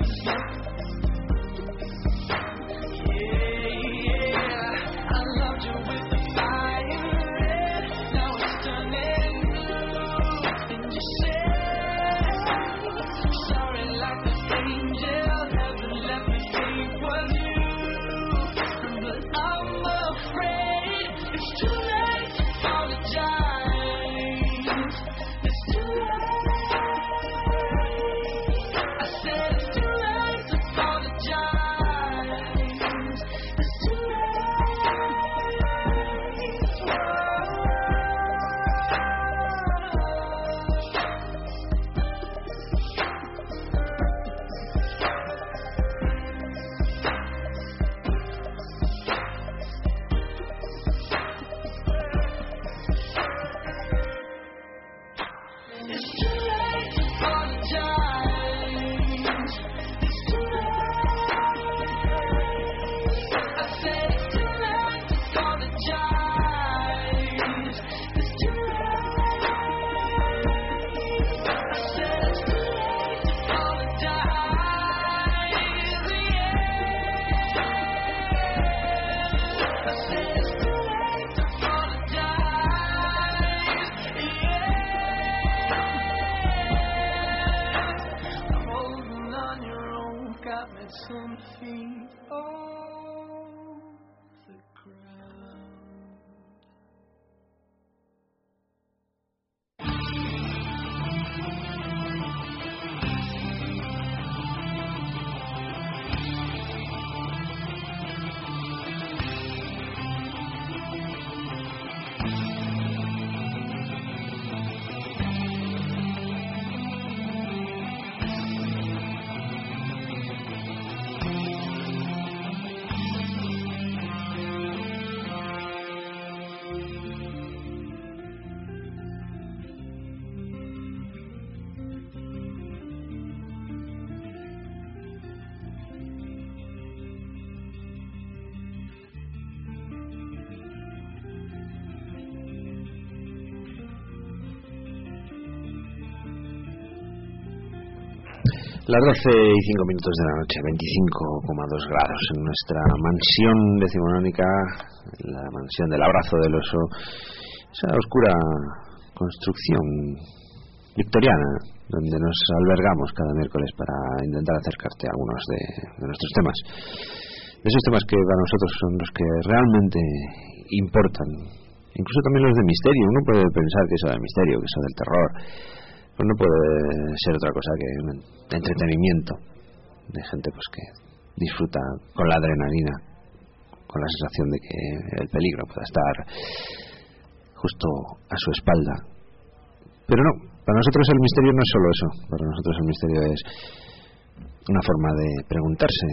[SPEAKER 6] Yeah, I loved you with the fire red. Now it's turning blue. And you said sorry like an angel. Heaven let me think was you. But I'm afraid it's too late to apologize. It's too late. and some feet off the ground.
[SPEAKER 7] Las 12:05 de la noche, 25,2 grados en nuestra mansión decimonónica, la mansión del abrazo del oso, esa oscura construcción victoriana donde nos albergamos cada miércoles para intentar acercarte a algunos de nuestros temas, de esos temas que para nosotros son los que realmente importan, incluso también los de misterio. Uno puede pensar que eso del misterio, que eso del terror, pues no puede ser otra cosa que un entretenimiento de gente pues que disfruta con la adrenalina, con la sensación de que el peligro pueda estar justo a su espalda. Pero no, para nosotros el misterio no es solo eso. Para nosotros el misterio es una forma de preguntarse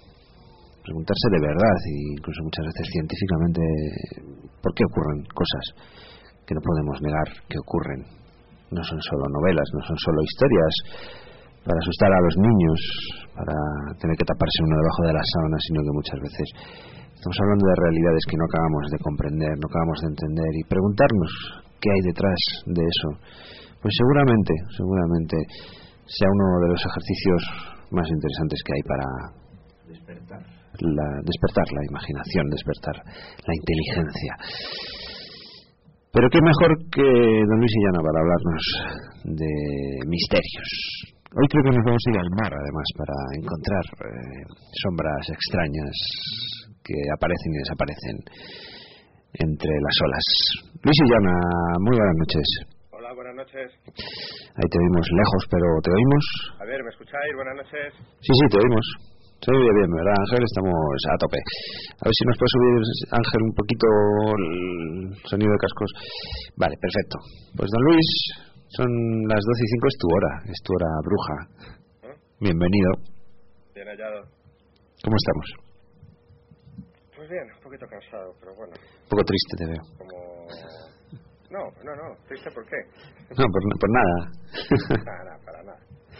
[SPEAKER 7] de verdad, e incluso muchas veces científicamente, por qué ocurren cosas que no podemos negar que ocurren. No son solo novelas, no son solo historias para asustar a los niños, para tener que taparse uno debajo de las sábanas, sino que muchas veces estamos hablando de realidades que no acabamos de comprender, no acabamos de entender, y preguntarnos qué hay detrás de eso, pues seguramente sea uno de los ejercicios más interesantes que hay para despertar la imaginación, despertar la inteligencia. Pero qué mejor que don Luis Illana para hablarnos de misterios. Hoy creo que nos vamos a ir al mar, además, para encontrar sombras extrañas que aparecen y desaparecen entre las olas. Luis Illana, muy buenas noches.
[SPEAKER 8] Hola, buenas noches.
[SPEAKER 7] Ahí te oímos lejos, pero ¿te oímos?
[SPEAKER 8] A ver, ¿me escucháis? Buenas noches.
[SPEAKER 7] Sí, te oímos. Se oye bien, ¿verdad, Ángel? Estamos a tope. A ver si nos puede subir, Ángel, un poquito el sonido de cascos. Vale, perfecto. Pues don Luis, son las 12:05, es tu hora bruja. ¿Eh? Bienvenido.
[SPEAKER 8] Bien hallado.
[SPEAKER 7] ¿Cómo estamos?
[SPEAKER 8] Pues bien, un poquito cansado, pero bueno.
[SPEAKER 7] Un poco triste te veo.
[SPEAKER 8] Como... No, ¿triste por qué?
[SPEAKER 7] No, por nada.
[SPEAKER 8] Nada, para nada.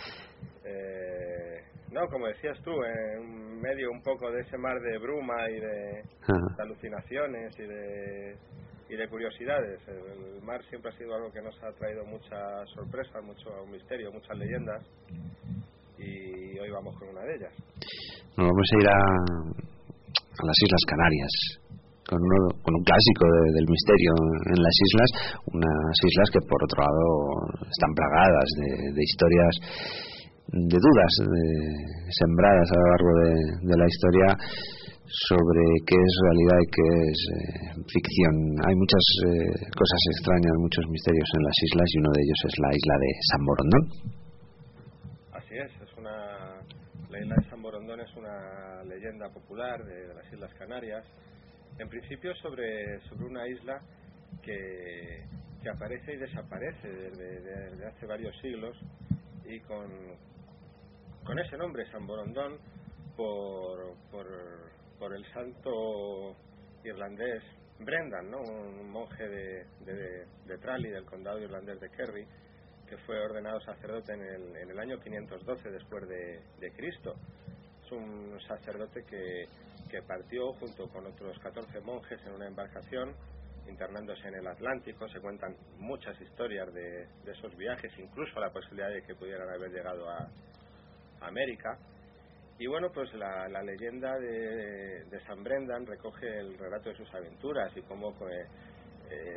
[SPEAKER 8] No, como decías tú, en medio un poco de ese mar de bruma y de alucinaciones y de curiosidades. El mar siempre ha sido algo que nos ha traído muchas sorpresas, mucho misterio, muchas leyendas, y hoy vamos con una de ellas.
[SPEAKER 7] Nos vamos a ir a las Islas Canarias, con un clásico del misterio en las islas, unas islas que por otro lado están plagadas de historias, de dudas sembradas a lo largo de la historia sobre qué es realidad y qué es ficción. Hay muchas cosas extrañas, muchos misterios en las islas, y uno de ellos es la isla de San Borondón.
[SPEAKER 8] Así es la isla de San Borondón es una leyenda popular de las Islas Canarias, en principio sobre una isla que aparece y desaparece desde hace varios siglos, y con ese nombre, San Borondón, por el santo irlandés Brendan, ¿no? Un monje de Tralee, del condado irlandés de Kerry, que fue ordenado sacerdote en el año 512 después de Cristo. Es un sacerdote que partió junto con otros 14 monjes en una embarcación, internándose en el Atlántico. Se cuentan muchas historias de esos viajes, incluso la posibilidad de que pudieran haber llegado a América. Y bueno, pues la leyenda de San Brendan recoge el relato de sus aventuras y cómo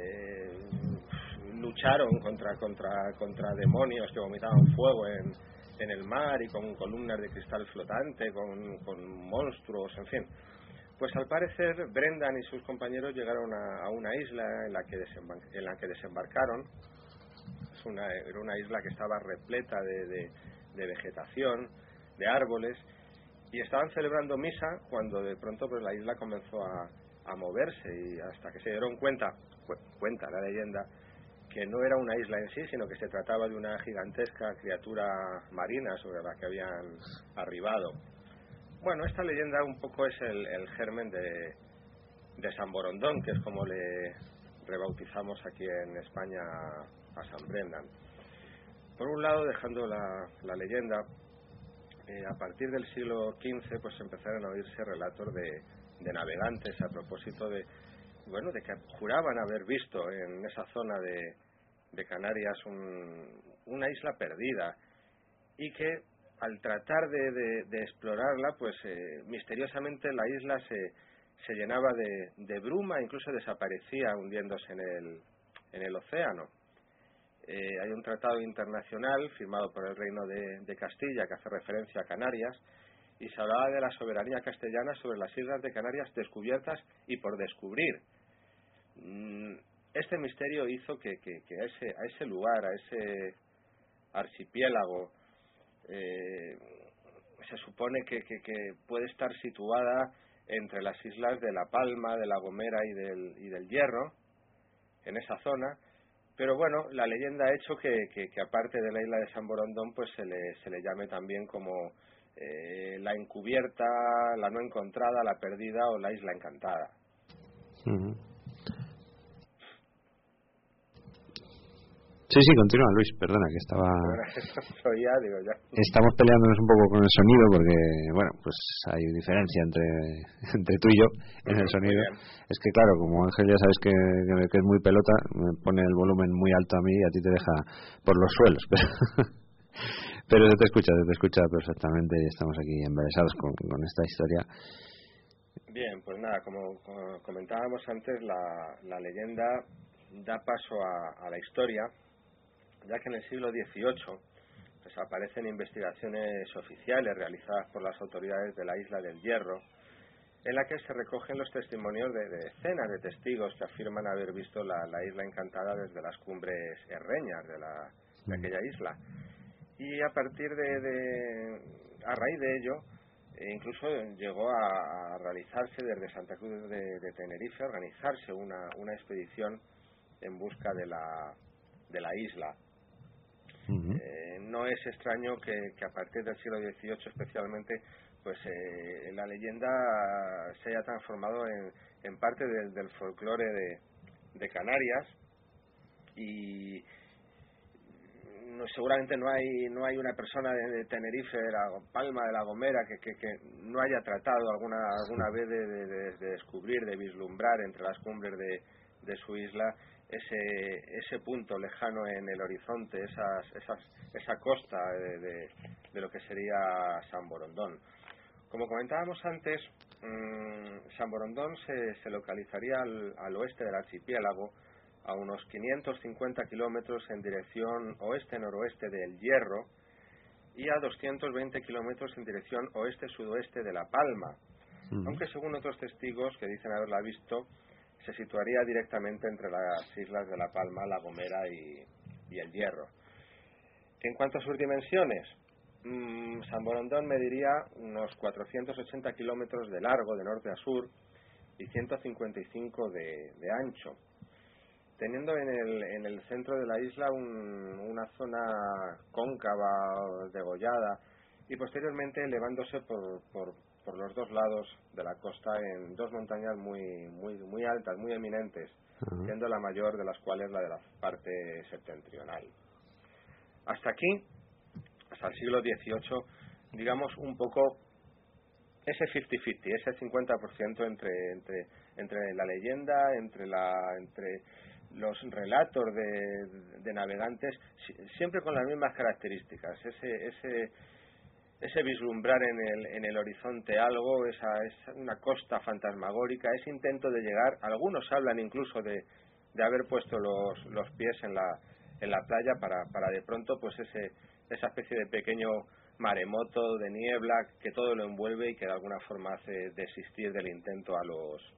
[SPEAKER 8] lucharon contra demonios que vomitaban fuego en el mar y con columnas de cristal flotante, con monstruos, en fin. Pues al parecer Brendan y sus compañeros llegaron a una isla en la que desembarcaron. Era una isla que estaba repleta de vegetación, de árboles, y estaban celebrando misa cuando de pronto pues la isla comenzó a moverse, y hasta que se dieron cuenta la leyenda, que no era una isla en sí, sino que se trataba de una gigantesca criatura marina sobre la que habían arribado. Bueno, esta leyenda un poco es el germen de San Borondón, que es como le rebautizamos aquí en España a San Brendan. Por un lado, dejando la leyenda, a partir del siglo XV pues empezaron a oírse relatos de navegantes a propósito de que juraban haber visto en esa zona de Canarias una isla perdida, y que al tratar de explorarla, pues misteriosamente la isla se llenaba de bruma, incluso desaparecía hundiéndose en el océano. Hay un tratado internacional firmado por el Reino de Castilla que hace referencia a Canarias, y se hablaba de la soberanía castellana sobre las islas de Canarias descubiertas y por descubrir. Este misterio hizo que a ese lugar, a ese archipiélago, se supone que puede estar situada entre las islas de La Palma, de La Gomera y del Hierro, en esa zona. Pero bueno, la leyenda ha hecho que aparte de la isla de San Borondón, pues se le llame también como la encubierta, la no encontrada, la perdida o la isla encantada.
[SPEAKER 7] Sí, continúa, Luis, perdona, que estaba...
[SPEAKER 8] ya.
[SPEAKER 7] Estamos peleándonos un poco con el sonido porque, bueno, pues hay diferencia entre tú y yo en el sonido. Es que, claro, como Ángel ya sabes que es muy pelota, me pone el volumen muy alto a mí y a ti te deja por los suelos. Pero se te escucha perfectamente, y estamos aquí embelesados con esta historia.
[SPEAKER 8] Bien, pues nada, como comentábamos antes, la leyenda da paso a la historia, ya que en el siglo XVIII pues aparecen investigaciones oficiales realizadas por las autoridades de la isla del Hierro, en la que se recogen los testimonios de decenas de testigos que afirman haber visto la isla encantada desde las cumbres herreñas de aquella isla. Y a partir a raíz de ello, incluso llegó a realizarse desde Santa Cruz de Tenerife, organizarse una expedición en busca de la isla. No es extraño que a partir del siglo XVIII especialmente, pues la leyenda se haya transformado en parte del folclore de Canarias, y seguramente no hay una persona de Tenerife, de La Palma, de La Gomera, que no haya tratado alguna vez de descubrir, de vislumbrar entre las cumbres de su isla ese punto lejano en el horizonte, esa costa de lo que sería San Borondón. Como comentábamos antes, San Borondón se localizaría al oeste del archipiélago, a unos 550 kilómetros en dirección oeste-noroeste del Hierro y a 220 kilómetros en dirección oeste-sudoeste de La Palma, aunque según otros testigos que dicen haberla visto, se situaría directamente entre las islas de La Palma, La Gomera y el Hierro. En cuanto a sus dimensiones, San Borondón mediría unos 480 kilómetros de largo de norte a sur y 155 de ancho, teniendo en el centro de la isla una zona cóncava, degollada, y posteriormente elevándose por los dos lados de la costa en dos montañas muy altas, muy eminentes, siendo la mayor de las cuales la de la parte septentrional. Hasta aquí, hasta el siglo XVIII, digamos un poco ese 50-50, ese 50% entre la leyenda, entre los relatos de navegantes, siempre con las mismas características, ese vislumbrar en el horizonte algo, esa una costa fantasmagórica, ese intento de llegar. Algunos hablan incluso de haber puesto los pies en la playa para de pronto pues esa especie de pequeño maremoto de niebla que todo lo envuelve y que de alguna forma hace desistir del intento a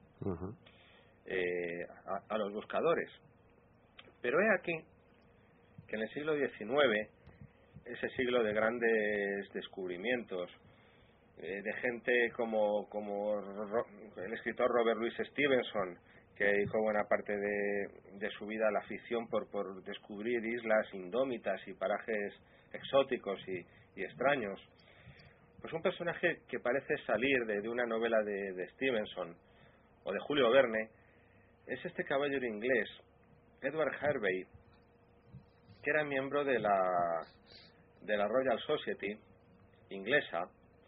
[SPEAKER 8] los buscadores. Pero he aquí que en el siglo XIX, ese siglo de grandes descubrimientos, de gente como el escritor Robert Louis Stevenson, que dedicó buena parte de su vida a la afición por descubrir islas indómitas y parajes exóticos y extraños. Pues un personaje que parece salir de una novela de Stevenson o de Julio Verne es este caballero inglés, Edward Harvey, que era miembro de la Royal Society inglesa.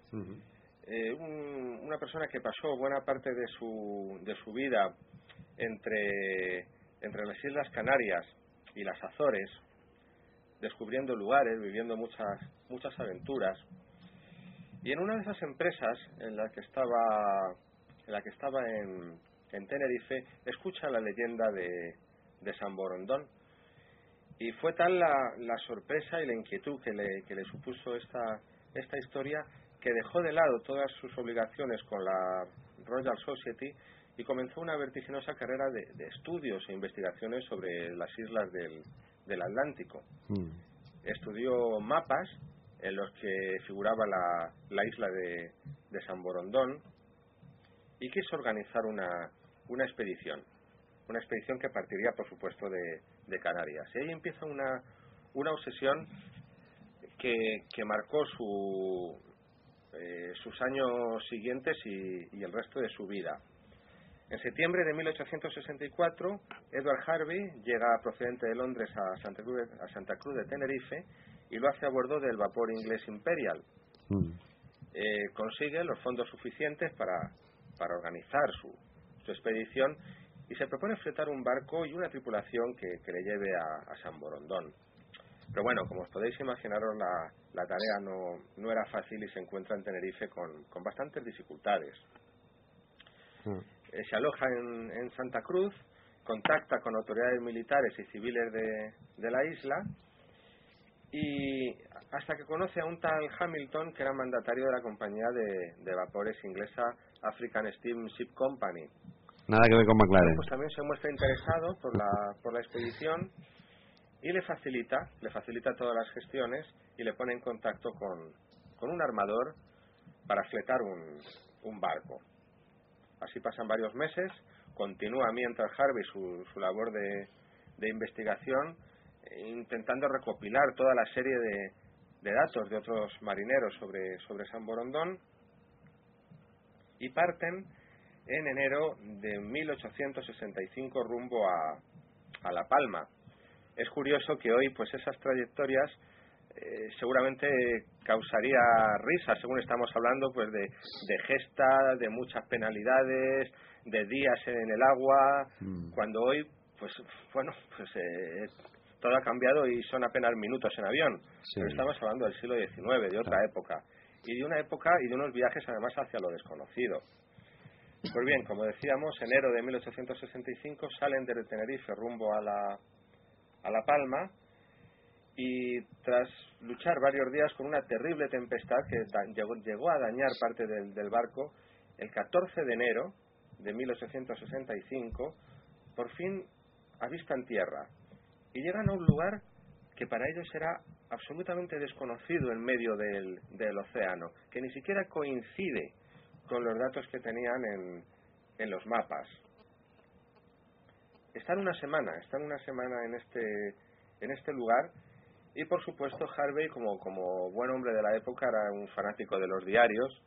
[SPEAKER 8] Una persona que pasó buena parte de su vida entre las Islas Canarias y las Azores, descubriendo lugares, viviendo muchas aventuras. Y en una de esas empresas en la que estaba en Tenerife, escucha la leyenda de San Borondón. Y fue tal la sorpresa y la inquietud que le supuso esta historia, que dejó de lado todas sus obligaciones con la Royal Society y comenzó una vertiginosa carrera de estudios e investigaciones sobre las islas del Atlántico. Estudió mapas en los que figuraba la isla de San Borondón y quiso organizar una expedición que partiría, por supuesto, de Canarias. Y ahí empieza una obsesión que marcó sus años siguientes y el resto de su vida. En septiembre de 1864, Edward Harvey llega procedente de Londres a Santa Cruz de Tenerife y lo hace a bordo del vapor inglés Imperial. Consigue los fondos suficientes para organizar su expedición y se propone fletar un barco y una tripulación que le lleve a San Borondón. Pero bueno, como os podéis imaginaros, la tarea no era fácil y se encuentra en Tenerife con bastantes dificultades. Se aloja en Santa Cruz, contacta con autoridades militares y civiles de la isla, y hasta que conoce a un tal Hamilton, que era mandatario de la compañía de vapores inglesa African Steamship Company.
[SPEAKER 7] Nada que ver con McLaren.
[SPEAKER 8] Pues también se muestra interesado por la expedición y le facilita todas las gestiones y le pone en contacto con un armador para fletar un barco. Así pasan varios meses, continúa mientras Harvey su labor de investigación, intentando recopilar toda la serie de datos de otros marineros sobre San Borondón, y parten en enero de 1865 rumbo a La Palma. Es curioso que hoy pues esas trayectorias seguramente causaría risa, según estamos hablando pues de gesta, de muchas penalidades, de días en el agua, cuando hoy pues todo ha cambiado y son apenas minutos en avión. Sí. Pero estamos hablando del siglo XIX, de otra época, y de una época y de unos viajes además hacia lo desconocido. Pues bien, como decíamos, enero de 1865 salen desde Tenerife rumbo a La Palma, y tras luchar varios días con una terrible tempestad que llegó a dañar parte del barco, el 14 de enero de 1865 por fin avistan tierra y llegan a un lugar que para ellos era absolutamente desconocido en medio del océano, que ni siquiera coincide con los datos que tenían en los mapas. Están una semana en este lugar, y por supuesto Harvey, como buen hombre de la época, era un fanático de los diarios,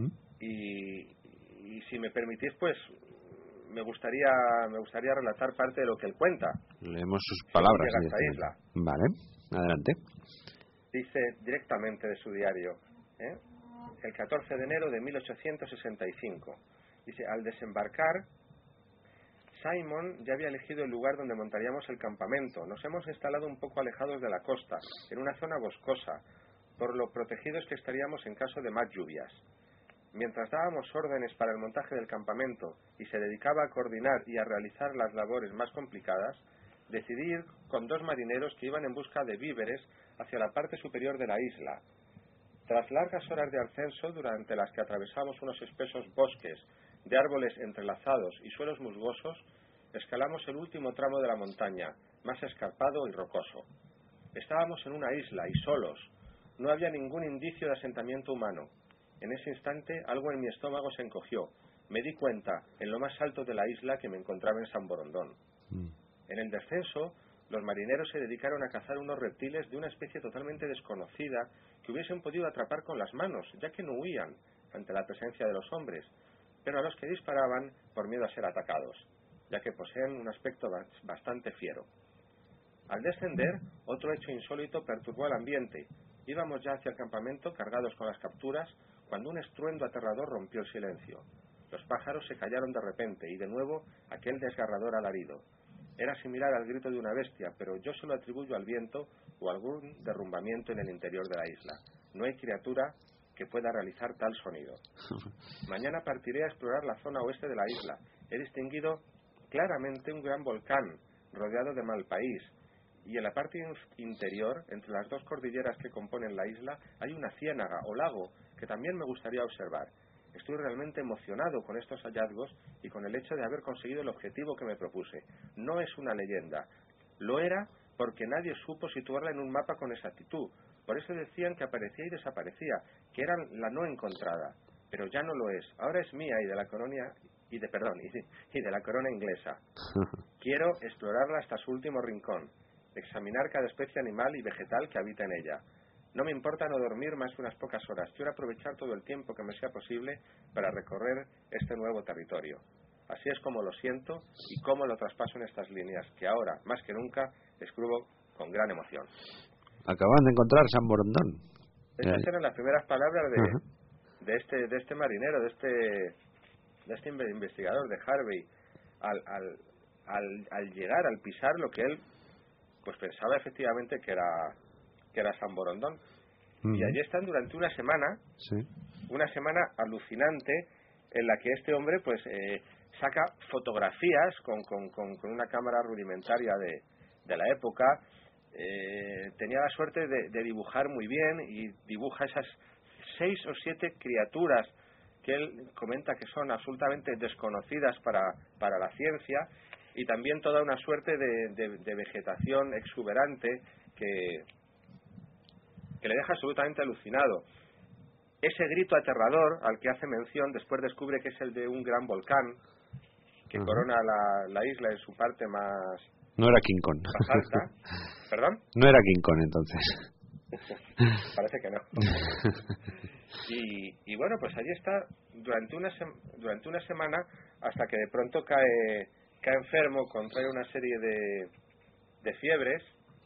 [SPEAKER 8] y si me permitís, pues me gustaría relatar parte de lo que él cuenta.
[SPEAKER 7] Leemos sus palabras.
[SPEAKER 8] Llega a esta isla.
[SPEAKER 7] Vale, adelante.
[SPEAKER 8] Dice directamente de su diario, el 14 de enero de 1865. Dice: al desembarcar, Simon ya había elegido el lugar donde montaríamos el campamento. Nos hemos instalado un poco alejados de la costa, en una zona boscosa, por lo protegidos que estaríamos en caso de más lluvias. Mientras dábamos órdenes para el montaje del campamento y se dedicaba a coordinar y a realizar las labores más complicadas, decidí ir con 2 marineros que iban en busca de víveres hacia la parte superior de la isla. Tras largas horas de ascenso, durante las que atravesamos unos espesos bosques de árboles entrelazados y suelos musgosos, escalamos el último tramo de la montaña, más escarpado y rocoso. Estábamos en una isla y solos. No había ningún indicio de asentamiento humano. En ese instante algo en mi estómago se encogió. Me di cuenta, en lo más alto de la isla, que me encontraba en San Borondón. En el descenso, los marineros se dedicaron a cazar unos reptiles de una especie totalmente desconocida que hubiesen podido atrapar con las manos, ya que no huían ante la presencia de los hombres, pero a los que disparaban por miedo a ser atacados, ya que poseen un aspecto bastante fiero. Al descender, otro hecho insólito perturbó el ambiente. Íbamos ya hacia el campamento cargados con las capturas cuando un estruendo aterrador rompió el silencio. Los pájaros se callaron de repente y de nuevo aquel desgarrador alarido. Era similar al grito de una bestia, pero yo se lo atribuyo al viento o algún derrumbamiento en el interior de la isla. No hay criatura que pueda realizar tal sonido. Mañana partiré a explorar la zona oeste de la isla. He distinguido claramente un gran volcán rodeado de Malpaís, y en la parte interior, entre las 2 cordilleras que componen la isla, hay una ciénaga o lago que también me gustaría observar. Estoy realmente emocionado con estos hallazgos y con el hecho de haber conseguido el objetivo que me propuse. No es una leyenda. Lo era porque nadie supo situarla en un mapa con exactitud. Por eso decían que aparecía y desaparecía, que era la no encontrada. Pero ya no lo es. Ahora es mía y de la corona y de la corona inglesa. Quiero explorarla hasta su último rincón, examinar cada especie animal y vegetal que habita en ella. No me importa no dormir más de unas pocas horas. Quiero aprovechar todo el tiempo que me sea posible para recorrer este nuevo territorio. Así es como lo siento y cómo lo traspaso en estas líneas, que ahora, más que nunca, escribo con gran emoción.
[SPEAKER 7] Acaban de encontrar San Borondón.
[SPEAKER 8] Estas eran las primeras palabras de este marinero, de este investigador, de Harvey, al llegar, al pisar lo que él pues pensaba efectivamente que era San Borondón. Y allí están durante una semana, una semana alucinante, en la que este hombre pues saca fotografías con una cámara rudimentaria de la época. Tenía la suerte de dibujar muy bien y dibuja esas 6 o 7 criaturas que él comenta que son absolutamente desconocidas para la ciencia, y también toda una suerte de vegetación exuberante que le deja absolutamente alucinado. Ese grito aterrador al que hace mención después descubre que es el de un gran volcán que corona la isla en su parte más...
[SPEAKER 7] No era King Kong.
[SPEAKER 8] Más alta. ¿Perdón?
[SPEAKER 7] No era King Kong entonces.
[SPEAKER 8] Parece que no. Y bueno, pues allí está durante una semana hasta que de pronto cae enfermo, contrae una serie de fiebres.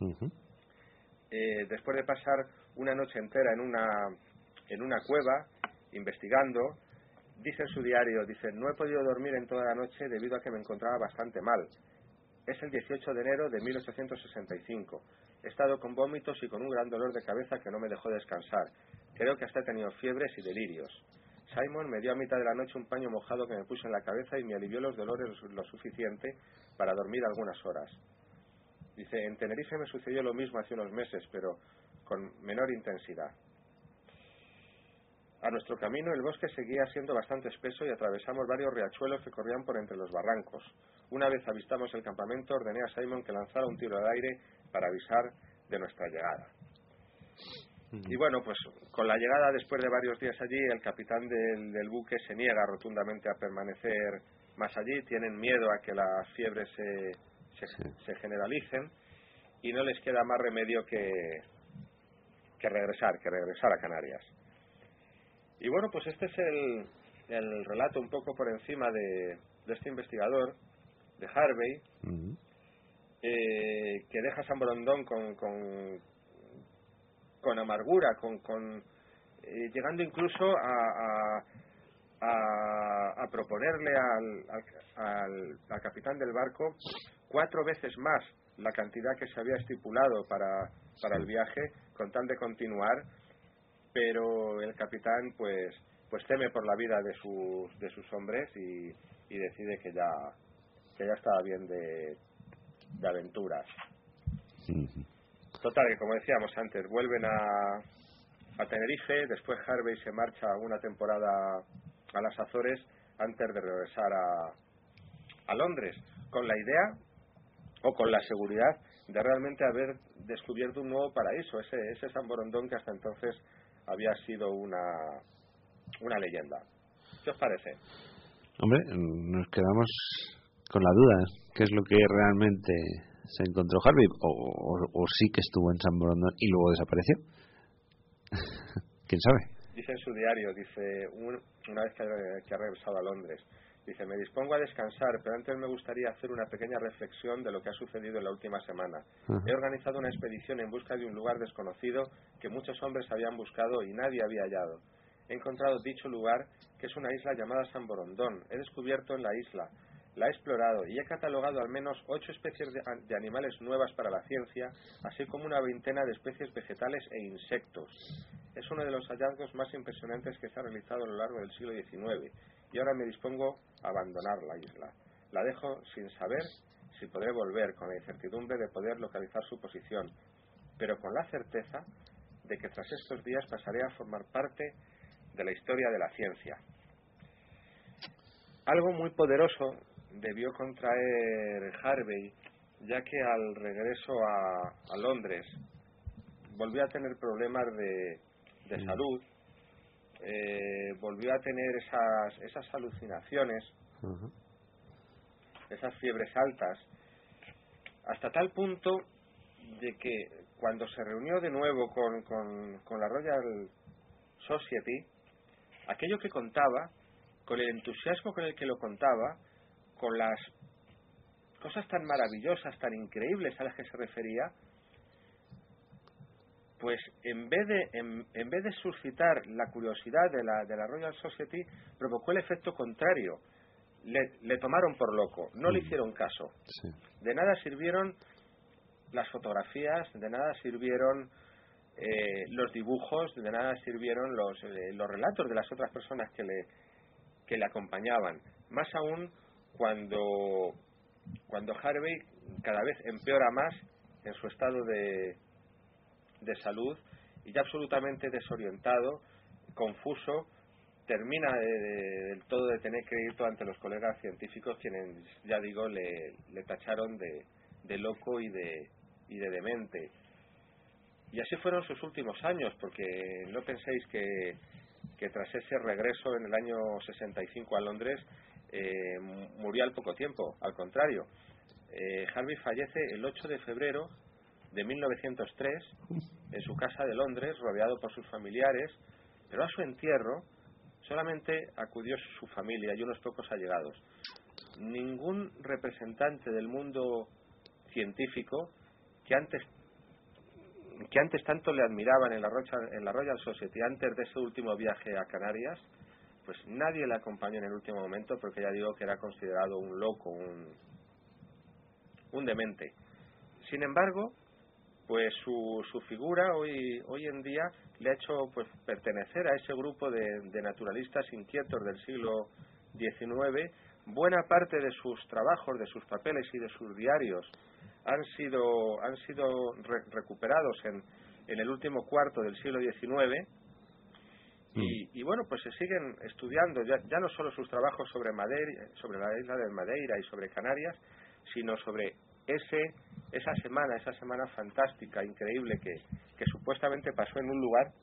[SPEAKER 8] Después de pasar una noche entera en una cueva investigando, dice en su diario, no he podido dormir en toda la noche debido a que me encontraba bastante mal. Es el 18 de enero de 1865. He estado con vómitos y con un gran dolor de cabeza que no me dejó descansar. Creo que hasta he tenido fiebres y delirios. Simon me dio a mitad de la noche un paño mojado que me puse en la cabeza y me alivió los dolores lo suficiente para dormir algunas horas. Dice, en Tenerife me sucedió lo mismo hace unos meses, pero con menor intensidad. A nuestro camino el bosque seguía siendo bastante espeso y atravesamos varios riachuelos que corrían por entre los barrancos. Una vez avistamos el campamento, ordené a Simon que lanzara un tiro al aire para avisar de nuestra llegada. Y bueno, pues con la llegada después de varios días allí, el capitán del buque se niega rotundamente a permanecer más allí. Tienen miedo a que las fiebres se generalicen y no les queda más remedio que regresar a Canarias. Y bueno, pues este es el relato un poco por encima de este investigador, de Harvey, que deja San Borondón con amargura, llegando incluso a proponerle al capitán del barco 4 veces más la cantidad que se había estipulado para el viaje, con tal de continuar, pero el capitán pues teme por la vida de sus hombres y decide que ya estaba bien de aventuras. Total, que como decíamos antes, vuelven a Tenerife, después Harvey se marcha una temporada a las Azores antes de regresar a Londres, con la idea o con la seguridad de realmente haber descubierto un nuevo paraíso, ese San Borondón que hasta entonces había sido una leyenda. ¿Qué os parece?
[SPEAKER 7] Hombre, nos quedamos con la duda, ¿qué es lo que realmente se encontró Harvey? ¿O sí que estuvo en San Borondón y luego desapareció? ¿Quién sabe?
[SPEAKER 8] Dice en su diario, dice, una vez que ha regresado a Londres, dice, me dispongo a descansar, pero antes me gustaría hacer una pequeña reflexión de lo que ha sucedido en la última semana. He organizado una expedición en busca de un lugar desconocido que muchos hombres habían buscado y nadie había hallado. He encontrado dicho lugar, que es una isla llamada San Borondón. He descubierto en la isla, la he explorado y he catalogado al menos 8 especies de animales nuevas para la ciencia, así como una veintena de especies vegetales e insectos. Es uno de los hallazgos más impresionantes que se ha realizado a lo largo del siglo XIX y ahora me dispongo a abandonar la isla. La dejo sin saber si podré volver, con la incertidumbre de poder localizar su posición, pero con la certeza de que tras estos días pasaré a formar parte de la historia de la ciencia. Algo muy poderoso debió contraer Harvey, ya que al regreso a Londres volvió a tener problemas de salud, volvió a tener esas alucinaciones, esas fiebres altas, hasta tal punto de que cuando se reunió de nuevo con la Royal Society, aquello que contaba, con el entusiasmo con el que lo contaba, con las cosas tan maravillosas, tan increíbles a las que se refería, pues en vez de suscitar la curiosidad de la Royal Society, provocó el efecto contrario. Le tomaron por loco, no le hicieron caso.
[SPEAKER 7] Sí.
[SPEAKER 8] De nada sirvieron las fotografías, de nada sirvieron los dibujos, de nada sirvieron los relatos de las otras personas que le acompañaban. Más aún cuando Harvey cada vez empeora más en su estado de salud y ya absolutamente desorientado, confuso, termina del todo de tener crédito ante los colegas científicos, quienes, ya digo, le tacharon de loco y de demente. Y así fueron sus últimos años, porque no penséis que tras ese regreso en el año 65 a Londres murió al poco tiempo. Al contrario, Harvey fallece el 8 de febrero de 1903 en su casa de Londres, rodeado por sus familiares, pero a su entierro solamente acudió su familia y unos pocos allegados. Ningún representante del mundo científico que antes tanto le admiraban en la Royal Society, antes de ese último viaje a Canarias, pues nadie le acompañó en el último momento, porque ya digo que era considerado un loco, un demente. Sin embargo, pues su figura hoy en día le ha hecho pues pertenecer a ese grupo de naturalistas inquietos del siglo XIX. Buena parte de sus trabajos, de sus papeles y de sus diarios han sido recuperados en el último cuarto del siglo XIX y bueno, pues se siguen estudiando ya no solo sus trabajos sobre la isla de Madeira y sobre Canarias, sino sobre esa semana fantástica, increíble que supuestamente pasó en un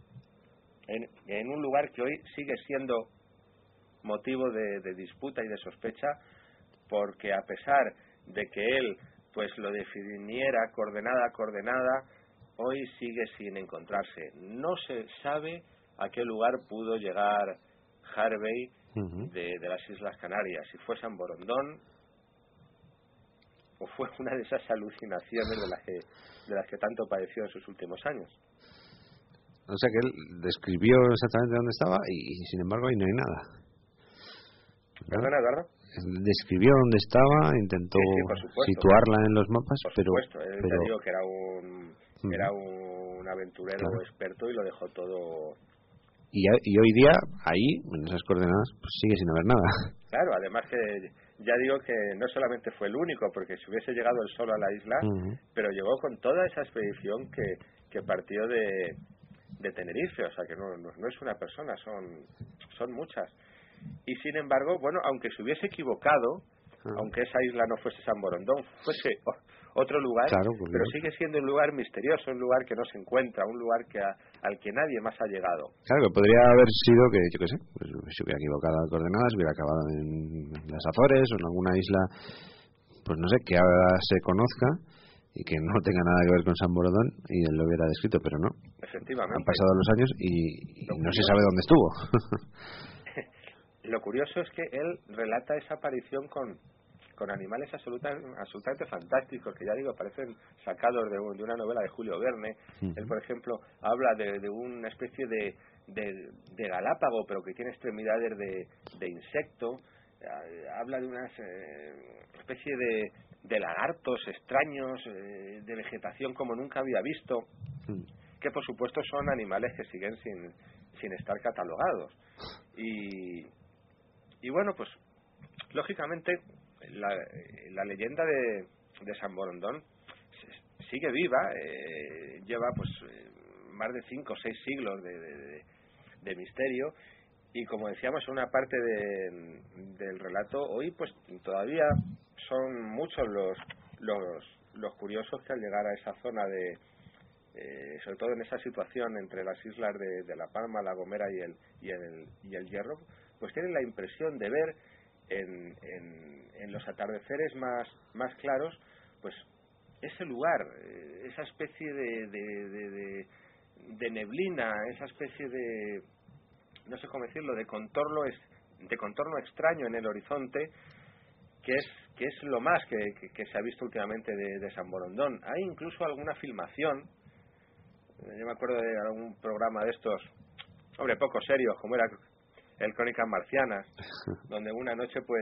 [SPEAKER 8] lugar que hoy sigue siendo motivo de disputa y de sospecha, porque a pesar de que él pues lo definiera coordenada a coordenada, hoy sigue sin encontrarse. No se sabe a qué lugar pudo llegar Harvey de las Islas Canarias, si fue San Borondón o fue una de esas alucinaciones de las que tanto padeció en sus últimos años.
[SPEAKER 7] O sea que él describió exactamente dónde estaba y sin embargo ahí no hay nada.
[SPEAKER 8] ¿Perdona, Eduardo?
[SPEAKER 7] Describió dónde estaba, intentó situarla en los mapas,
[SPEAKER 8] por
[SPEAKER 7] pero
[SPEAKER 8] supuesto, él te digo que era un aventurero experto y lo dejó todo.
[SPEAKER 7] Y hoy día ahí, en esas coordenadas, pues sigue sin haber nada.
[SPEAKER 8] Claro, además que ya digo que no solamente fue el único, porque si hubiese llegado él solo a la isla, pero llegó con toda esa expedición que partió de Tenerife, o sea que no es una persona, son muchas. Y sin embargo, bueno, aunque se hubiese equivocado, aunque esa isla no fuese San Borondón, fuese otro lugar,
[SPEAKER 7] claro,
[SPEAKER 8] pero sigue siendo un lugar misterioso, un lugar que no se encuentra, un lugar al que nadie más ha llegado.
[SPEAKER 7] Claro, que podría haber sido que, yo qué sé, pues, se hubiera equivocado de coordenadas, hubiera acabado en las Azores o en alguna isla, pues no sé, que ahora se conozca y que no tenga nada que ver con San Borondón, y él lo hubiera descrito, pero no.
[SPEAKER 8] Efectivamente.
[SPEAKER 7] Han pasado los años y no se sabe dónde estuvo.
[SPEAKER 8] Lo curioso es que él relata esa aparición con animales absolutamente fantásticos, que ya digo, parecen sacados de una novela de Julio Verne. Él, por ejemplo, habla de una especie de galápago, pero que tiene extremidades de insecto. Habla de una especie de lagartos extraños, de vegetación como nunca había visto, que por supuesto son animales que siguen sin estar catalogados. Y bueno, pues lógicamente la leyenda de San Borondón sigue viva, lleva pues más de 5 o 6 siglos de misterio, y como decíamos, una parte del relato hoy pues todavía son muchos los curiosos que al llegar a esa zona sobre todo en esa situación entre las islas de La Palma, La Gomera y el Hierro, pues tienen la impresión de ver en los atardeceres más claros, pues ese lugar, esa especie de neblina, esa especie de, no sé cómo decirlo, de contorno extraño en el horizonte, que es lo más que se ha visto últimamente de San Borondón. Hay incluso alguna filmación, yo me acuerdo de algún programa de estos, hombre, poco serios, como era el Crónicas Marcianas, donde una noche pues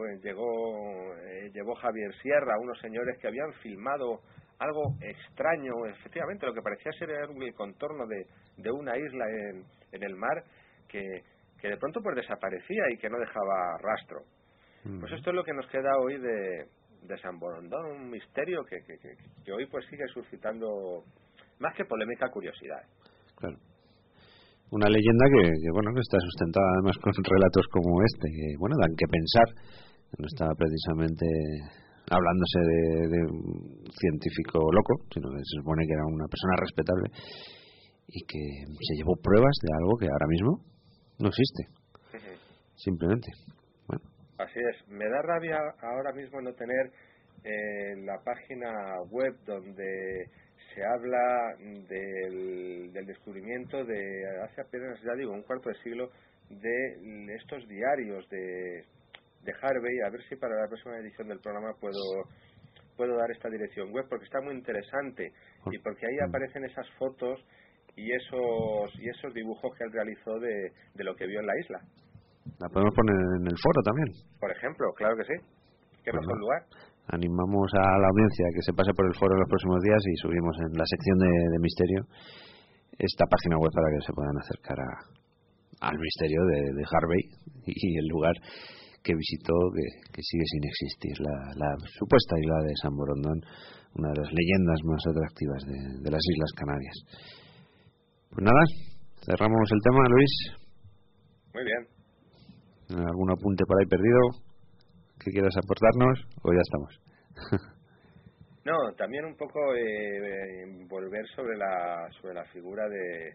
[SPEAKER 8] llevó Javier Sierra, unos señores que habían filmado algo extraño, efectivamente, lo que parecía ser el contorno de una isla en el mar, que de pronto pues desaparecía y que no dejaba rastro. Pues esto es lo que nos queda hoy de San Borondón, un misterio que hoy pues sigue suscitando más que polémica, curiosidad.
[SPEAKER 7] Claro. Una leyenda que bueno, que está sustentada además con relatos como este, que bueno, dan que pensar. No está precisamente hablándose de un científico loco, sino que se supone que era una persona respetable y que se llevó pruebas de algo que ahora mismo no existe. Simplemente. Bueno.
[SPEAKER 8] Así es. Me da rabia ahora mismo no tener la página web donde se habla del descubrimiento de hace apenas, ya digo, un cuarto de siglo, de estos diarios de Harvey. A ver si para la próxima edición del programa puedo dar esta dirección web, porque está muy interesante y porque ahí aparecen esas fotos y esos dibujos que él realizó de lo que vio en la isla.
[SPEAKER 7] La podemos poner en el foro también.
[SPEAKER 8] Por ejemplo, claro que sí. ¿Qué mejor lugar?
[SPEAKER 7] Animamos a la audiencia que se pase por el foro en los próximos días y subimos en la sección de misterio esta página web para que se puedan acercar al misterio de Harvey y el lugar que visitó, que sigue sin existir, la supuesta isla de San Borondón, una de las leyendas más atractivas de las Islas Canarias. Pues nada, cerramos el tema, Luis.
[SPEAKER 8] Muy bien.
[SPEAKER 7] ¿Algún apunte por ahí perdido que quieras aportarnos o ya estamos?
[SPEAKER 8] No, también un poco volver sobre la figura de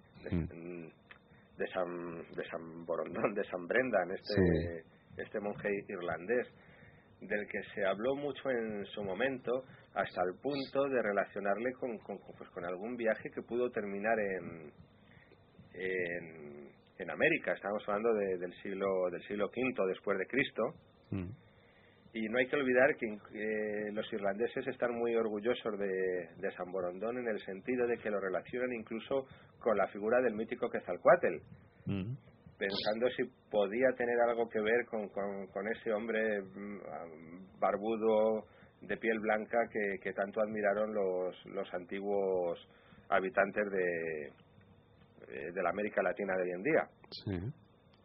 [SPEAKER 8] San Borondón, de San Brendan, este monje irlandés, del que se habló mucho en su momento, hasta el punto de relacionarle con algún viaje que pudo terminar en América. Estamos hablando del siglo V después de Cristo. Y no hay que olvidar que los irlandeses están muy orgullosos de San Borondón, en el sentido de que lo relacionan incluso con la figura del mítico Quetzalcóatl, pensando si podía tener algo que ver con ese hombre barbudo de piel blanca que tanto admiraron los antiguos habitantes de la América Latina de hoy en día.
[SPEAKER 7] Sí.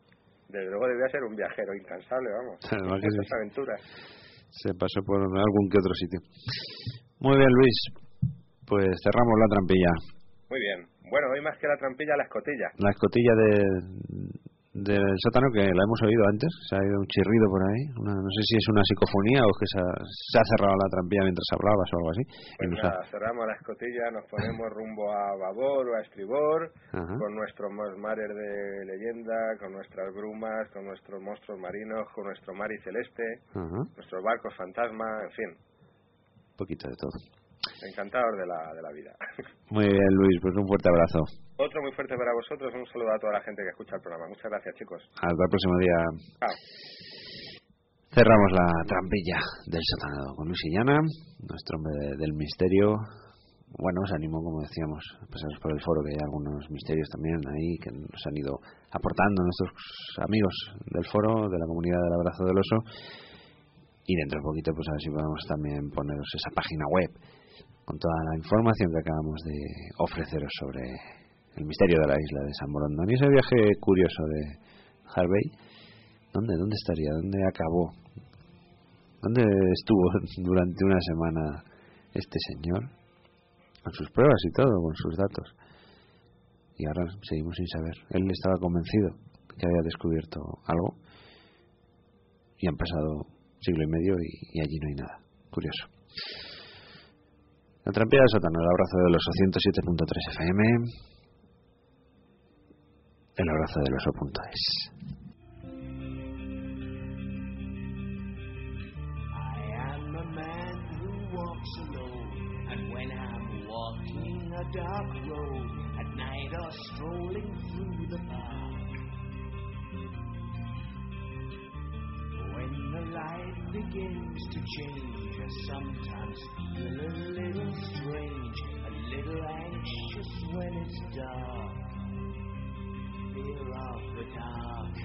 [SPEAKER 8] desde luego debía ser un viajero incansable, vamos.
[SPEAKER 7] Además que
[SPEAKER 8] muchas aventuras.
[SPEAKER 7] Se pasó por algún que otro sitio. Muy bien, Luis. Pues cerramos la trampilla.
[SPEAKER 8] Muy bien. Bueno, hoy más que la trampilla, la escotilla.
[SPEAKER 7] La escotilla del sótano, que la hemos oído antes. Se ha ido un chirrido por ahí. No sé si es una psicofonía o que se ha cerrado la trampilla mientras hablabas o algo así.
[SPEAKER 8] Pues nada, cerramos la escotilla, nos ponemos rumbo a babor o a estribor, con nuestros mares de leyenda, con nuestras brumas, con nuestros monstruos marinos, con nuestro mar y celeste, nuestros barcos fantasma, en fin.
[SPEAKER 7] Un poquito de todo.
[SPEAKER 8] Encantador de la vida.
[SPEAKER 7] Muy bien, Luis, pues un fuerte abrazo.
[SPEAKER 8] Otro muy fuerte para vosotros, un saludo a toda la gente que escucha el programa. Muchas gracias, chicos.
[SPEAKER 7] Hasta el próximo día.
[SPEAKER 8] Chao.
[SPEAKER 7] Cerramos la trampilla del sótano con Luis Illana, nuestro hombre del misterio. Bueno, os animo, como decíamos, a pasaros por el foro, que hay algunos misterios también ahí que nos han ido aportando nuestros amigos del foro, de la comunidad del Abrazo del Oso. Y dentro de poquito, pues a ver si podemos también poneros esa página web con toda la información que acabamos de ofreceros sobre el misterio de la isla de San Borondón y ese viaje curioso de Harvey. ¿Dónde estaría? ¿Dónde acabó? ¿Dónde estuvo durante una semana este señor? Con sus pruebas y todo, con sus datos. Y ahora seguimos sin saber. Él estaba convencido que había descubierto algo y han pasado siglo y medio y allí no hay nada. Curioso. La trampilla del sótano, el Abrazo del Oso, 107.3 FM, el abrazo del oso.es.
[SPEAKER 6] I am a man who walks alone, and when I'm walking a dark road, at night or strolling through the park, when the light begins to change, I sometimes feel a little strange, a little anxious when it's dark. Fear of the dark,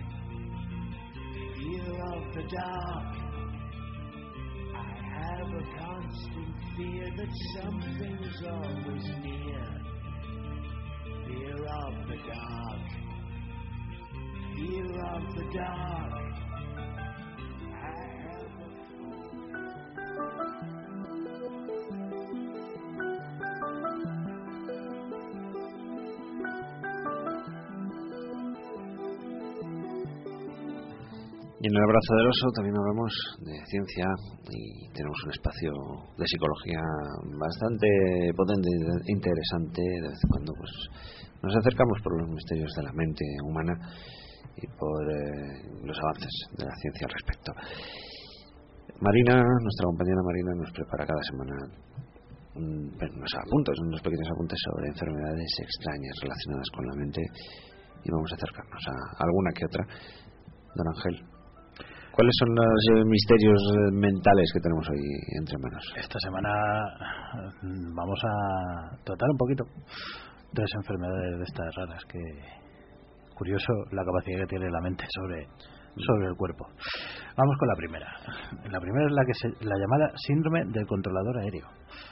[SPEAKER 6] fear of the dark. I have a constant fear that something's always near. Fear of the dark, fear of the dark.
[SPEAKER 7] Y en el Abrazo del Oso también hablamos de ciencia y tenemos un espacio de psicología bastante potente e interesante. De vez en cuando pues nos acercamos por los misterios de la mente humana y por los avances de la ciencia al respecto. Marina, nuestra compañera Marina, nos prepara cada semana unos pequeños apuntes sobre enfermedades extrañas relacionadas con la mente y vamos a acercarnos a alguna que otra. Don Ángel, ¿cuáles son los misterios mentales que tenemos hoy entre manos?
[SPEAKER 2] Esta semana vamos a tratar un poquito tres enfermedades de estas raras, que curioso la capacidad que tiene la mente sobre el cuerpo. Vamos con la primera. La primera es la llamada síndrome del controlador aéreo.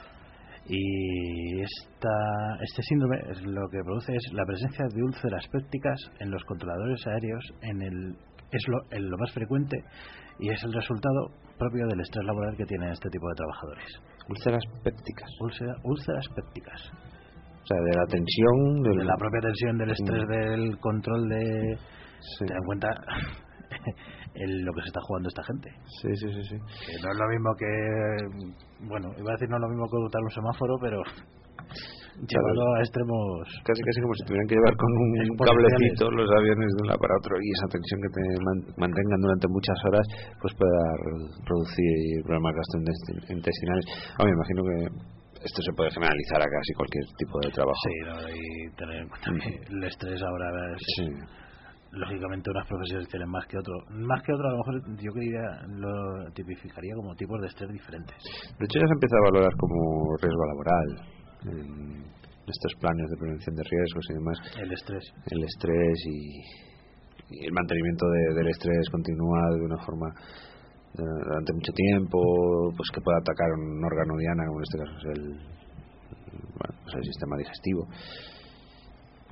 [SPEAKER 2] Y este síndrome lo que produce es la presencia de úlceras pépticas en los controladores aéreos. Es lo más frecuente y es el resultado propio del estrés laboral que tienen este tipo de trabajadores.
[SPEAKER 7] Úlceras pépticas.
[SPEAKER 2] Úlceras pépticas.
[SPEAKER 7] O sea, de la tensión...
[SPEAKER 2] De la propia tensión, del estrés, del control de...
[SPEAKER 7] Sí.
[SPEAKER 2] Ten en cuenta lo que se está jugando esta gente.
[SPEAKER 7] Sí.
[SPEAKER 2] Que no es lo mismo que... Bueno, iba a decir no es lo mismo que botar un semáforo, pero... llevado a extremos
[SPEAKER 7] casi como si tuvieran que llevar con un cablecito los aviones de un lado para otro, y esa tensión que te mantengan durante muchas horas pues pueda producir problemas gastrointestinales. Me imagino que esto se puede generalizar a casi cualquier tipo de trabajo.
[SPEAKER 2] Sí, ¿no? Y tener en cuenta que el estrés ahora es, lógicamente unas profesiones tienen más que otro, a lo mejor yo lo tipificaría como tipos de estrés diferentes.
[SPEAKER 7] De hecho ya se empieza a valorar como riesgo laboral en estos planes de prevención de riesgos y demás. El estrés y el mantenimiento del estrés continuado de una forma durante mucho tiempo, pues que pueda atacar un órgano diana, como en este caso es el sistema digestivo.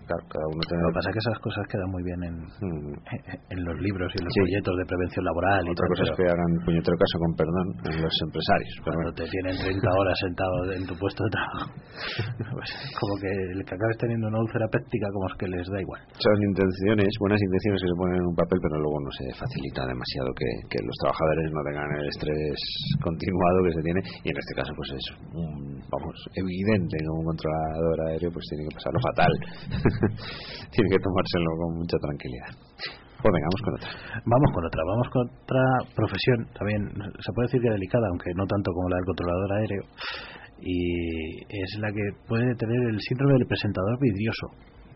[SPEAKER 7] claro, cada uno tiene...
[SPEAKER 2] Lo que pasa es que esas cosas quedan muy bien en los libros y en los folletos de prevención laboral.
[SPEAKER 7] Otra cosa es que hagan puñetero caso, con perdón, en los empresarios.
[SPEAKER 2] Cuando te tienen 30 horas sentado en tu puesto de trabajo, pues, como que el que acabes teniendo una úlcera péptica, como es que les da igual.
[SPEAKER 7] Son intenciones, buenas intenciones que se ponen en un papel, pero luego no se facilita demasiado que los trabajadores no tengan el estrés continuado que se tiene, y en este caso pues es evidente que un controlador aéreo pues tiene que pasarlo fatal. Tiene que tomárselo con mucha tranquilidad. Pues venga, vamos con otra profesión también, se puede decir que delicada, aunque no tanto como la del controlador aéreo, y es la que puede tener el síndrome del presentador vidrioso.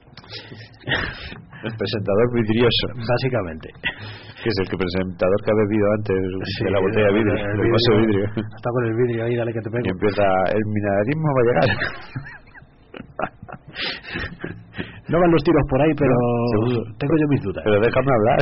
[SPEAKER 7] El presentador vidrioso,
[SPEAKER 2] básicamente,
[SPEAKER 7] que es el presentador que ha bebido antes de la botella de vidrio, el vaso de vidrio.
[SPEAKER 2] Está con el vidrio ahí, dale que te pego.
[SPEAKER 7] Y empieza, el mineralismo va a llegar.
[SPEAKER 2] No van los tiros por ahí, pero tengo yo mis dudas.
[SPEAKER 7] Pero déjame hablar.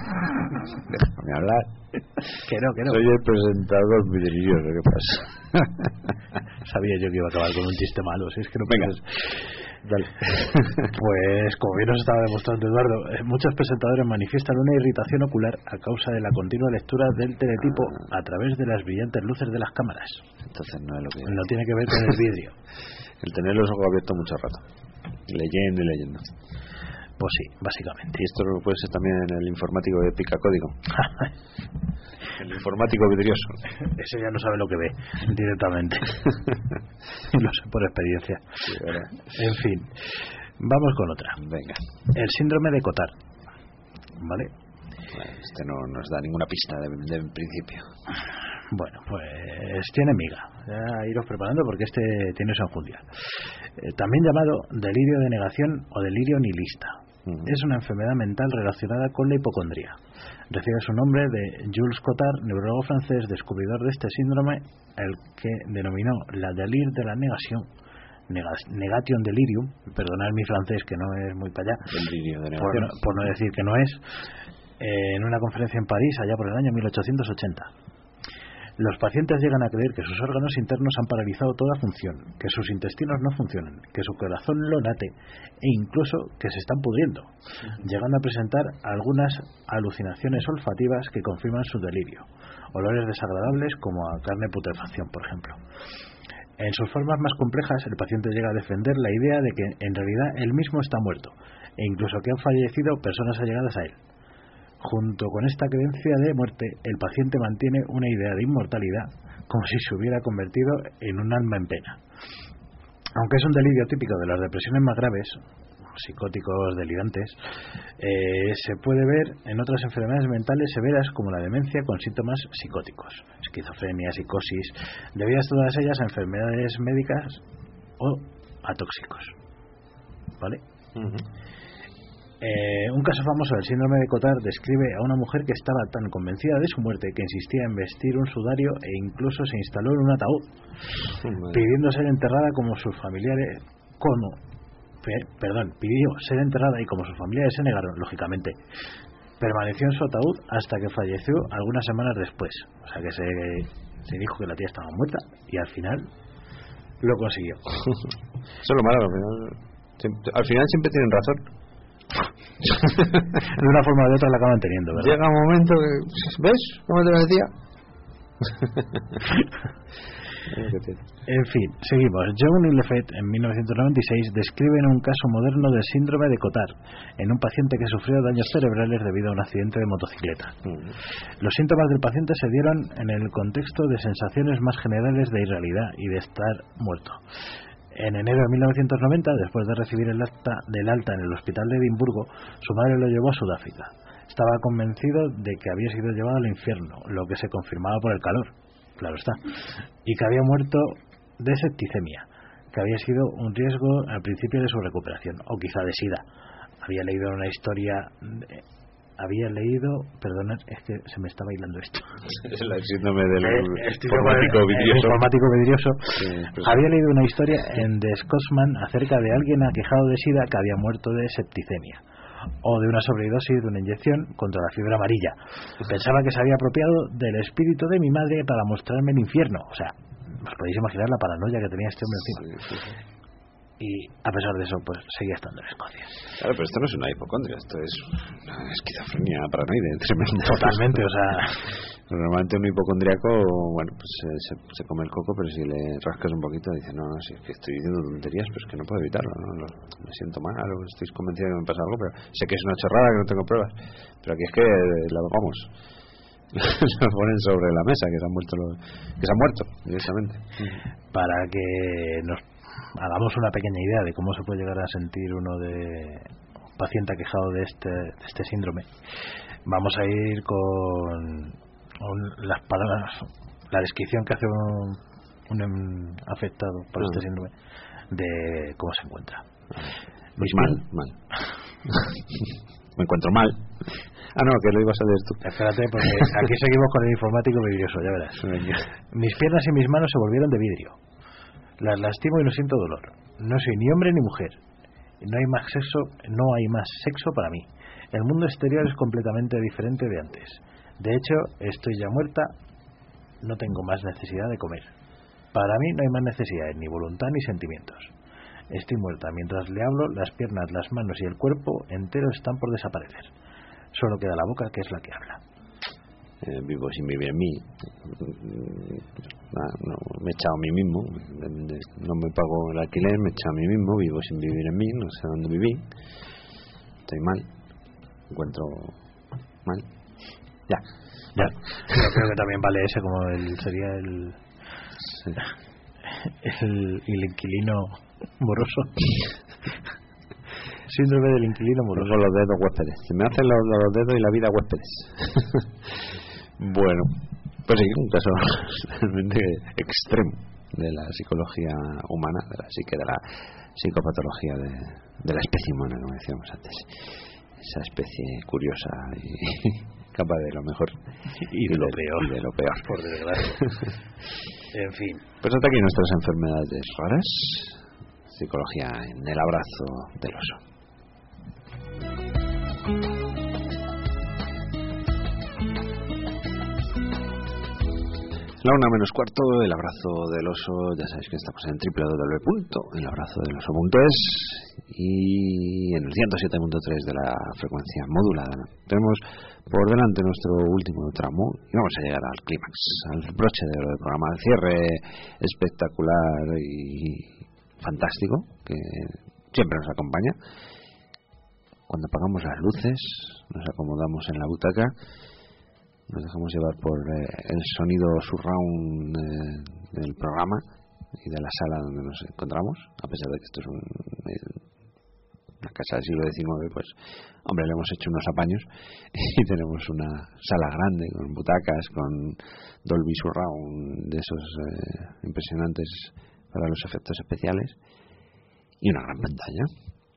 [SPEAKER 2] Que no.
[SPEAKER 7] Soy el presentador vidrioso, ¿qué pasa?
[SPEAKER 2] Sabía yo que iba a acabar con un chiste malo, si es que no.
[SPEAKER 7] Venga.
[SPEAKER 2] Dale. Pues como bien nos estaba demostrando Eduardo, muchos presentadores manifiestan una irritación ocular a causa de la continua lectura del teletipo a través de las brillantes luces de las cámaras.
[SPEAKER 7] Entonces
[SPEAKER 2] no tiene que ver con el vidrio.
[SPEAKER 7] El tener los ojos abiertos mucho rato, leyendo.
[SPEAKER 2] Pues sí, básicamente.
[SPEAKER 7] Y esto lo puede ser también el informático de pica código. El informático vidrioso.
[SPEAKER 2] Ese ya no sabe lo que ve directamente. Lo sé por experiencia.
[SPEAKER 7] Sí,
[SPEAKER 2] en fin, vamos con otra.
[SPEAKER 7] Venga.
[SPEAKER 2] El síndrome de Cotard. ¿Vale?
[SPEAKER 7] Este no nos da ninguna pista de principio.
[SPEAKER 2] Bueno, pues tiene miga. Ya iros preparando porque este tiene su enjundia. También llamado delirio de negación o delirio nihilista. Es una enfermedad mental relacionada con la hipocondría. Recibe su nombre de Jules Cotard, neurólogo francés, descubridor de este síndrome, el que denominó la delir de la negación, negation delirium, perdonad mi francés que no es muy para allá,
[SPEAKER 7] delirio de negación,
[SPEAKER 2] por no decir que no es, en una conferencia en París allá por el año 1880. Los pacientes llegan a creer que sus órganos internos han paralizado toda función, que sus intestinos no funcionan, que su corazón lo late e incluso que se están pudriendo, llegando a presentar algunas alucinaciones olfativas que confirman su delirio, olores desagradables como a carne putrefacción, por ejemplo. En sus formas más complejas, el paciente llega a defender la idea de que en realidad él mismo está muerto e incluso que han fallecido personas allegadas a él. Junto con esta creencia de muerte, el paciente mantiene una idea de inmortalidad, como si se hubiera convertido en un alma en pena. Aunque es un delirio típico de las depresiones más graves, psicóticos delirantes, se puede ver en otras enfermedades mentales severas como la demencia con síntomas psicóticos, esquizofrenia, psicosis, debidas todas ellas a enfermedades médicas o a tóxicos. ¿Vale? Un caso famoso del síndrome de Cotard describe a una mujer que estaba tan convencida de su muerte que insistía en vestir un sudario e incluso se instaló en un ataúd, pidiendo ser enterrada como sus familiares, pidió ser enterrada y como sus familiares se negaron, lógicamente, permaneció en su ataúd hasta que falleció algunas semanas después. O sea que se dijo que la tía estaba muerta y al final lo consiguió.
[SPEAKER 7] Eso es lo malo, al final siempre tienen razón.
[SPEAKER 2] De una forma o de otra la acaban teniendo, ¿verdad?
[SPEAKER 7] Llega un momento que, ¿ves? ¿Cómo te lo decía?
[SPEAKER 2] En fin, seguimos. John y Lefebvre en 1996 describen un caso moderno del síndrome de Cotard en un paciente que sufrió daños cerebrales debido a un accidente de motocicleta. Los síntomas del paciente se dieron en el contexto de sensaciones más generales de irrealidad y de estar muerto. En enero de 1990, después de recibir el alta en el hospital de Edimburgo, su madre lo llevó a Sudáfrica. Estaba convencido de que había sido llevado al infierno, lo que se confirmaba por el calor, claro está, y que había muerto de septicemia, que había sido un riesgo al principio de su recuperación, o quizá de sida. Había leído una historia... perdonad, es que se me está bailando esto.
[SPEAKER 7] Es el síndrome del informático
[SPEAKER 2] vidrioso.
[SPEAKER 7] Sí,
[SPEAKER 2] había leído una historia en The Scotsman acerca de alguien aquejado de sida que había muerto de septicemia o de una sobredosis de una inyección contra la fiebre amarilla. Pensaba que se había apropiado del espíritu de mi madre para mostrarme el infierno. O sea, os podéis imaginar la paranoia que tenía este hombre encima. y a pesar de eso pues seguía estando en Escocia.
[SPEAKER 7] Claro, pero esto no es una hipocondria, esto es una esquizofrenia paranoide tremenda.
[SPEAKER 2] Totalmente, o sea,
[SPEAKER 7] normalmente un hipocondriaco, bueno, pues se come el coco, pero si le rascas un poquito dice, no, si es que estoy diciendo tonterías, pues que no puedo evitarlo, ¿no? Me siento mal, estoy convencido de que me pasa algo, pero sé que es una chorrada, que no tengo pruebas, pero aquí es que vamos, lo ponen sobre la mesa, que se han muerto directamente.
[SPEAKER 2] Para que nos hagamos una pequeña idea de cómo se puede llegar a sentir uno de un paciente aquejado de este síndrome, vamos a ir con las palabras, la descripción que hace un afectado por este síndrome de cómo se encuentra.
[SPEAKER 7] Pues mal. Me encuentro mal. No, que lo ibas a leer tú.
[SPEAKER 2] Espérate, porque aquí seguimos con el informático vidrioso, ya verás. Mis piernas y mis manos se volvieron de vidrio. Las lastimo y no siento dolor. No soy ni hombre ni mujer. No hay más sexo para mí. El mundo exterior es completamente diferente de antes. De hecho, estoy ya muerta. No tengo más necesidad de comer. Para mí no hay más necesidades, ni voluntad ni sentimientos. Estoy muerta. Mientras le hablo, las piernas, las manos y el cuerpo entero están por desaparecer. Solo queda la boca, que es la que habla.
[SPEAKER 7] Vivo sin vivir en mí. No, me he echado a mí mismo. No me pago el alquiler, me he echado a mí mismo. Vivo sin vivir en mí, no sé dónde viví. Estoy mal. Me encuentro mal. Ya.
[SPEAKER 2] Yo creo que también vale ese, como sería el inquilino moroso. Síndrome del inquilino moroso.
[SPEAKER 7] Con los dedos huéspedes. Se me hacen los dedos y la vida huéspedes. Bueno, pues sí, un caso realmente extremo de la psicología humana, de la psique, de la psicopatología de la especie humana, como decíamos antes. Esa especie curiosa y capaz de lo mejor
[SPEAKER 2] y de lo peor,
[SPEAKER 7] por desgracia.
[SPEAKER 2] En fin,
[SPEAKER 7] pues hasta aquí nuestras enfermedades raras. Psicología en el abrazo del oso. La 1:15, el abrazo del oso. Ya sabéis que estamos en www.elabrazodeloso.es y en el 107.3 de la frecuencia modulada. Tenemos por delante nuestro último tramo y vamos a llegar al clímax, al broche del programa, al cierre espectacular y fantástico que siempre nos acompaña. Cuando apagamos las luces, nos acomodamos en la butaca, nos dejamos llevar por el sonido surround del programa y de la sala donde nos encontramos, a pesar de que esto es una casa del siglo XIX, pues hombre, le hemos hecho unos apaños y tenemos una sala grande con butacas, con Dolby Surround de esos impresionantes para los efectos especiales y una gran pantalla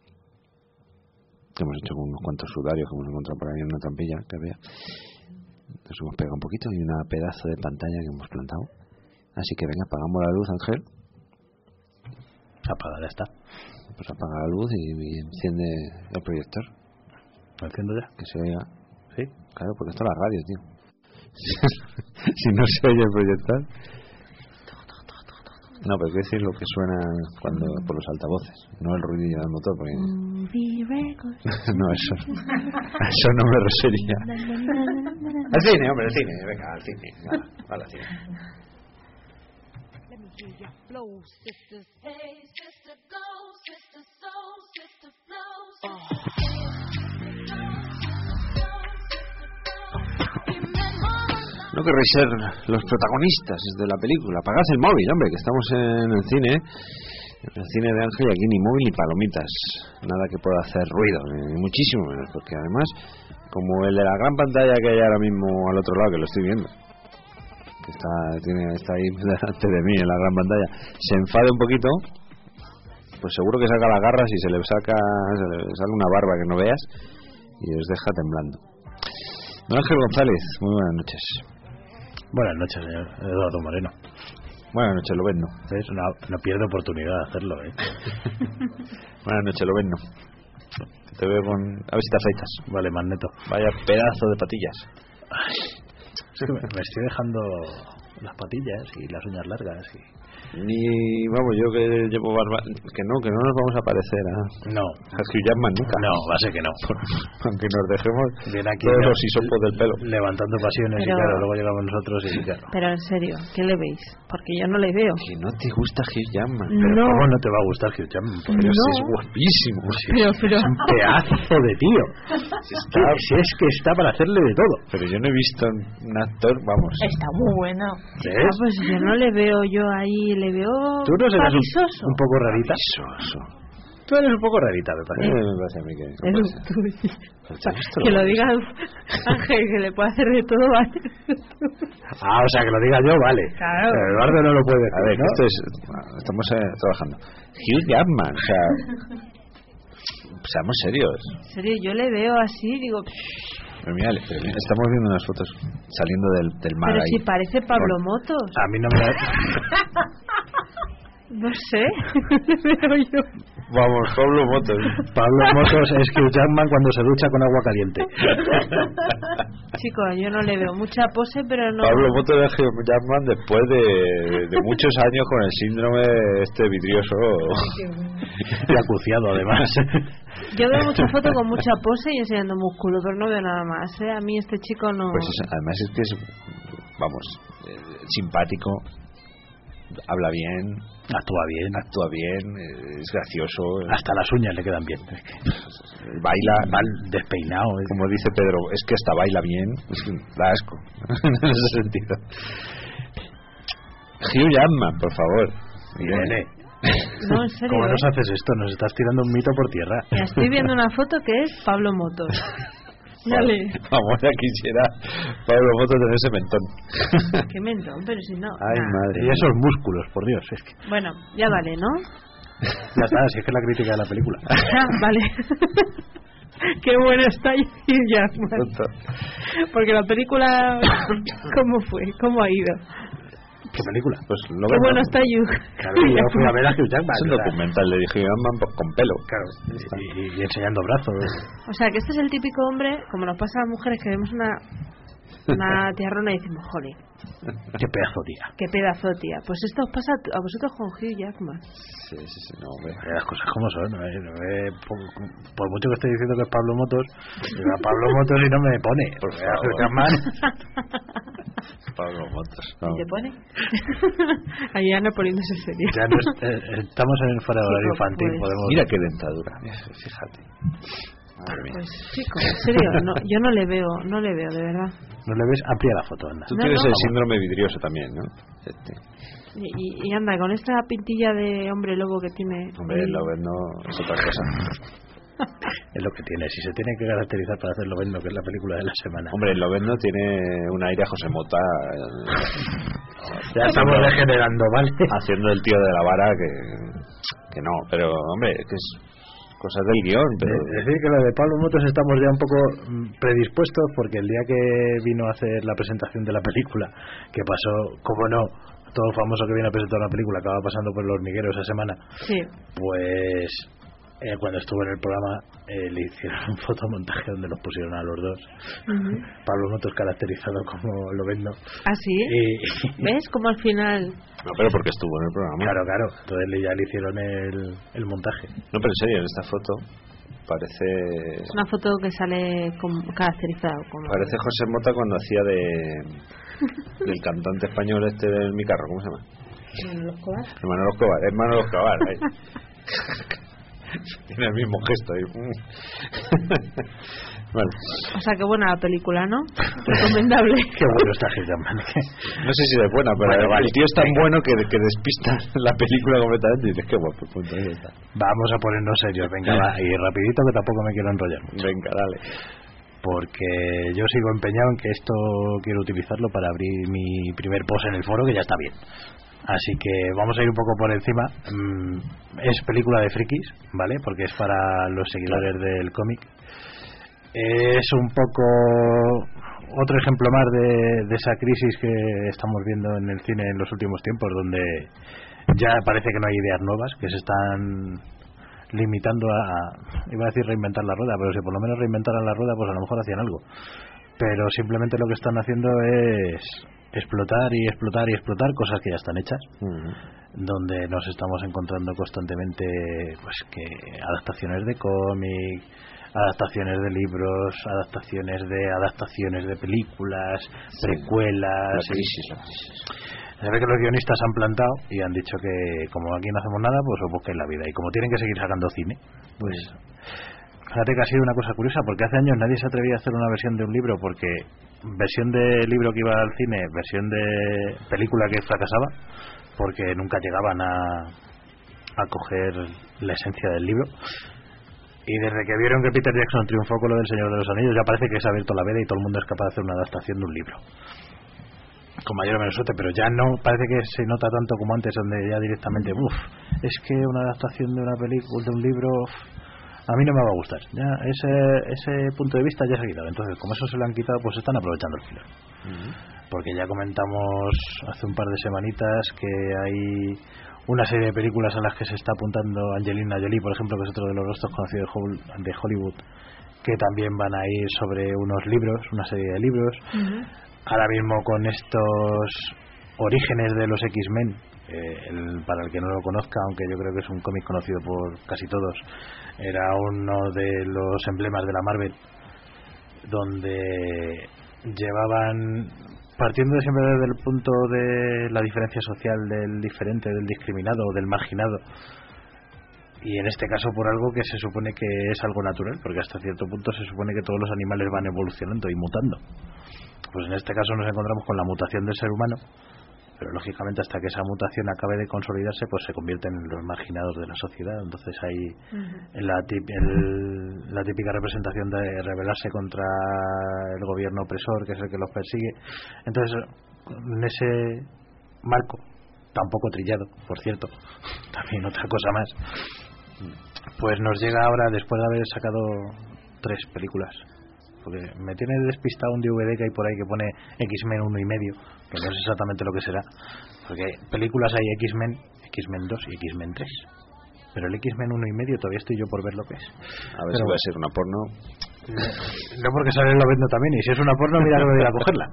[SPEAKER 7] que hemos hecho con unos cuantos sudarios que hemos encontrado por ahí en una trampilla que había. Nos hemos pegado un poquito y una pedazo de pantalla que hemos plantado. Así que venga, apagamos la luz, Ángel.
[SPEAKER 2] Apagada está.
[SPEAKER 7] Pues apaga la luz y enciende el proyector.
[SPEAKER 2] ¿Lo enciendo ya?
[SPEAKER 7] Que se oiga.
[SPEAKER 2] Sí.
[SPEAKER 7] Claro, porque esto es la radio, tío. Si no se oye el proyector. No, pero quiero decir lo que suena cuando por los altavoces, no el ruidillo del motor, porque no, eso no me refería. Al cine, hombre, al cine, venga, al cine, al cine. No querréis ser los protagonistas de la película. Apagad el móvil, hombre, que estamos en el cine de Ángel, y aquí ni móvil ni palomitas, nada que pueda hacer ruido, ni muchísimo menos, porque además, como el de la gran pantalla que hay ahora mismo al otro lado, que lo estoy viendo, que está ahí delante de mí en la gran pantalla, se enfade un poquito, pues seguro que saca las garras y se le sale una barba que no veas y os deja temblando. Don Ángel González, muy buenas noches.
[SPEAKER 2] Buenas noches, señor Eduardo Moreno.
[SPEAKER 7] Buenas noches, Loberno.
[SPEAKER 2] No pierdo oportunidad de hacerlo,
[SPEAKER 7] Buenas noches, Loberno. Te veo con... A ver si te afeitas.
[SPEAKER 2] Vale, Magneto.
[SPEAKER 7] Vaya pedazo de patillas.
[SPEAKER 2] Es que me estoy dejando las patillas y las uñas largas y
[SPEAKER 7] Ni, vamos, yo que llevo barba, que no nos vamos a parecer a Hugh Jackman nunca.
[SPEAKER 2] No, va a ser que no.
[SPEAKER 7] Aunque nos dejemos
[SPEAKER 2] aquí
[SPEAKER 7] todos los hisopos del pelo.
[SPEAKER 2] Levantando pasiones y claro, luego llegamos nosotros y claro.
[SPEAKER 1] Pero en serio, ¿qué le veis? Porque yo no le veo.
[SPEAKER 7] Que no te gusta Hugh Jackman.
[SPEAKER 2] Pero
[SPEAKER 1] no.
[SPEAKER 2] ¿cómo no te va a gustar Hugh Jackman?
[SPEAKER 7] Porque es guapísimo.
[SPEAKER 1] Pero...
[SPEAKER 2] Es un pedazo de tío. Si es que está para hacerle de todo.
[SPEAKER 7] Pero yo no he visto un actor, vamos.
[SPEAKER 3] Está muy bueno.
[SPEAKER 2] ¿Ves?
[SPEAKER 1] Pues yo no le veo yo ahí, le veo...
[SPEAKER 2] ¿Tú no serás
[SPEAKER 1] pavisoso?
[SPEAKER 2] un poco rarita? Tú eres un poco rarita, me parece.
[SPEAKER 7] Me parece a mí que...
[SPEAKER 1] Que lo diga Ángel, que le puede hacer de todo, ¿vale?
[SPEAKER 2] O sea, que lo diga yo, vale.
[SPEAKER 1] Claro.
[SPEAKER 2] Pero Eduardo no lo puede decir.
[SPEAKER 7] A ver,
[SPEAKER 2] ¿no?
[SPEAKER 7] estamos trabajando. Hugh Jackman, o sea... Seamos serios.
[SPEAKER 1] En serio, yo le veo así, digo...
[SPEAKER 7] Pero mira, estamos viendo unas fotos saliendo del mar.
[SPEAKER 1] Pero
[SPEAKER 7] ahí.
[SPEAKER 1] si parece Pablo Motos.
[SPEAKER 2] A mí no me...
[SPEAKER 1] No sé, le veo yo.
[SPEAKER 7] Vamos, Pablo Motos.
[SPEAKER 2] Pablo Motos es Hugh Jackman cuando se ducha con agua caliente.
[SPEAKER 1] Chicos, yo no le veo mucha pose, pero no...
[SPEAKER 7] Pablo Motos es Hugh Jackman después de muchos años con el síndrome vidrioso
[SPEAKER 2] y acuciado además.
[SPEAKER 1] Yo veo mucha foto con mucha pose y enseñando músculo, pero no veo nada más, ¿eh? A mí este chico no...
[SPEAKER 7] Pues además es que es, vamos, simpático, habla bien, actúa bien, es gracioso,
[SPEAKER 2] hasta las uñas le quedan bien,
[SPEAKER 7] baila
[SPEAKER 2] mal despeinado,
[SPEAKER 7] como dice Pedro, es que hasta baila bien, es que da asco en ese sentido. Hugh Jackman, por favor,
[SPEAKER 2] viene.
[SPEAKER 1] No, en serio.
[SPEAKER 2] ¿Cómo nos haces esto? Nos estás tirando un mito por tierra.
[SPEAKER 1] Ya estoy viendo una foto que es Pablo Motos. Dale.
[SPEAKER 7] Vamos, ya quisiera Pablo Motos tener ese mentón.
[SPEAKER 1] ¿Qué mentón? Pero si no.
[SPEAKER 7] Ay, madre.
[SPEAKER 2] Y esos músculos, por Dios. Es que...
[SPEAKER 1] Bueno, ya vale, ¿no?
[SPEAKER 2] Ya está, si es que es la crítica de la película.
[SPEAKER 1] Vale. Qué bueno está Hugh Jackman. Porque la película, ¿cómo fue? ¿Cómo ha ido?
[SPEAKER 2] ¿Qué película?
[SPEAKER 7] Pues lo
[SPEAKER 1] Qué bueno está Hugh.
[SPEAKER 2] Claro, yo fui a ver a Hugh Jackman.
[SPEAKER 7] Es un documental de Hugh Jackman con pelo.
[SPEAKER 2] Claro, y enseñando brazos.
[SPEAKER 1] O sea, que este es el típico hombre, como nos pasa a las mujeres, que vemos una tiarrona y decimos, joder,
[SPEAKER 2] qué pedazo tía.
[SPEAKER 1] Qué pedazo tía. Pues esto os pasa a vosotros con Hugh Jackman.
[SPEAKER 7] Sí, no, hombre.
[SPEAKER 2] Las cosas como son. Por mucho que esté diciendo que es Pablo Motos, digo a Pablo Motos y no me pone. Porque a Hugh Jackman...
[SPEAKER 7] Pablo Motos.
[SPEAKER 1] No. ¿Te pone? Ahí Ana poniéndose serio.
[SPEAKER 2] Ya no estamos en el fuera de horario infantil.
[SPEAKER 1] Pues,
[SPEAKER 2] podemos...
[SPEAKER 7] Mira qué dentadura. Fíjate. Madre mía.
[SPEAKER 1] Pues chicos, en serio, no, yo no le veo, de verdad.
[SPEAKER 2] No le ves, amplia la foto, anda.
[SPEAKER 7] Tú tienes el síndrome vidrioso también, ¿no?
[SPEAKER 1] Y anda, con esta pintilla de hombre lobo que tiene...
[SPEAKER 7] Hombre, el Lobezno es otra cosa.
[SPEAKER 2] Es lo que tiene. Si se tiene que caracterizar para hacer Lobezno, que es la película de la semana.
[SPEAKER 7] Hombre, el Lobezno tiene un aire a José Mota.
[SPEAKER 2] Ya estamos degenerando, ¿vale?
[SPEAKER 7] Haciendo el tío de la vara que no. Pero, hombre, que es cosas del guión. Pero...
[SPEAKER 2] Es decir, que lo de Pablo Motos estamos ya un poco predispuestos, porque el día que vino a hacer la presentación de la película, que pasó, como no, todo famoso que viene a presentar una película acaba pasando por el hormiguero esa semana,
[SPEAKER 1] sí.
[SPEAKER 2] Pues cuando estuvo en el programa le hicieron un fotomontaje donde los pusieron a los dos. Pablo Motos caracterizado como Lobezno.
[SPEAKER 1] ¿Ah, sí? ¿Ves? Como al final...
[SPEAKER 7] No, pero porque estuvo en el programa.
[SPEAKER 2] Claro. Entonces ya le hicieron el montaje.
[SPEAKER 7] No, pero en serio, en esta foto parece...
[SPEAKER 1] Es una foto que sale caracterizado como...
[SPEAKER 7] Parece José Mota cuando hacía del cantante español este del Mi Carro, ¿cómo se llama? Hermano Escobar. Tiene el mismo gesto ahí. Bueno.
[SPEAKER 1] O sea, que buena la película, ¿no? Recomendable.
[SPEAKER 2] Qué bueno está Hugh Jackman.
[SPEAKER 7] No sé si es buena, pero el tío es tan bueno que despista la película completamente y dices, qué guapo, punto. Ahí está.
[SPEAKER 2] Vamos a ponernos serios, venga, va. Y rapidito, que tampoco me quiero enrollar mucho.
[SPEAKER 7] Venga, dale.
[SPEAKER 2] Porque yo sigo empeñado en que esto quiero utilizarlo para abrir mi primer post en el foro, que ya está bien. Así que vamos a ir un poco por encima. Es película de frikis, ¿vale? Porque es para los seguidores del cómic. Es un poco otro ejemplo más de esa crisis que estamos viendo en el cine en los últimos tiempos, donde ya parece que no hay ideas nuevas, que se están limitando iba a decir reinventar la rueda, pero si por lo menos reinventaran la rueda, pues a lo mejor hacían algo. Pero simplemente lo que están haciendo es explotar y explotar y explotar cosas que ya están hechas, donde nos estamos encontrando constantemente pues que adaptaciones de cómic, adaptaciones de libros, adaptaciones de películas, precuelas.
[SPEAKER 7] La crisis.
[SPEAKER 2] Se ve que los guionistas han plantado y han dicho que como aquí no hacemos nada, pues os busquéis la vida, y como tienen que seguir sacando cine, pues fíjate que ha sido una cosa curiosa, porque hace años nadie se atrevía a hacer una versión de un libro, porque versión de libro que iba al cine, versión de película que fracasaba, porque nunca llegaban a coger la esencia del libro. Y desde que vieron que Peter Jackson triunfó con lo del Señor de los Anillos, ya parece que se ha abierto la veda y todo el mundo es capaz de hacer una adaptación de un libro, con mayor o menor suerte, pero ya no parece que se nota tanto como antes, donde ya directamente es que una adaptación de una película, de un libro, a mí no me va a gustar. Ya ese punto de vista ya se ha quitado. Entonces, como eso se lo han quitado, pues están aprovechando el filón. Porque ya comentamos hace un par de semanitas que hay una serie de películas a las que se está apuntando Angelina Jolie, por ejemplo, que es otro de los rostros conocidos de Hollywood, que también van a ir sobre unos libros, una serie de libros. Ahora mismo con estos orígenes de los X-Men, para el que no lo conozca, aunque yo creo que es un cómic conocido por casi todos, era uno de los emblemas de la Marvel, donde llevaban, partiendo siempre desde el punto de la diferencia social del diferente, del discriminado o del marginado, y en este caso por algo que se supone que es algo natural, porque hasta cierto punto se supone que todos los animales van evolucionando y mutando. Pues en este caso nos encontramos con la mutación del ser humano, pero lógicamente hasta que esa mutación acabe de consolidarse, pues se convierten en los marginados de la sociedad. Entonces hay la típica representación de rebelarse contra el gobierno opresor, que es el que los persigue. Entonces, en ese marco, tampoco trillado, por cierto, también otra cosa más, pues nos llega ahora, después de haber sacado 3 películas, porque me tiene despistado un DVD que hay por ahí que pone X-Men 1 y medio, que no sé exactamente lo que será, porque películas hay X-Men 2 y X-Men 3, pero el X-Men 1 y medio todavía estoy yo por ver lo que es.
[SPEAKER 7] A ver, pero si va a ser una porno.
[SPEAKER 2] No, porque sale lo vendo también, y si es una porno, mira que me voy a ir a cogerla.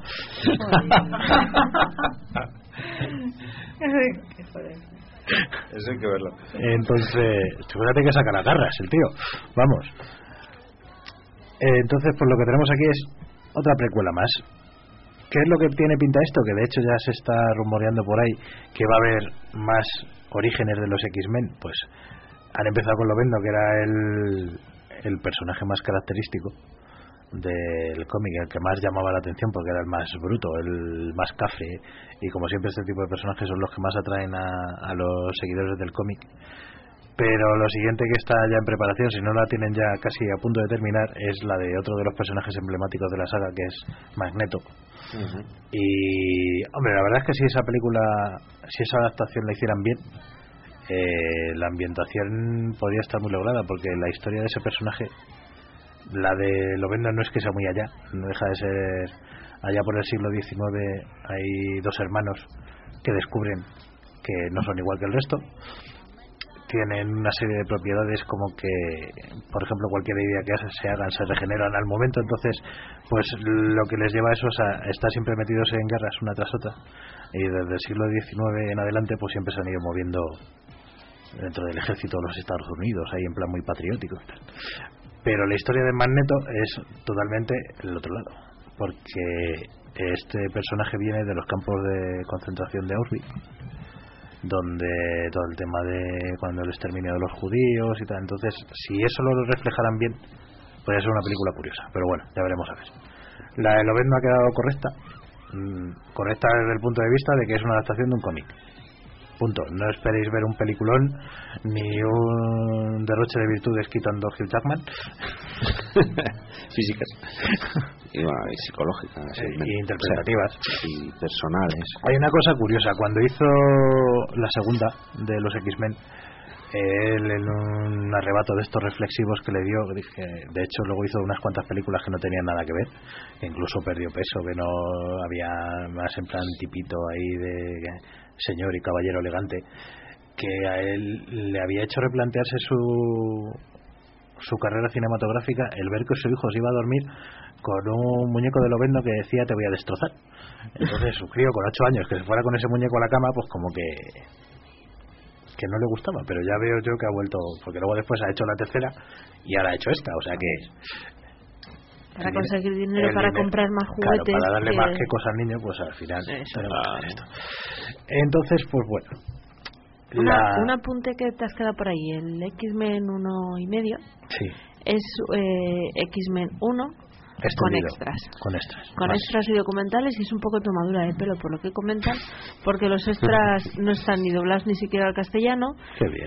[SPEAKER 7] Eso hay que verlo.
[SPEAKER 2] Entonces, fíjate que saca las garras el tío, vamos. Entonces, pues lo que tenemos aquí es otra precuela más. ¿Qué es lo que tiene pinta esto? Que de hecho ya se está rumoreando por ahí que va a haber más orígenes de los X-Men. Pues han empezado con Lovendo, que era el personaje más característico del cómic, el que más llamaba la atención porque era el más bruto, el más cafre, y como siempre este tipo de personajes son los que más atraen a los seguidores del cómic. Pero lo siguiente que está ya en preparación, si no la tienen ya casi a punto de terminar, es la de otro de los personajes emblemáticos de la saga, que es Magneto. Y hombre, la verdad es que si esa película, si esa adaptación la hicieran bien, la ambientación podría estar muy lograda, porque la historia de ese personaje, la de Lovendo, no es que sea muy allá, no deja de ser allá por el siglo XIX. Hay 2 hermanos que descubren que no son igual que el resto, tienen una serie de propiedades como que, por ejemplo, cualquier idea que se hagan se regeneran al momento. Entonces, pues lo que les lleva a eso es a estar siempre metidos en guerras una tras otra, y desde el siglo XIX en adelante pues siempre se han ido moviendo dentro del ejército de los Estados Unidos, ahí en plan muy patriótico y tal. Pero la historia de Magneto es totalmente el otro lado, porque este personaje viene de los campos de concentración de Auschwitz, donde todo el tema de cuando el exterminio de los judíos y tal. Entonces, si eso lo reflejaran bien, podría ser una película curiosa, pero bueno, ya veremos a ver. La de Lovendo ha quedado correcta desde el punto de vista de que es una adaptación de un cómic, punto. No esperéis ver un peliculón ni un derroche de virtudes quitando Hugh Jackman.
[SPEAKER 7] Físicas y, bueno, y psicológicas
[SPEAKER 2] y interpretativas,
[SPEAKER 7] o sea, y personales.
[SPEAKER 2] Hay una cosa curiosa, cuando hizo la segunda de los X-Men, él en un arrebato de estos reflexivos que le dio, de hecho luego hizo unas cuantas películas que no tenían nada que ver, que incluso perdió peso, que no había más en plan tipito ahí de señor y caballero elegante, que a él le había hecho replantearse su carrera cinematográfica el ver que su hijo se iba a dormir con un muñeco de Lobezno que decía te voy a destrozar. Entonces su crío con 8 años que se fuera con ese muñeco a la cama, pues como que no le gustaba, pero ya veo yo que ha vuelto, porque luego después ha hecho la tercera y ahora ha hecho esta, o sea que
[SPEAKER 1] para conseguir dinero para comprar más juguetes,
[SPEAKER 2] claro, para darle más que cosas al niño, pues al final esto. Entonces pues bueno,
[SPEAKER 1] un apunte que te has quedado por ahí, el X-Men 1.5
[SPEAKER 2] sí.
[SPEAKER 1] Es X-Men 1 con extras y documentales, y es un poco tomadura de pelo por lo que comentan, porque los extras no están ni doblados ni siquiera al castellano.
[SPEAKER 2] Qué bien.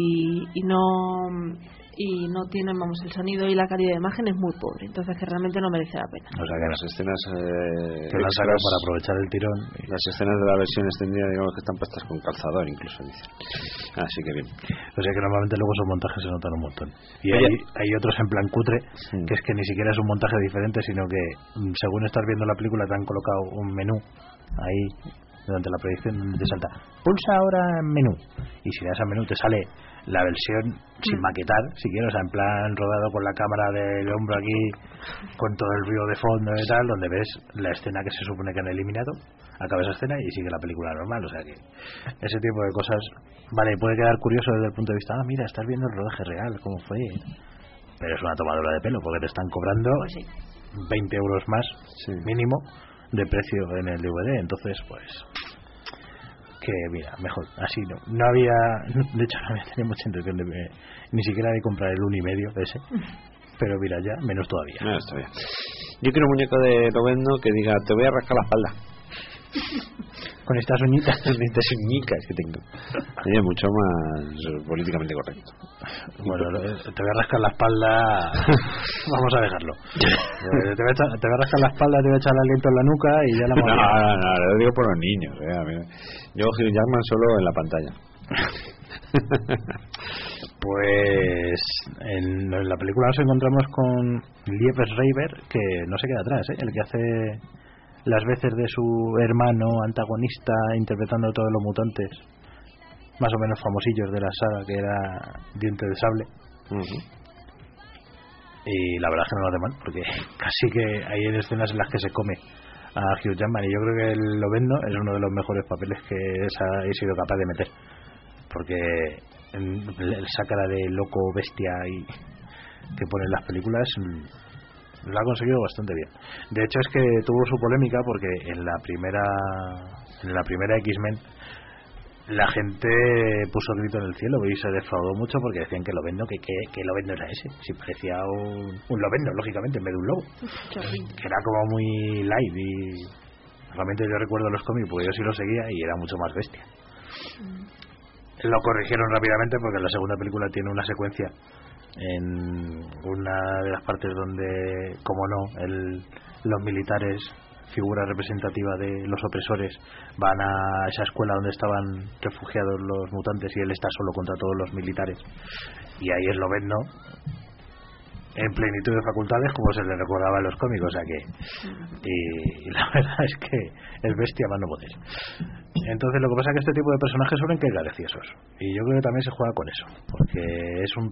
[SPEAKER 1] Y no tienen, vamos, el sonido y la calidad de imagen es muy pobre, entonces que realmente no merece la pena.
[SPEAKER 7] O sea que las escenas
[SPEAKER 2] que lo han sacado para aprovechar el tirón,
[SPEAKER 7] las escenas de la versión extendida, digamos que están puestas con calzador incluso, dice. Así que bien.
[SPEAKER 2] O sea que normalmente luego esos montajes se notan un montón. Y hay otros en plan cutre, que es que ni siquiera es un montaje diferente, sino que según estás viendo la película te han colocado un menú ahí durante la proyección, te salta pulsa ahora en menú, y si le das al menú te sale la versión sin maquetar, si quieres, o sea, en plan rodado con la cámara del hombro aquí, con todo el ruido de fondo y tal, donde ves la escena que se supone que han eliminado, acaba esa escena y sigue la película normal. O sea que ese tipo de cosas, vale, puede quedar curioso desde el punto de vista, mira, estás viendo el rodaje real, cómo fue, pero es una tomadura de pelo, porque te están cobrando 20 euros más mínimo de precio en el DVD, entonces pues que mira, mejor así. No había, de hecho no había tenido mucha intención de ni siquiera de comprar el 1.5 ese, pero mira, ya menos todavía.
[SPEAKER 7] No, está bien. Yo quiero un muñeco de Lobezno que diga te voy a rascar la espalda
[SPEAKER 2] con estas uñitas
[SPEAKER 7] que tengo. Es mucho más políticamente correcto.
[SPEAKER 2] Bueno, te voy a rascar la espalda. Vamos a dejarlo. Te voy a rascar la espalda, te voy a echar el aliento en la nuca y ya la hemos...
[SPEAKER 7] No, lo digo por los niños. Yo Hugh Jackman solo en la pantalla.
[SPEAKER 2] Pues en la película nos encontramos con Liev Schreiber, que no se queda atrás, el que hace las veces de su hermano antagonista interpretando a todos los mutantes más o menos famosillos de la saga, que era Diente de Sable. Y la verdad es que no lo hace mal, porque casi que hay escenas en las que se come a Hugh Jackman, y yo creo que el Lobezno es uno de los mejores papeles que he sido capaz de meter, porque esa cara de loco bestia y que pone en las películas lo ha conseguido bastante bien. De hecho es que tuvo su polémica, porque en la primera X-Men la gente puso grito en el cielo y se defraudó mucho, porque decían que Lobezno, que Lobezno era ese, si parecía un Lobezno, lógicamente, en vez de un lobo, que era como muy light, y realmente yo recuerdo los cómics porque yo sí lo seguía y era mucho más bestia. Lo corrigieron rápidamente, porque la segunda película tiene una secuencia en una de las partes donde, como no, los militares, figura representativa de los opresores, van a esa escuela donde estaban refugiados los mutantes, y él está solo contra todos los militares, y ahí es Lobezno en plenitud de facultades, como se le recordaba en los cómics. O sea que y la verdad es que el bestia más no poder. Entonces lo que pasa es que este tipo de personajes suelen caer graciosos, y yo creo que también se juega con eso, porque es un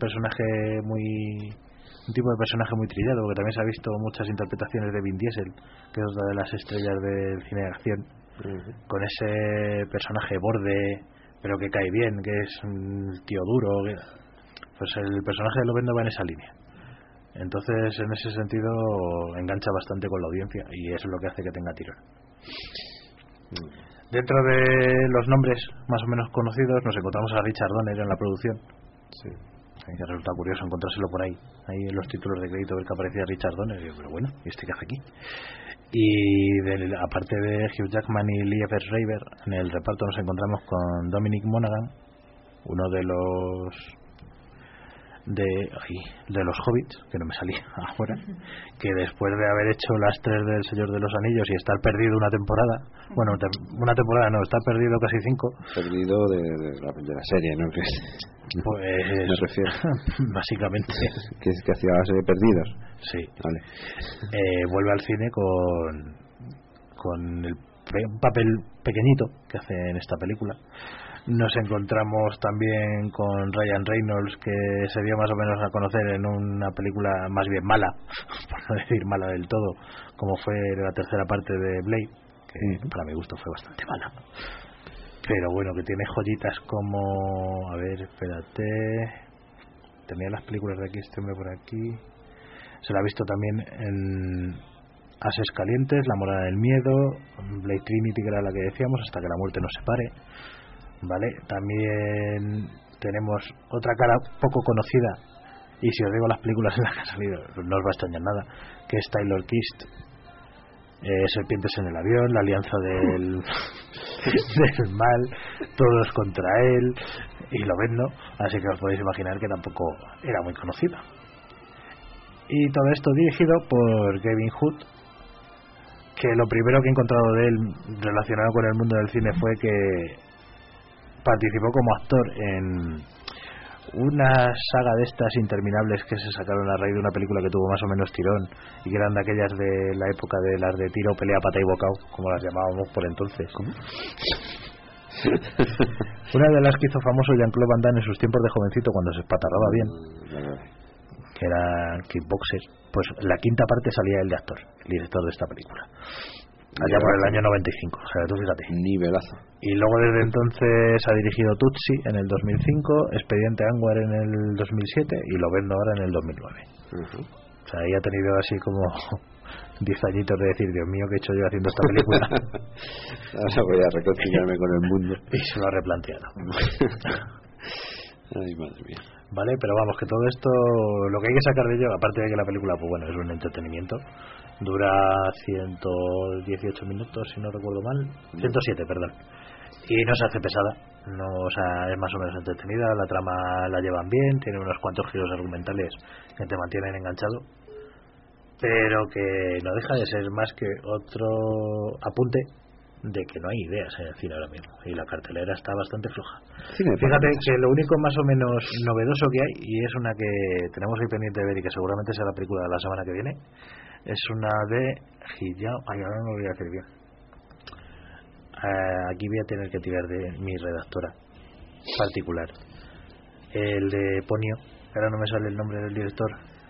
[SPEAKER 2] tipo de personaje muy trillado, porque también se ha visto muchas interpretaciones de Vin Diesel, que es otra de las estrellas del cine de acción, con ese personaje borde pero que cae bien, que es un tío duro, pues el personaje de Lobezno va en esa línea. Entonces en ese sentido engancha bastante con la audiencia, y eso es lo que hace que tenga tirón. Dentro de los nombres más o menos conocidos nos encontramos a Richard Donner en la producción. Que resulta curioso encontrárselo por ahí en los títulos de crédito, ver que aparecía Richard Donner, y yo, pero bueno, ¿y este qué hace aquí? Y aparte de Hugh Jackman y Liev Schreiber, en el reparto nos encontramos con Dominic Monaghan, uno de los Hobbits, que no me salía ahora, que después de haber hecho las 3 del Señor de los Anillos y estar perdido una temporada, estar perdido casi 5.
[SPEAKER 7] Perdido de la serie, ¿no?
[SPEAKER 2] Pues
[SPEAKER 7] me refiero.
[SPEAKER 2] Básicamente.
[SPEAKER 7] que hacía la serie Perdidos.
[SPEAKER 2] Sí.
[SPEAKER 7] Vale.
[SPEAKER 2] Vuelve al cine con un papel pequeñito que hace en esta película. Nos encontramos también con Ryan Reynolds, que se dio más o menos a conocer en una película más bien mala, por no decir mala del todo, como fue la tercera parte de Blade, que para mi gusto fue bastante mala. Pero bueno, que tiene joyitas como... A ver, espérate... Tenía las películas de aquí, este hombre por aquí... Se la ha visto también en Ases Calientes, La Morada del Miedo, Blade Trinity, que era la que decíamos, Hasta que la muerte nos separe, ¿vale? También tenemos otra cara poco conocida, y si os digo las películas en las que ha salido no os va a extrañar nada, que es Taylor Kitsch, Serpientes en el avión, La alianza del mal, Todos contra él, y Lobezno, así que os podéis imaginar que tampoco era muy conocida. Y todo esto dirigido por Kevin Hood, que lo primero que he encontrado de él relacionado con el mundo del cine fue que participó como actor en una saga de estas interminables que se sacaron a raíz de una película que tuvo más o menos tirón y que eran de aquellas de la época de las de tiro, pelea, pata y bocao, como las llamábamos por entonces. ¿Cómo? Una de las que hizo famoso Jean-Claude Van Damme en sus tiempos de jovencito, cuando se espatarraba bien, que era kickboxer. Pues la quinta parte salía él de actor, el director de esta película, allá por el año 95, o sea, tú fíjate. Nivelazo. Y luego desde entonces ha dirigido Tutsi en el 2005, Expediente Angwar en el 2007 y Lobezno ahora en el 2009. O sea, ahí ha tenido así como 10 añitos de decir, Dios mío, ¿qué he hecho yo haciendo esta película?
[SPEAKER 7] Ahora voy a reconciliarme con el mundo.
[SPEAKER 2] Y se lo ha replanteado.
[SPEAKER 7] Ay, madre mía.
[SPEAKER 2] Vale, pero vamos, que todo esto, lo que hay que sacar de ello, aparte de que la película, pues bueno, es un entretenimiento, dura 118 minutos, si no recuerdo mal, 107, perdón, y no se hace pesada, no, o sea, es más o menos entretenida, la trama la llevan bien, tiene unos cuantos giros argumentales que te mantienen enganchado, pero que no deja de ser más que otro apunte de que no hay ideas en el cine ahora mismo, y la cartelera está bastante floja. Fíjate que lo único más o menos novedoso que hay, y es una que tenemos ahí pendiente de ver y que seguramente sea la película de la semana que viene, es una de Hiyao, ahora no lo voy a hacer bien, aquí voy a tener que tirar de mi redactora particular, el de Ponyo, ahora no me sale el nombre del director.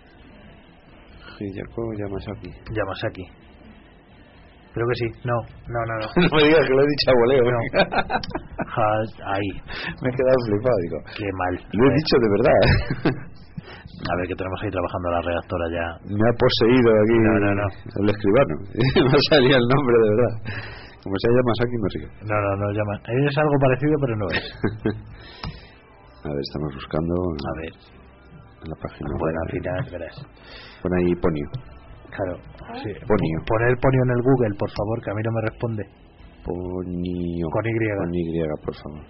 [SPEAKER 2] Yamasaki. Creo que sí, no.
[SPEAKER 7] No me digas que lo he dicho a voleo.
[SPEAKER 2] No. Ahí.
[SPEAKER 7] Me he quedado flipado, digo.
[SPEAKER 2] Qué mal.
[SPEAKER 7] Lo he dicho de verdad.
[SPEAKER 2] A ver, que tenemos ahí trabajando la redactora ya.
[SPEAKER 7] Me ha poseído aquí
[SPEAKER 2] no.
[SPEAKER 7] el escribano. Me salía el nombre de verdad. Como se llama aquí, no sigue.
[SPEAKER 2] No llama. Es algo parecido, pero no es.
[SPEAKER 7] A ver, estamos buscando.
[SPEAKER 2] A ver.
[SPEAKER 7] En la página.
[SPEAKER 2] Bueno, al final verás.
[SPEAKER 7] Pon ahí Ponyo.
[SPEAKER 2] Claro, sí.
[SPEAKER 7] Ponyo.
[SPEAKER 2] Poner Ponyo en el Google, por favor, que a mí no me responde.
[SPEAKER 7] Ponyo.
[SPEAKER 2] Con Y.
[SPEAKER 7] Con Y, por favor.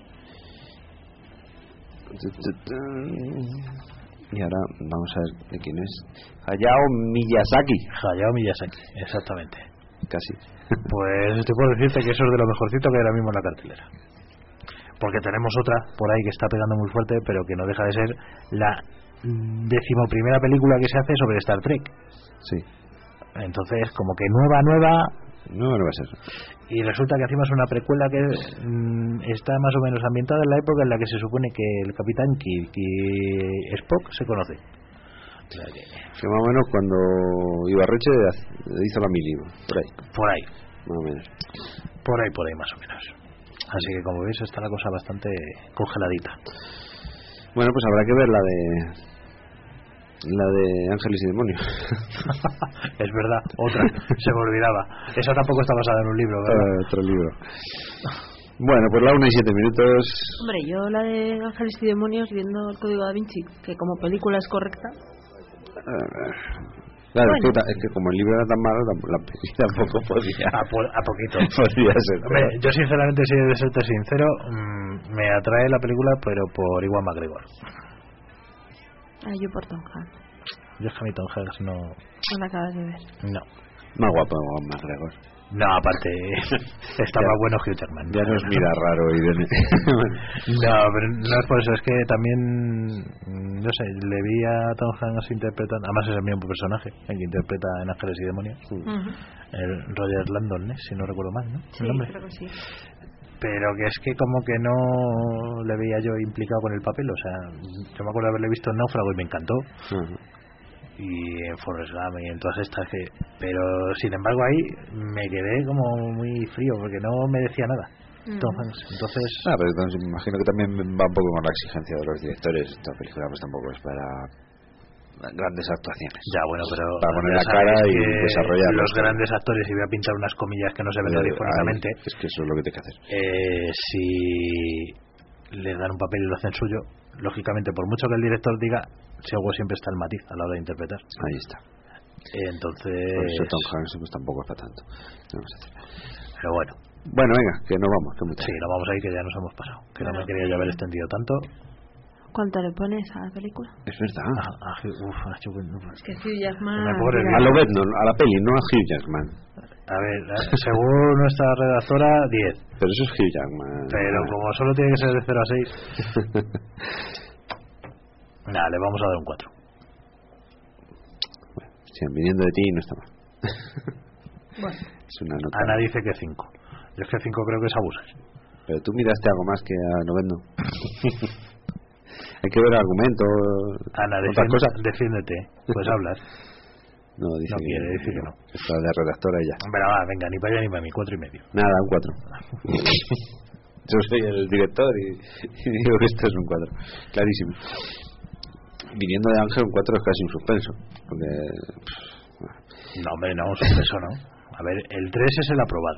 [SPEAKER 7] Y ahora vamos a ver de quién es. Hayao Miyazaki,
[SPEAKER 2] exactamente.
[SPEAKER 7] Casi.
[SPEAKER 2] Pues estoy por decirte que eso es de lo mejorcito que hay ahora mismo en la cartelera. Porque tenemos otra por ahí que está pegando muy fuerte, pero que no deja de ser la 11ª película que se hace sobre Star Trek.
[SPEAKER 7] Sí.
[SPEAKER 2] Entonces, como que nueva
[SPEAKER 7] no va a ser.
[SPEAKER 2] Y resulta que hacemos una precuela que está más o menos ambientada en la época en la que se supone que el Capitán Kirk y Spock se conocen.
[SPEAKER 7] Que más o menos cuando Ibarreche hizo la mili,
[SPEAKER 2] por ahí
[SPEAKER 7] más o menos.
[SPEAKER 2] Por ahí más o menos. Así que como veis está la cosa bastante congeladita.
[SPEAKER 7] Bueno, pues habrá que ver la de Ángeles y Demonios.
[SPEAKER 2] Es verdad, otra, se me olvidaba. Esa tampoco está basada en un libro, ¿verdad?
[SPEAKER 7] Otro libro. Bueno, pues la 1:07.
[SPEAKER 1] Hombre, yo la de Ángeles y Demonios, viendo el Código Da Vinci, que como película es correcta.
[SPEAKER 7] Claro, bueno. es que como el libro era tan malo, la película tampoco podía.
[SPEAKER 2] A poquito.
[SPEAKER 7] Podría ser.
[SPEAKER 2] Hombre, yo sinceramente, si he de serte sincero, me atrae la película, pero por Ewan McGregor.
[SPEAKER 1] Yo por Tom Hanks.
[SPEAKER 2] Yo es que a mí Tom Hanks no...
[SPEAKER 1] No la acabas de ver.
[SPEAKER 2] No.
[SPEAKER 7] Más guapo Ewan McGregor.
[SPEAKER 2] No, aparte está más bueno Hugh Jackman.
[SPEAKER 7] Ya nos mira raro Irene.
[SPEAKER 2] No, pero no es por eso, es que también no sé, le vi a Tom Hanks interpretando, además es el mismo personaje el que interpreta en Ángeles y Demonios, el Roger Landon, si no recuerdo mal, ¿no?
[SPEAKER 1] Sí,
[SPEAKER 2] ¿El nombre?
[SPEAKER 1] creo que sí.
[SPEAKER 2] pero que es que como que no le veía yo implicado con el papel. O sea, yo me acuerdo de haberle visto en Náufrago y me encantó. Y en Forrest Gump y en todas estas pero sin embargo ahí me quedé como muy frío porque no me decía nada. Entonces
[SPEAKER 7] pero entonces me imagino que también va un poco con la exigencia de los directores. Esta película pues tampoco es para grandes actuaciones.
[SPEAKER 2] Ya, bueno, pero
[SPEAKER 7] para poner la cara y desarrollar
[SPEAKER 2] los grandes actores, y voy a pintar unas comillas que no se ven radiofónicamente,
[SPEAKER 7] es que eso es lo que tiene que hacer.
[SPEAKER 2] Si le dan un papel y lo hacen suyo, lógicamente, por mucho que el director diga, luego siempre está el matiz a la hora de interpretar.
[SPEAKER 7] Ahí está.
[SPEAKER 2] Entonces
[SPEAKER 7] por eso Tom Hanks pues tampoco es para tanto.
[SPEAKER 2] Pero bueno,
[SPEAKER 7] venga, que nos vamos.
[SPEAKER 2] Sí, nos vamos ahí, que ya nos hemos pasado. Que no me quería yo haber extendido tanto.
[SPEAKER 1] ¿Cuánto le pones a la película?
[SPEAKER 7] Es verdad.
[SPEAKER 1] Es que Hugh Jackman...
[SPEAKER 7] A Lobezno, a la peli, no a Hugh Jackman.
[SPEAKER 2] A ver, según nuestra redactora, 10.
[SPEAKER 7] Pero eso es Hugh Jackman.
[SPEAKER 2] Pero como solo tiene que ser de 0 a 6... Nada, le vamos a dar un 4.
[SPEAKER 7] Bueno, si viniendo de ti no está mal.
[SPEAKER 1] Bueno.
[SPEAKER 7] Es una nota.
[SPEAKER 2] Ana dice que 5. Yo es que 5 creo que es abusar.
[SPEAKER 7] Pero tú miraste algo más que a Lobezno. Hay que ver argumentos.
[SPEAKER 2] Ana, defiéndete. Pues hablas.
[SPEAKER 7] No, dice
[SPEAKER 2] no quiere, dice que no.
[SPEAKER 7] Está de redactora y ya.
[SPEAKER 2] Pero va, venga, ni para allá ni para mí, 4,5.
[SPEAKER 7] Nada, un 4. Yo soy el director y digo que esto es un 4. Clarísimo. Viniendo de Ángel, un 4 es casi un suspenso. Porque...
[SPEAKER 2] No, hombre, no, un suspenso no. A ver, el 3 es el aprobado.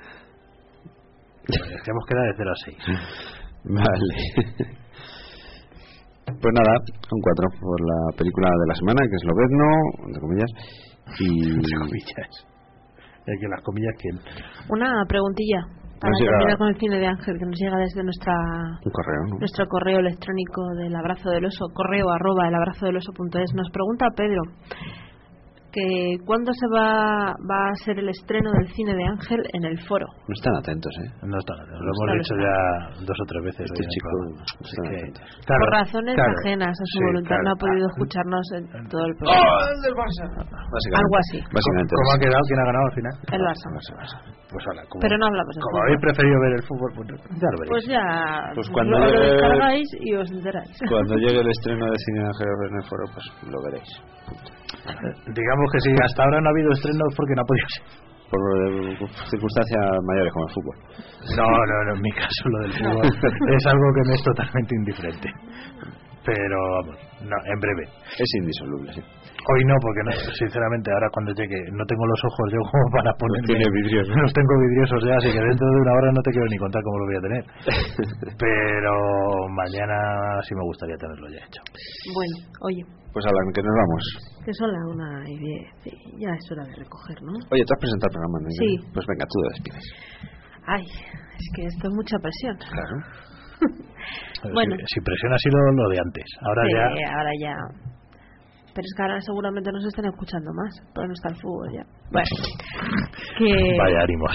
[SPEAKER 2] Tenemos que dar de 0 a 6.
[SPEAKER 7] Vale. Pues nada, un 4 por la película de la semana, que es Lobezno, entre comillas.
[SPEAKER 2] Entre comillas. Es que las comillas, ¿quién?
[SPEAKER 1] Una preguntilla para terminar con el cine de Ángel, que nos llega desde nuestro correo electrónico del Abrazo del Oso, correo@elabrazodeloso.es. Nos pregunta Pedro que cuándo se va a ser el estreno del cine de Ángel en el foro.
[SPEAKER 7] No están atentos,
[SPEAKER 2] No están atentos. Lo hemos dicho ya 2 o 3 veces.
[SPEAKER 7] Este chico
[SPEAKER 1] claro, por razones ajenas a su voluntad no ha podido escucharnos en todo el programa. Algo así.
[SPEAKER 7] Básicamente.
[SPEAKER 2] ¿Cómo ha quedado? ¿Quién ha ganado al final?
[SPEAKER 1] El Barça.
[SPEAKER 2] Pues hola,
[SPEAKER 1] pero no hablamos de
[SPEAKER 2] como
[SPEAKER 1] fútbol.
[SPEAKER 2] habéis preferido ver el fútbol, pues ya lo veréis.
[SPEAKER 1] Pues ya
[SPEAKER 7] cuando
[SPEAKER 1] lo descargáis y os enteráis.
[SPEAKER 7] Cuando llegue el estreno de Cine de Ángel en el foro, pues lo veréis.
[SPEAKER 2] Digamos que si hasta ahora no ha habido estreno es porque no ha podido ser.
[SPEAKER 7] Por circunstancias mayores como el fútbol.
[SPEAKER 2] No, en mi caso lo del fútbol es algo que me es totalmente indiferente. Pero vamos, no, en breve.
[SPEAKER 7] Es indisoluble, sí.
[SPEAKER 2] Hoy no, porque no, sinceramente ahora cuando llegue no tengo los ojos yo como para ponerme
[SPEAKER 7] vidriosos.
[SPEAKER 2] Los tengo vidriosos ya, así que dentro de una hora no te quiero ni contar cómo lo voy a tener. Pero mañana sí me gustaría tenerlo ya hecho.
[SPEAKER 1] Bueno, oye,
[SPEAKER 7] pues a la que nos vamos,
[SPEAKER 1] que son las 1:10, sí, ya es hora de recoger, ¿no?
[SPEAKER 7] Oye, ¿te has presentado el programa? ¿No?
[SPEAKER 1] Sí.
[SPEAKER 7] Pues venga, tú te despides.
[SPEAKER 1] Ay, es que esto es mucha presión.
[SPEAKER 7] Claro.
[SPEAKER 1] Bueno,
[SPEAKER 2] si presión ha sido lo de antes, ahora
[SPEAKER 1] ya. Pero es que ahora seguramente nos están escuchando más, porque no está el fútbol ya. Bueno,
[SPEAKER 2] vaya ánimos.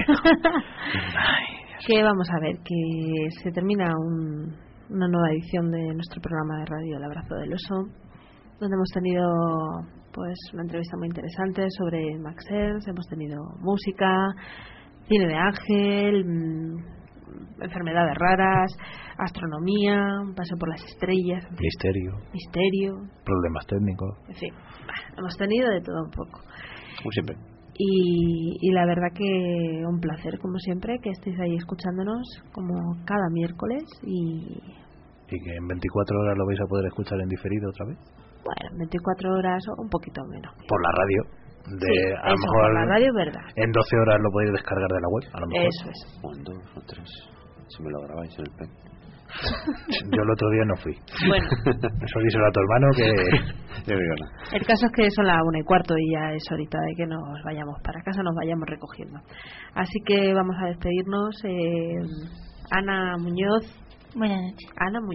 [SPEAKER 1] Que vamos a ver, que se termina una nueva edición de nuestro programa de radio El Abrazo del Oso, donde hemos tenido pues una entrevista muy interesante sobre Max Ernst, hemos tenido música, cine de Ángel, enfermedades raras, astronomía, un paseo por las estrellas, misterio,
[SPEAKER 2] problemas técnicos,
[SPEAKER 1] en fin, hemos tenido de todo un poco,
[SPEAKER 7] como siempre.
[SPEAKER 1] Y la verdad que un placer, como siempre, que estéis ahí escuchándonos como cada miércoles y
[SPEAKER 2] que en 24 horas lo vais a poder escuchar en diferido otra vez.
[SPEAKER 1] Bueno, 24 horas o un poquito menos.
[SPEAKER 2] Por la radio.
[SPEAKER 1] Sí, a lo mejor por la radio, verdad.
[SPEAKER 2] En 12 horas lo podéis descargar de la web, a lo mejor.
[SPEAKER 1] Eso es.
[SPEAKER 7] O en 2 o 3, si me lo grabáis en el pen.
[SPEAKER 2] Yo el otro día no fui.
[SPEAKER 1] Bueno.
[SPEAKER 2] Eso díselo a tu hermano que...
[SPEAKER 7] Yo digo nada.
[SPEAKER 1] El caso es que son las 1:15 y ya es horita de que nos vayamos para casa, nos vayamos recogiendo. Así que vamos a despedirnos. Ana Muñoz.
[SPEAKER 3] Buenas noches.
[SPEAKER 1] Ana Muñoz.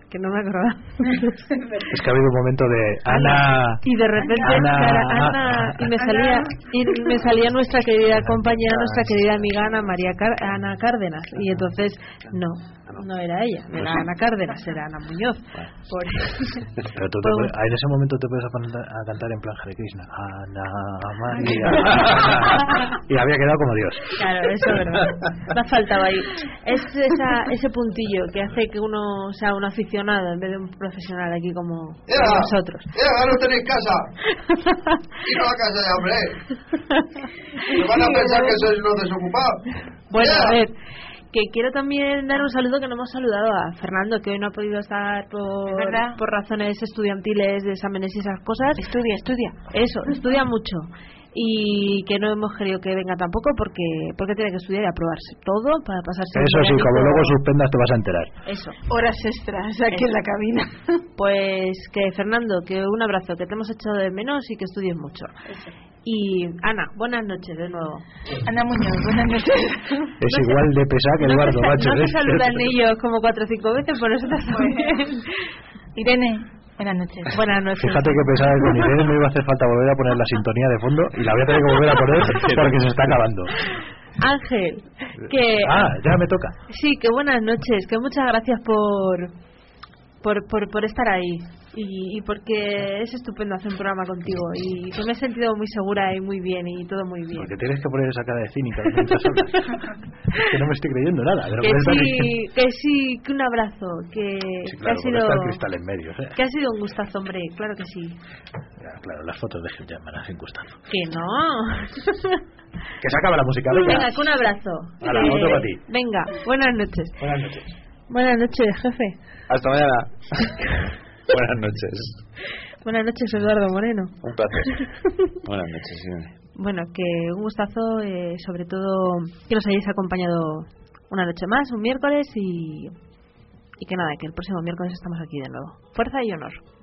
[SPEAKER 1] que no me acordaba.
[SPEAKER 2] Es que ha habido un momento de Ana.
[SPEAKER 1] Y de repente Ana, y me salía nuestra querida compañera, nuestra querida amiga Ana Cárdenas. Y entonces, no era ella, era Ana Cárdenas, era Ana Muñoz.
[SPEAKER 2] Pero tú en ese momento te puedes a cantar en plan Hare Krishna. Ana María. Y había quedado como Dios.
[SPEAKER 1] Claro, eso es verdad. Me ha faltado ahí. Es ese puntillo que hace que uno sea un aficionado en vez de un profesional aquí como nosotros.
[SPEAKER 9] No tenéis casa. Ir a la casa ya, hombre. ¿Me van a pensar que sois unos desocupados?
[SPEAKER 1] Bueno, a ver, que quiero también dar un saludo, que no hemos saludado a Fernando, que hoy no ha podido estar por razones estudiantiles, de exámenes y esas cosas. Estudia. Eso, estudia mucho. Y que no hemos querido que venga tampoco porque tiene que estudiar y aprobarse todo para pasarse.
[SPEAKER 2] Eso sí, como luego suspendas te vas a enterar.
[SPEAKER 1] Eso.
[SPEAKER 3] Horas extras aquí en la cabina.
[SPEAKER 1] Pues que Fernando, que un abrazo, que te hemos echado de menos y que estudies mucho. Eso. Y Ana, buenas noches de nuevo.
[SPEAKER 3] Ana Muñoz, buenas noches.
[SPEAKER 2] Es igual de pesada que Eduardo, macho.
[SPEAKER 1] No se saludan ellos como 4 o 5 veces, por eso te bien.
[SPEAKER 3] Irene, buenas noches.
[SPEAKER 1] Buenas noches.
[SPEAKER 2] Fíjate que pensaba que con Irene me iba a hacer falta volver a poner la sintonía de fondo y la voy a tener que volver a poner porque se está acabando.
[SPEAKER 1] Ángel, que...
[SPEAKER 2] ya me toca.
[SPEAKER 1] Sí, que buenas noches, que muchas gracias por estar ahí y porque es estupendo hacer un programa contigo y que me he sentido muy segura y muy bien y todo muy bien.
[SPEAKER 2] Porque tienes que poner esa cara de cínica mientras hablas. Es que no me estoy creyendo nada de lo
[SPEAKER 1] que sí, que un abrazo, que
[SPEAKER 2] claro,
[SPEAKER 1] ha sido
[SPEAKER 2] está el cristal en medio,
[SPEAKER 1] que ha sido un gustazo, hombre, claro que sí.
[SPEAKER 2] Claro, las fotos de Gil Jackman hacen gustazo.
[SPEAKER 1] Que no.
[SPEAKER 2] Que se acaba la música.
[SPEAKER 1] Venga, que un abrazo.
[SPEAKER 2] Otro para ti.
[SPEAKER 1] Venga, buenas noches.
[SPEAKER 2] Buenas noches.
[SPEAKER 1] Buenas noches, jefe.
[SPEAKER 7] Hasta mañana. Buenas noches.
[SPEAKER 1] Buenas noches, Eduardo Moreno.
[SPEAKER 7] Un placer. Buenas noches, sí.
[SPEAKER 1] Bueno, que un gustazo, sobre todo que nos hayáis acompañado una noche más, un miércoles y que nada, que el próximo miércoles estamos aquí de nuevo. Fuerza y honor.